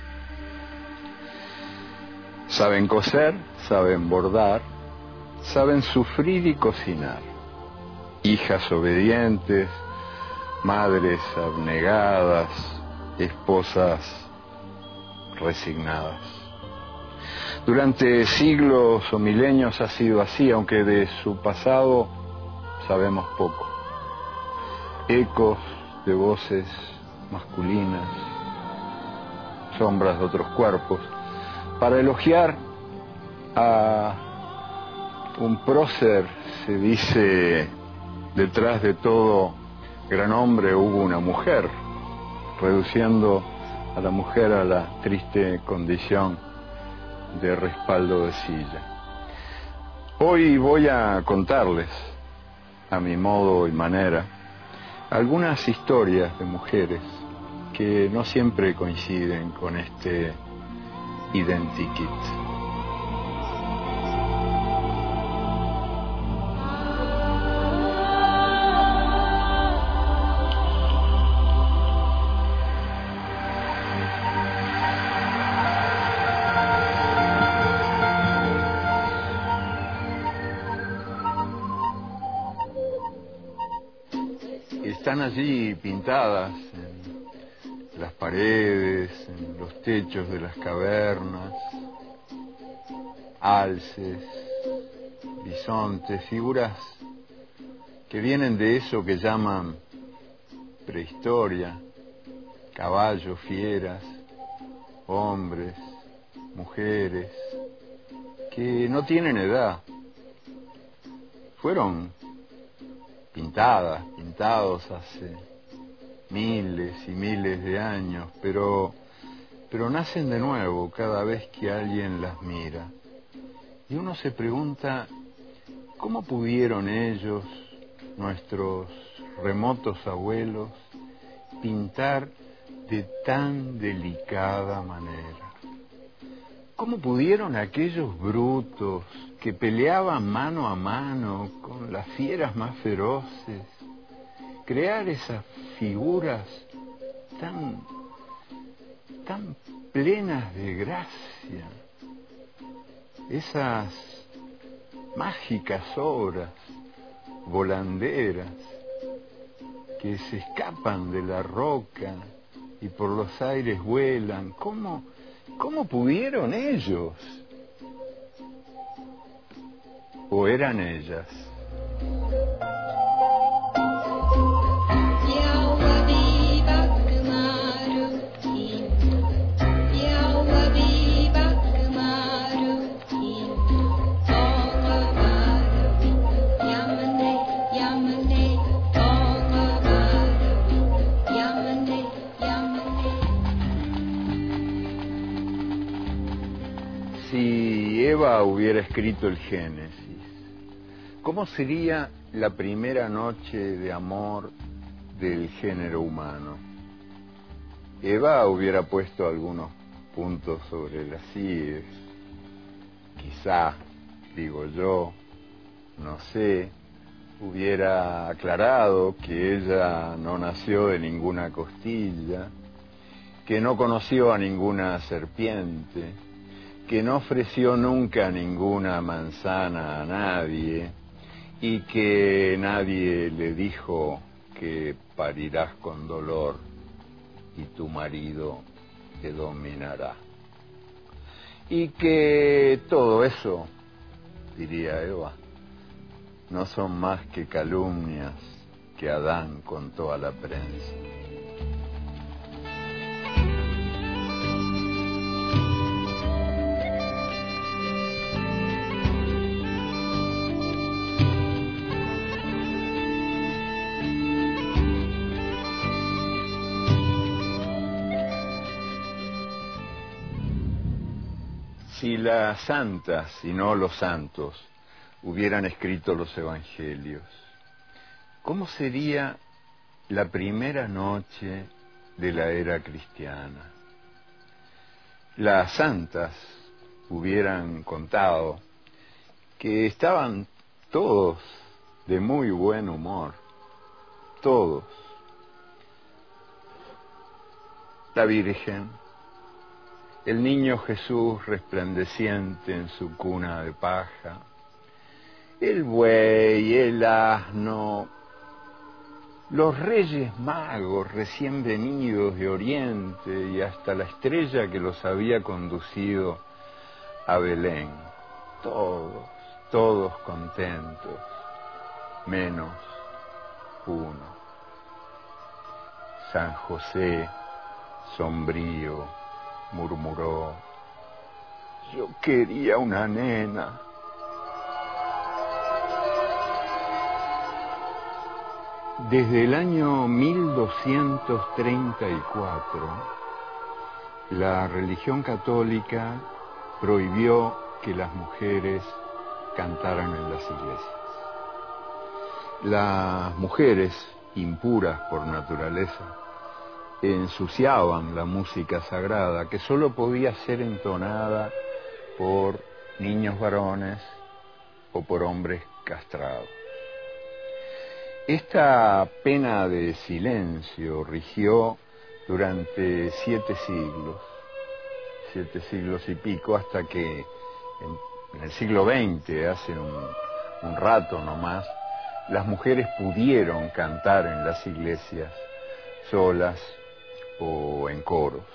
Saben coser, saben bordar, saben sufrir y cocinar. Hijas obedientes, madres abnegadas, esposas resignadas. Durante siglos o milenios ha sido así, aunque de su pasado sabemos poco. Ecos de voces masculinas, sombras de otros cuerpos. Para elogiar a un prócer se dice: detrás de todo gran hombre hubo una mujer, reduciendo a la mujer a la triste condición de respaldo de silla. Hoy voy a contarles, a mi modo y manera, algunas historias de mujeres que no siempre coinciden con este identikit. Están allí pintadas en las paredes, en los techos de las cavernas, alces, bisontes, figuras que vienen de eso que llaman prehistoria: caballos, fieras, hombres, mujeres, que no tienen edad. Fueron pintadas, pintados hace miles y miles de años, pero, pero nacen de nuevo cada vez que alguien las mira. Y uno se pregunta: ¿cómo pudieron ellos, nuestros remotos abuelos, pintar de tan delicada manera? ¿Cómo pudieron aquellos brutos que peleaban mano a mano con las fieras más feroces crear esas figuras tan, tan plenas de gracia, esas mágicas obras volanderas que se escapan de la roca y por los aires vuelan? ¿Cómo, cómo pudieron ellos? ¿O eran ellas? Si Eva hubiera escrito el Génesis, ¿cómo sería la primera noche de amor del género humano. Eva hubiera puesto algunos puntos sobre las íes, quizá, digo yo, no sé, hubiera aclarado que ella no nació de ninguna costilla, que no conoció a ninguna serpiente, que no ofreció nunca ninguna manzana a nadie y que nadie le dijo que parirás con dolor y tu marido te dominará. Y que todo eso, diría Eva, no son más que calumnias que Adán contó a la prensa. Si las santas y no los santos hubieran escrito los evangelios, ¿cómo sería la primera noche de la era cristiana? Las santas hubieran contado que estaban todos de muy buen humor, todos. La Virgen, el niño Jesús resplandeciente en su cuna de paja, el buey, el asno, los reyes magos recién venidos de Oriente y hasta la estrella que los había conducido a Belén. Todos, todos contentos, menos uno. San José, sombrío, murmuró: yo quería una nena. Desde el año mil doscientos treinta y cuatro, la religión católica prohibió que las mujeres cantaran en las iglesias. Las mujeres, impuras por naturaleza, ensuciaban la música sagrada, que solo podía ser entonada por niños varones o por hombres castrados. Esta pena de silencio rigió durante siete siglos, siete siglos y pico, hasta que en, en el siglo veinte, hace un, un rato nomás, las mujeres pudieron cantar en las iglesias solas o en coros.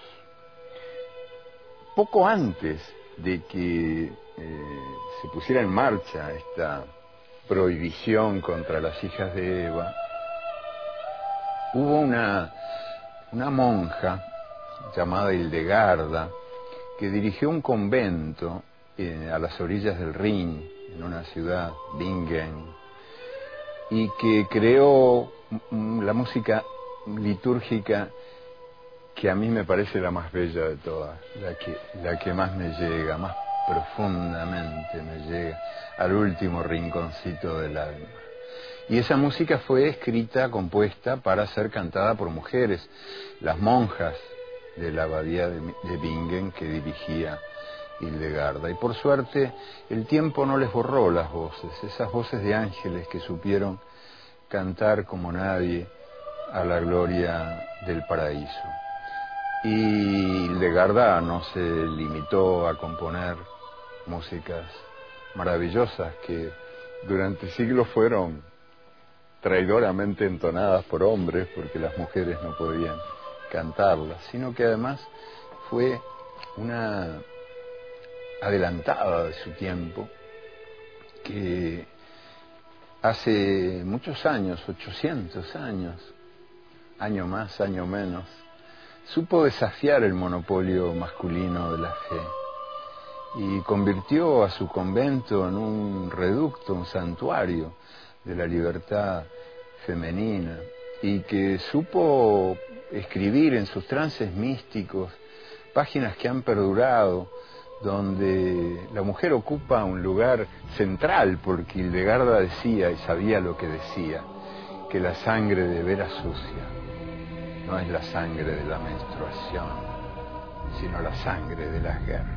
Poco antes de que eh, se pusiera en marcha esta prohibición contra las hijas de Eva, hubo una, una monja llamada Hildegarda que dirigió un convento eh, a las orillas del Rin, en una ciudad, Bingen, y que creó la música litúrgica que a mí me parece la más bella de todas, la que, la que más me llega, más profundamente me llega al último rinconcito del alma. Y esa música fue escrita, compuesta para ser cantada por mujeres, las monjas de la abadía de, de Bingen que dirigía Hildegarda. Y por suerte el tiempo no les borró las voces, esas voces de ángeles que supieron cantar como nadie a la gloria del paraíso. Y Hildegarda no se limitó a componer músicas maravillosas que durante siglos fueron traidoramente entonadas por hombres porque las mujeres no podían cantarlas, sino que además fue una adelantada de su tiempo que hace muchos años, ochocientos años, año más, año menos, supo desafiar el monopolio masculino de la fe y convirtió a su convento en un reducto, un santuario de la libertad femenina, y que supo escribir en sus trances místicos páginas que han perdurado donde la mujer ocupa un lugar central, porque Hildegarda decía, y sabía lo que decía, que la sangre de veras sucia no es la sangre de la menstruación, sino la sangre de las guerras.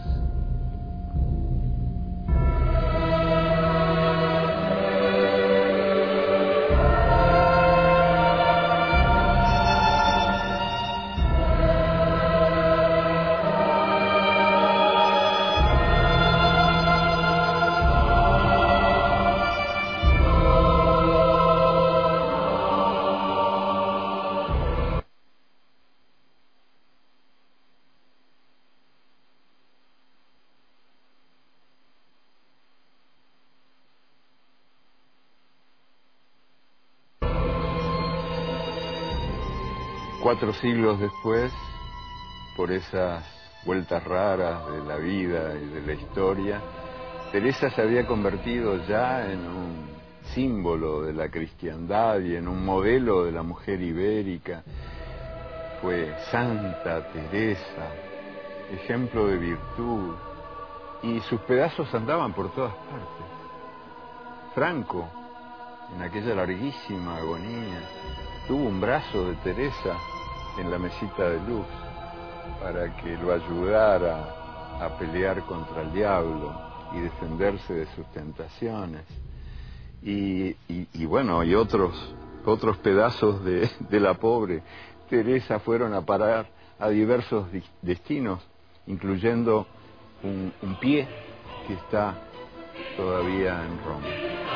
Cuatro siglos después, por esas vueltas raras de la vida y de la historia, Teresa se había convertido ya en un símbolo de la cristiandad y en un modelo de la mujer ibérica. Fue Santa Teresa, ejemplo de virtud, y sus pedazos andaban por todas partes. Franco, en aquella larguísima agonía, tuvo un brazo de Teresa en la mesita de luz para que lo ayudara a pelear contra el diablo y defenderse de sus tentaciones. Y, y, y bueno, y otros, otros pedazos de, de la pobre Teresa fueron a parar a diversos destinos, incluyendo un, un pie que está todavía en Roma.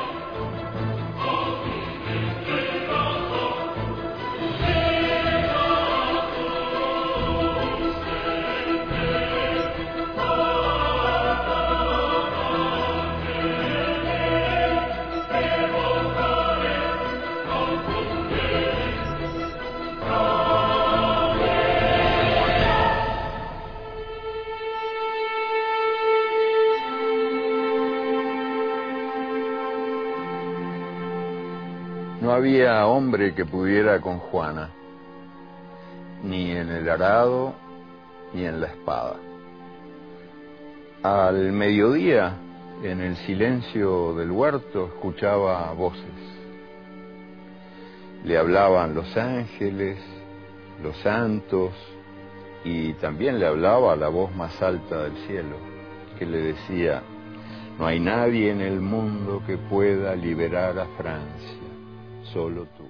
No había hombre que pudiera con Juana, ni en el arado, ni en la espada. Al mediodía, en el silencio del huerto, escuchaba voces. Le hablaban los ángeles, los santos, y también le hablaba la voz más alta del cielo, que le decía: no hay nadie en el mundo que pueda liberar a Francia. Solo tú.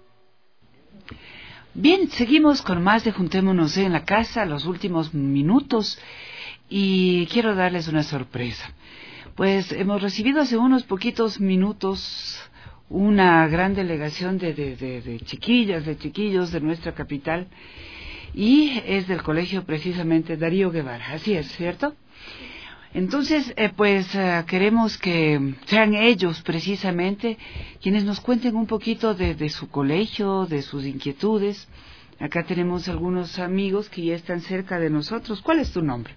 Bien, seguimos con más de Juntémonos en la Casa, los últimos minutos, y quiero darles una sorpresa. Pues hemos recibido hace unos poquitos minutos una gran delegación de, de, de, de chiquillas, de chiquillos de nuestra capital, y es del colegio precisamente Darío Guevara, así es, ¿cierto? Entonces, eh, pues uh, queremos que sean ellos precisamente quienes nos cuenten un poquito de, de su colegio, de sus inquietudes. Acá tenemos algunos amigos que ya están cerca de nosotros. ¿Cuál es tu nombre?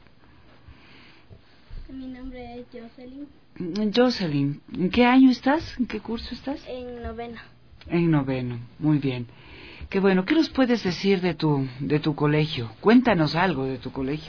Mi nombre es Jocelyn. Jocelyn, ¿en qué año estás? ¿En qué curso estás? En noveno. En noveno, muy bien. Qué bueno. ¿Qué nos puedes decir de tu, de tu colegio? Cuéntanos algo de tu colegio.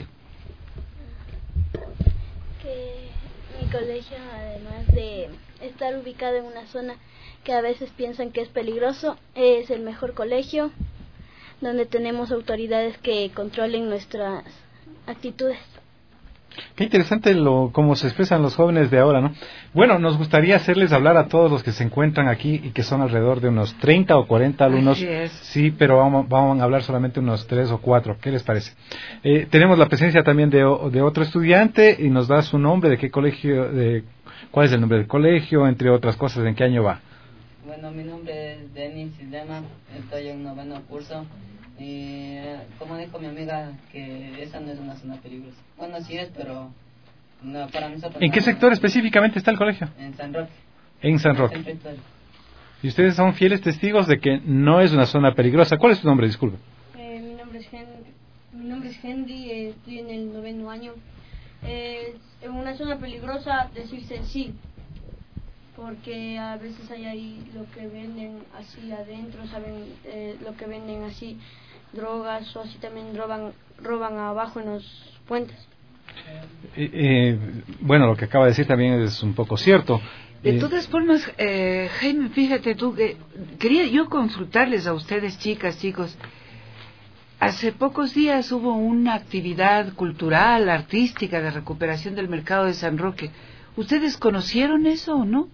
Mi colegio, además de estar ubicado en una zona que a veces piensan que es peligroso, es el mejor colegio, donde tenemos autoridades que controlen nuestras actitudes. Qué interesante lo cómo se expresan los jóvenes de ahora, ¿no? Bueno, nos gustaría hacerles hablar a todos los que se encuentran aquí y que son alrededor de unos treinta o cuarenta alumnos. Así es. Sí, pero vamos, vamos a hablar solamente unos tres o cuatro. ¿Qué les parece? Eh, tenemos la presencia también de, de otro estudiante y nos da su nombre, de qué colegio, de cuál es el nombre del colegio, entre otras cosas, en qué año va. Bueno, mi nombre es Denis Silema, estoy en noveno curso. Y como dijo mi amiga, que esa no es una zona peligrosa. Bueno, sí es, pero no, para nosotros. ¿En qué sector específicamente está el colegio? En San Roque. En San Roque. Y ustedes son fieles testigos de que no es una zona peligrosa. ¿Cuál es tu nombre? Disculpe. Eh, mi nombre es Henry, mi nombre es Henry, eh, estoy en el noveno año. Eh, en una zona peligrosa decirse sí, porque a veces hay ahí lo que venden así adentro, saben eh, lo que venden así, drogas, o así también roban roban abajo en los puentes. Eh, eh, bueno, lo que acaba de decir también es un poco cierto. De Eh, todas formas, eh, Jaime, fíjate tú que quería yo consultarles a ustedes, chicas, chicos. Hace pocos días hubo una actividad cultural, artística, de recuperación del mercado de San Roque. ¿Ustedes conocieron eso o no?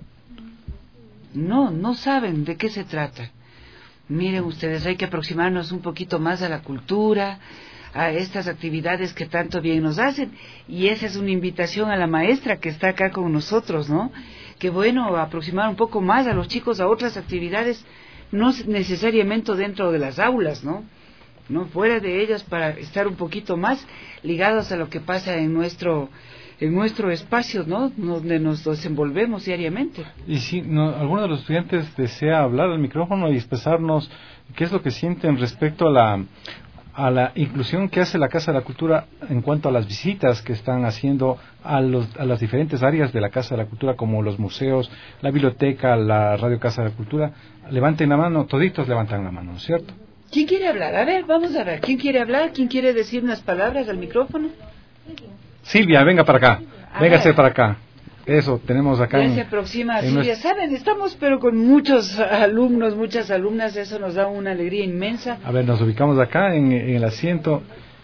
No, no saben de qué se trata. Miren ustedes, hay que aproximarnos un poquito más a la cultura, a estas actividades que tanto bien nos hacen, y esa es una invitación a la maestra que está acá con nosotros, ¿no? Que bueno, aproximar un poco más a los chicos a otras actividades, no necesariamente dentro de las aulas, ¿no? No fuera de ellas, para estar un poquito más ligados a lo que pasa en nuestro en nuestro espacio, ¿no? Donde nos desenvolvemos diariamente. Y si no, alguno de los estudiantes desea hablar al micrófono y expresarnos qué es lo que sienten respecto a la a la inclusión que hace la Casa de la Cultura en cuanto a las visitas que están haciendo a, los, a las diferentes áreas de la Casa de la Cultura, como los museos, la biblioteca, la Radio Casa de la Cultura. Levanten la mano, toditos levantan la mano, ¿no es cierto? ¿Quién quiere hablar? A ver, vamos a ver. ¿Quién quiere hablar? ¿Quién quiere decir unas palabras al micrófono? Silvia, venga para acá. Véngase para acá. Eso, tenemos acá. Ya en, se aproxima en Silvia. nuestro... Saben, estamos pero con muchos alumnos, muchas alumnas. Eso nos da una alegría inmensa. A ver, nos ubicamos acá en, en el asiento.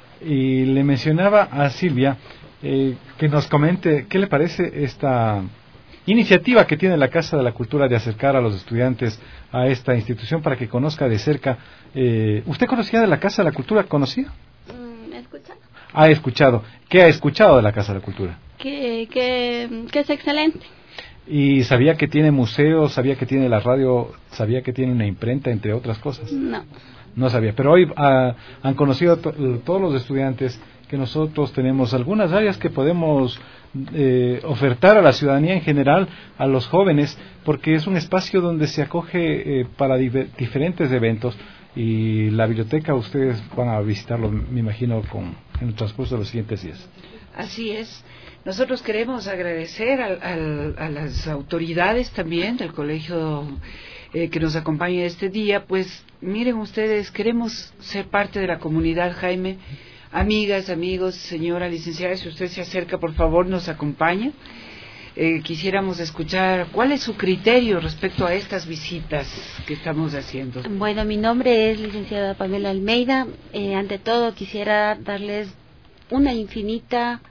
Y le mencionaba a Silvia eh, que nos comente qué le parece esta iniciativa que tiene la Casa de la Cultura de acercar a los estudiantes a esta institución para que conozca de cerca. Eh, ¿Usted conocía de la Casa de la Cultura? ¿Conocía? Mm, ¿he escuchado? Ha escuchado. ¿Qué ha escuchado de la Casa de la Cultura? Que, que, que es excelente. ¿Y sabía que tiene museos, sabía que tiene la radio, sabía que tiene una imprenta, entre otras cosas? No. No sabía, pero hoy ah, han conocido to todos los estudiantes que nosotros tenemos algunas áreas que podemos eh, ofertar a la ciudadanía en general, a los jóvenes, porque es un espacio donde se acoge eh, para diferentes eventos. Y la biblioteca ustedes van a visitarlo, me imagino, con, en el transcurso de los siguientes días. Así es. Nosotros queremos agradecer al, al, a las autoridades también del colegio eh, que nos acompaña este día. Pues miren ustedes, queremos ser parte de la comunidad, Jaime. Amigas, amigos, señora licenciada, si usted se acerca, por favor, nos acompaña. Eh, quisiéramos escuchar cuál es su criterio respecto a estas visitas que estamos haciendo. Bueno, mi nombre es licenciada Pamela Almeida. Eh, ante todo quisiera darles una infinita,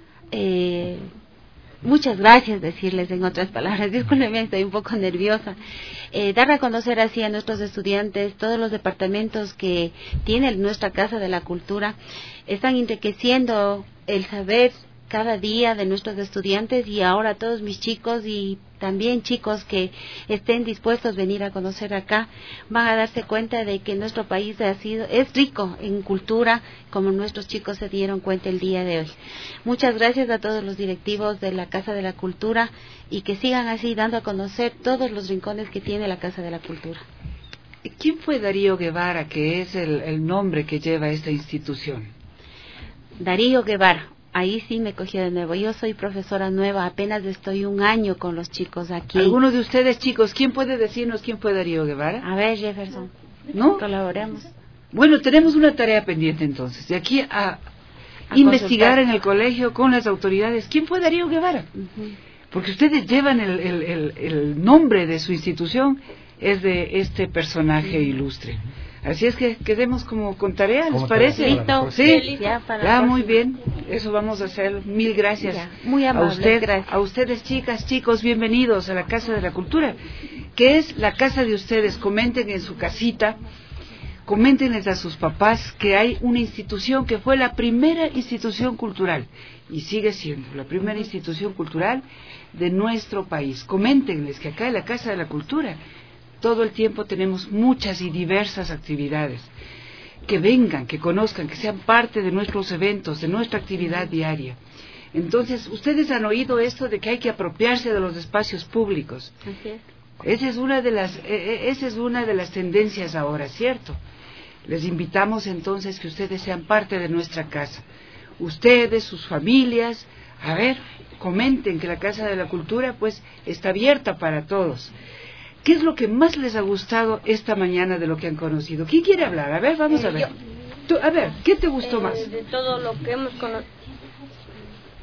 eh, muchas gracias, decirles en otras palabras. Discúlpenme, estoy un poco nerviosa. Eh, dar a conocer así a nuestros estudiantes todos los departamentos que tiene nuestra Casa de la Cultura. Están enriqueciendo el saber cada día de nuestros estudiantes, y ahora todos mis chicos y también chicos que estén dispuestos a venir a conocer acá van a darse cuenta de que nuestro país ha sido es rico en cultura, como nuestros chicos se dieron cuenta el día de hoy. Muchas gracias a todos los directivos de la Casa de la Cultura, y que sigan así dando a conocer todos los rincones que tiene la Casa de la Cultura. ¿Quién fue Darío Guevara, que es el, el nombre que lleva esta institución? Darío Guevara. Ahí sí me cogió de nuevo. Yo soy profesora nueva, apenas estoy un año con los chicos aquí. ¿Alguno de ustedes, chicos, quién puede decirnos quién fue Darío Guevara? A ver, Jefferson. ¿No? Colaboremos. Bueno, tenemos una tarea pendiente entonces, de aquí a, a investigar consultar en el colegio con las autoridades. ¿Quién fue Darío Guevara? Uh-huh. Porque ustedes llevan el, el, el, el nombre de su institución, es de este personaje ilustre. Así es que quedemos como con tarea, ¿les parece? Listo. Sí, ya, para ya muy bien, eso vamos a hacer. Mil gracias. Ya, muy amable, a usted, gracias. A ustedes, chicas, chicos, bienvenidos a la Casa de la Cultura, que es la casa de ustedes. Comenten en su casita, coméntenles a sus papás que hay una institución que fue la primera institución cultural, y sigue siendo la primera institución cultural de nuestro país. Coméntenles que acá en la Casa de la Cultura todo el tiempo tenemos muchas y diversas actividades. Que vengan, que conozcan, que sean parte de nuestros eventos, de nuestra actividad diaria. Entonces, ustedes han oído esto de que hay que apropiarse de los espacios públicos. Así es. Esa es una de las, esa es una de las tendencias ahora, ¿cierto? Les invitamos entonces que ustedes sean parte de nuestra casa. Ustedes, sus familias, a ver, comenten que la Casa de la Cultura pues está abierta para todos. ¿Qué es lo que más les ha gustado esta mañana de lo que han conocido? ¿Quién quiere hablar? A ver, vamos eh, a ver. Yo. Tú, a ver, ¿qué te gustó eh, más? De todo lo que hemos conocido.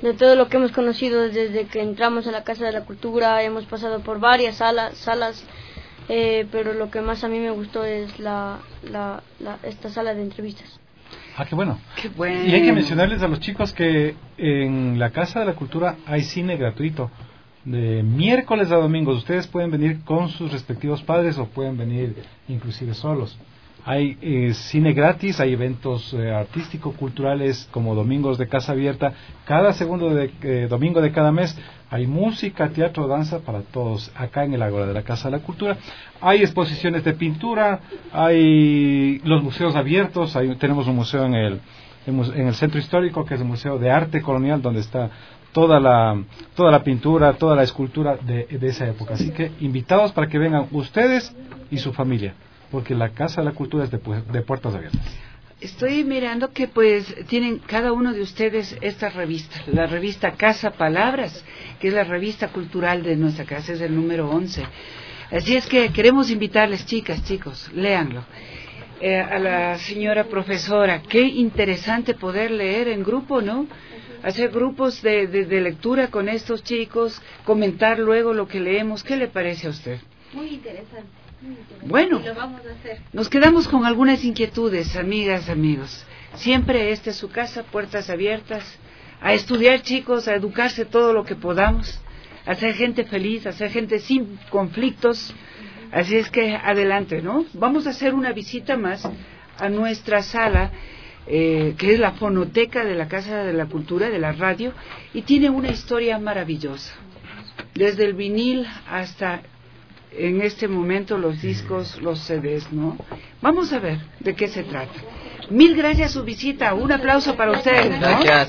de todo lo que hemos conocido desde que entramos a la Casa de la Cultura. Hemos pasado por varias salas, salas eh, pero lo que más a mí me gustó es la, la, la, esta sala de entrevistas. Ah, qué bueno. Qué bueno. Y hay que mencionarles a los chicos que en la Casa de la Cultura hay cine gratuito. De miércoles a domingos ustedes pueden venir con sus respectivos padres o pueden venir inclusive solos. Hay eh, cine gratis, hay eventos eh, artísticos, culturales como domingos de casa abierta. Cada segundo de, eh, domingo de cada mes hay música, teatro, danza para todos acá en el Ágora de la Casa de la Cultura. Hay exposiciones de pintura, hay los museos abiertos. Hay, tenemos un museo en el, en el Centro Histórico que es el Museo de Arte Colonial, donde está toda la toda la pintura, toda la escultura de, de esa época. Así que invitados para que vengan ustedes y su familia, porque la Casa de la Cultura es de, de puertas abiertas. Estoy mirando que pues tienen cada uno de ustedes esta revista, la revista Casa Palabras, que es la revista cultural de nuestra casa, es el número once. Así es que queremos invitarles, chicas, chicos, léanlo. Eh, a la señora profesora, qué interesante poder leer en grupo, ¿no? Hacer grupos de, de, de lectura con estos chicos, comentar luego lo que leemos. ¿Qué le parece a usted? Muy interesante. Muy interesante. Bueno, y lo vamos a hacer. Nos quedamos con algunas inquietudes, amigas, amigos. Siempre esta es su casa, puertas abiertas. A estudiar, chicos, a educarse todo lo que podamos. A ser gente feliz, a ser gente sin conflictos. Así es que adelante, ¿no? Vamos a hacer una visita más a nuestra sala, Eh, que es la fonoteca de la Casa de la Cultura, de la radio, y tiene una historia maravillosa, desde el vinil hasta en este momento los discos, los C Ds, ¿no? Vamos a ver de qué se trata. Mil gracias su visita, un aplauso para ustedes, ¿no? Gracias.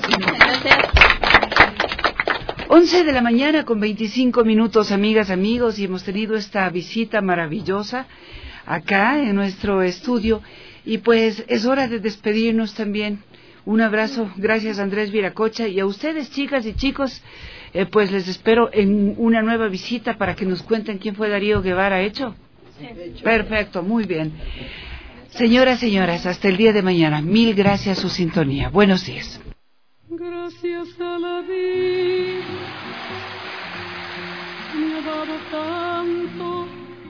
once de la mañana con veinticinco minutos, amigas, amigos, y hemos tenido esta visita maravillosa acá en nuestro estudio. Y pues es hora de despedirnos también. Un abrazo, gracias Andrés Viracocha, y a ustedes, chicas y chicos, eh, pues les espero en una nueva visita para que nos cuenten quién fue Darío Guevara, ¿hecho? Sí. Perfecto, muy bien. Señoras, señoras, hasta el día de mañana. Mil gracias a su sintonía. Buenos días. Gracias a la vida me ha dado tanto.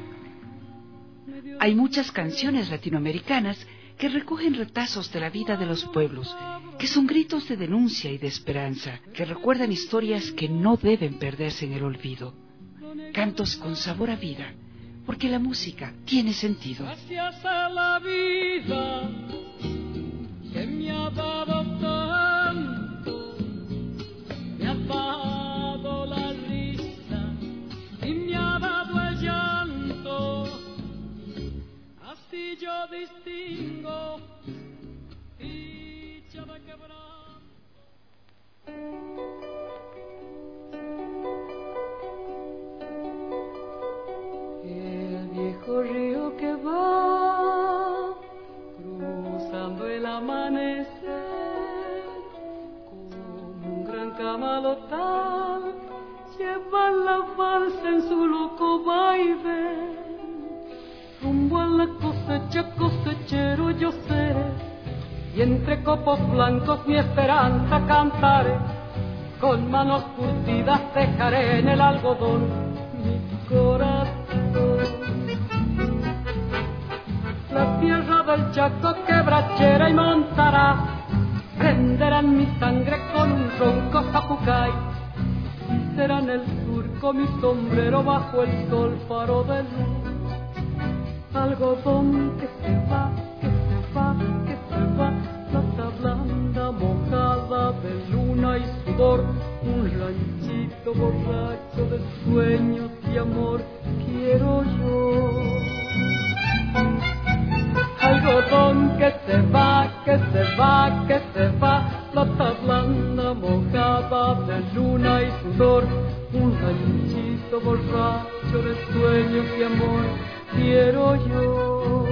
Hay muchas canciones latinoamericanas que recogen retazos de la vida de los pueblos, que son gritos de denuncia y de esperanza, que recuerdan historias que no deben perderse en el olvido. Cantos con sabor a vida, porque la música tiene sentido. Gracias a la vida que me ha dado tanto, me ha dado la risa y me ha dado el llanto. Así yo distingo dicha de quebranto. El viejo río que va cruzando el amanecer, como un gran camalotal, lleva la balsa en su loco vaivén. Rumbo a la cosecha, cosechero yo seré, y entre copos blancos mi esperanza cantaré. Con manos curtidas dejaré en el algodón mi corazón. La tierra del Chaco quebrachera y montará, prenderán mi sangre con un ronco zapucay, y serán el surco mi sombrero bajo el sol faro de luz. Algodón que se va, que se va, que se va, plata blanda mojada de luna y sudor, un ranchito borracho de sueños y amor quiero yo. Algodón que se va, que se va, que se va, plata blanda mojada de luna y sudor, un ranchito borracho de sueños y amor quiero yo.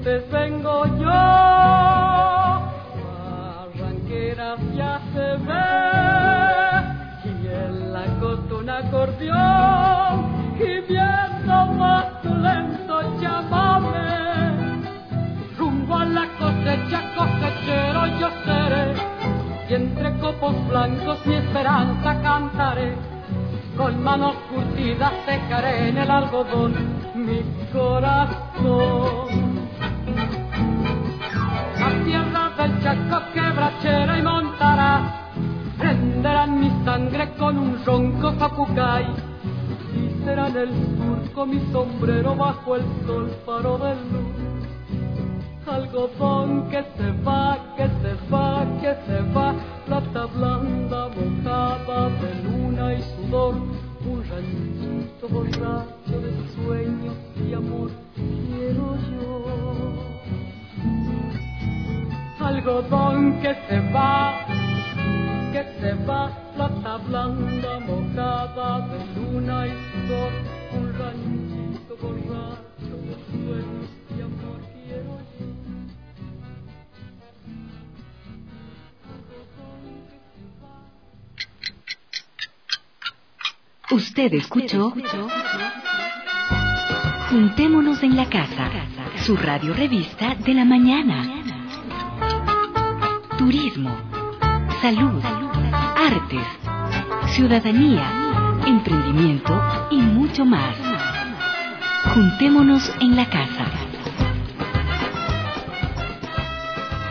Montes vengo yo, Barranqueras ya se ve, y en la costa un acordeón, y viendo más tu lento llámame, rumbo a la cosecha, cosechero yo seré, y entre copos blancos mi esperanza cantaré, con manos curtidas secaré en el algodón mi corazón. Las tierras del Chaco, Quebrachera y Montará prenderán mi sangre con un ronco zapucay, y será en el surco mi sombrero bajo el sol faro de luz. Algodón que se va, que se va, que se va, plata blanda mojada de luna y sudor, un ranchito borracho de sueños y amor quiero yo. Algodón que se va, que se va, plata blanda mojada de luna y sudor, un ranchito borracho de sueños y amor quiero yo. Usted escuchó Juntémonos en la Casa, su radio revista de la mañana. Turismo, salud, artes, ciudadanía, emprendimiento y mucho más. Juntémonos en la Casa.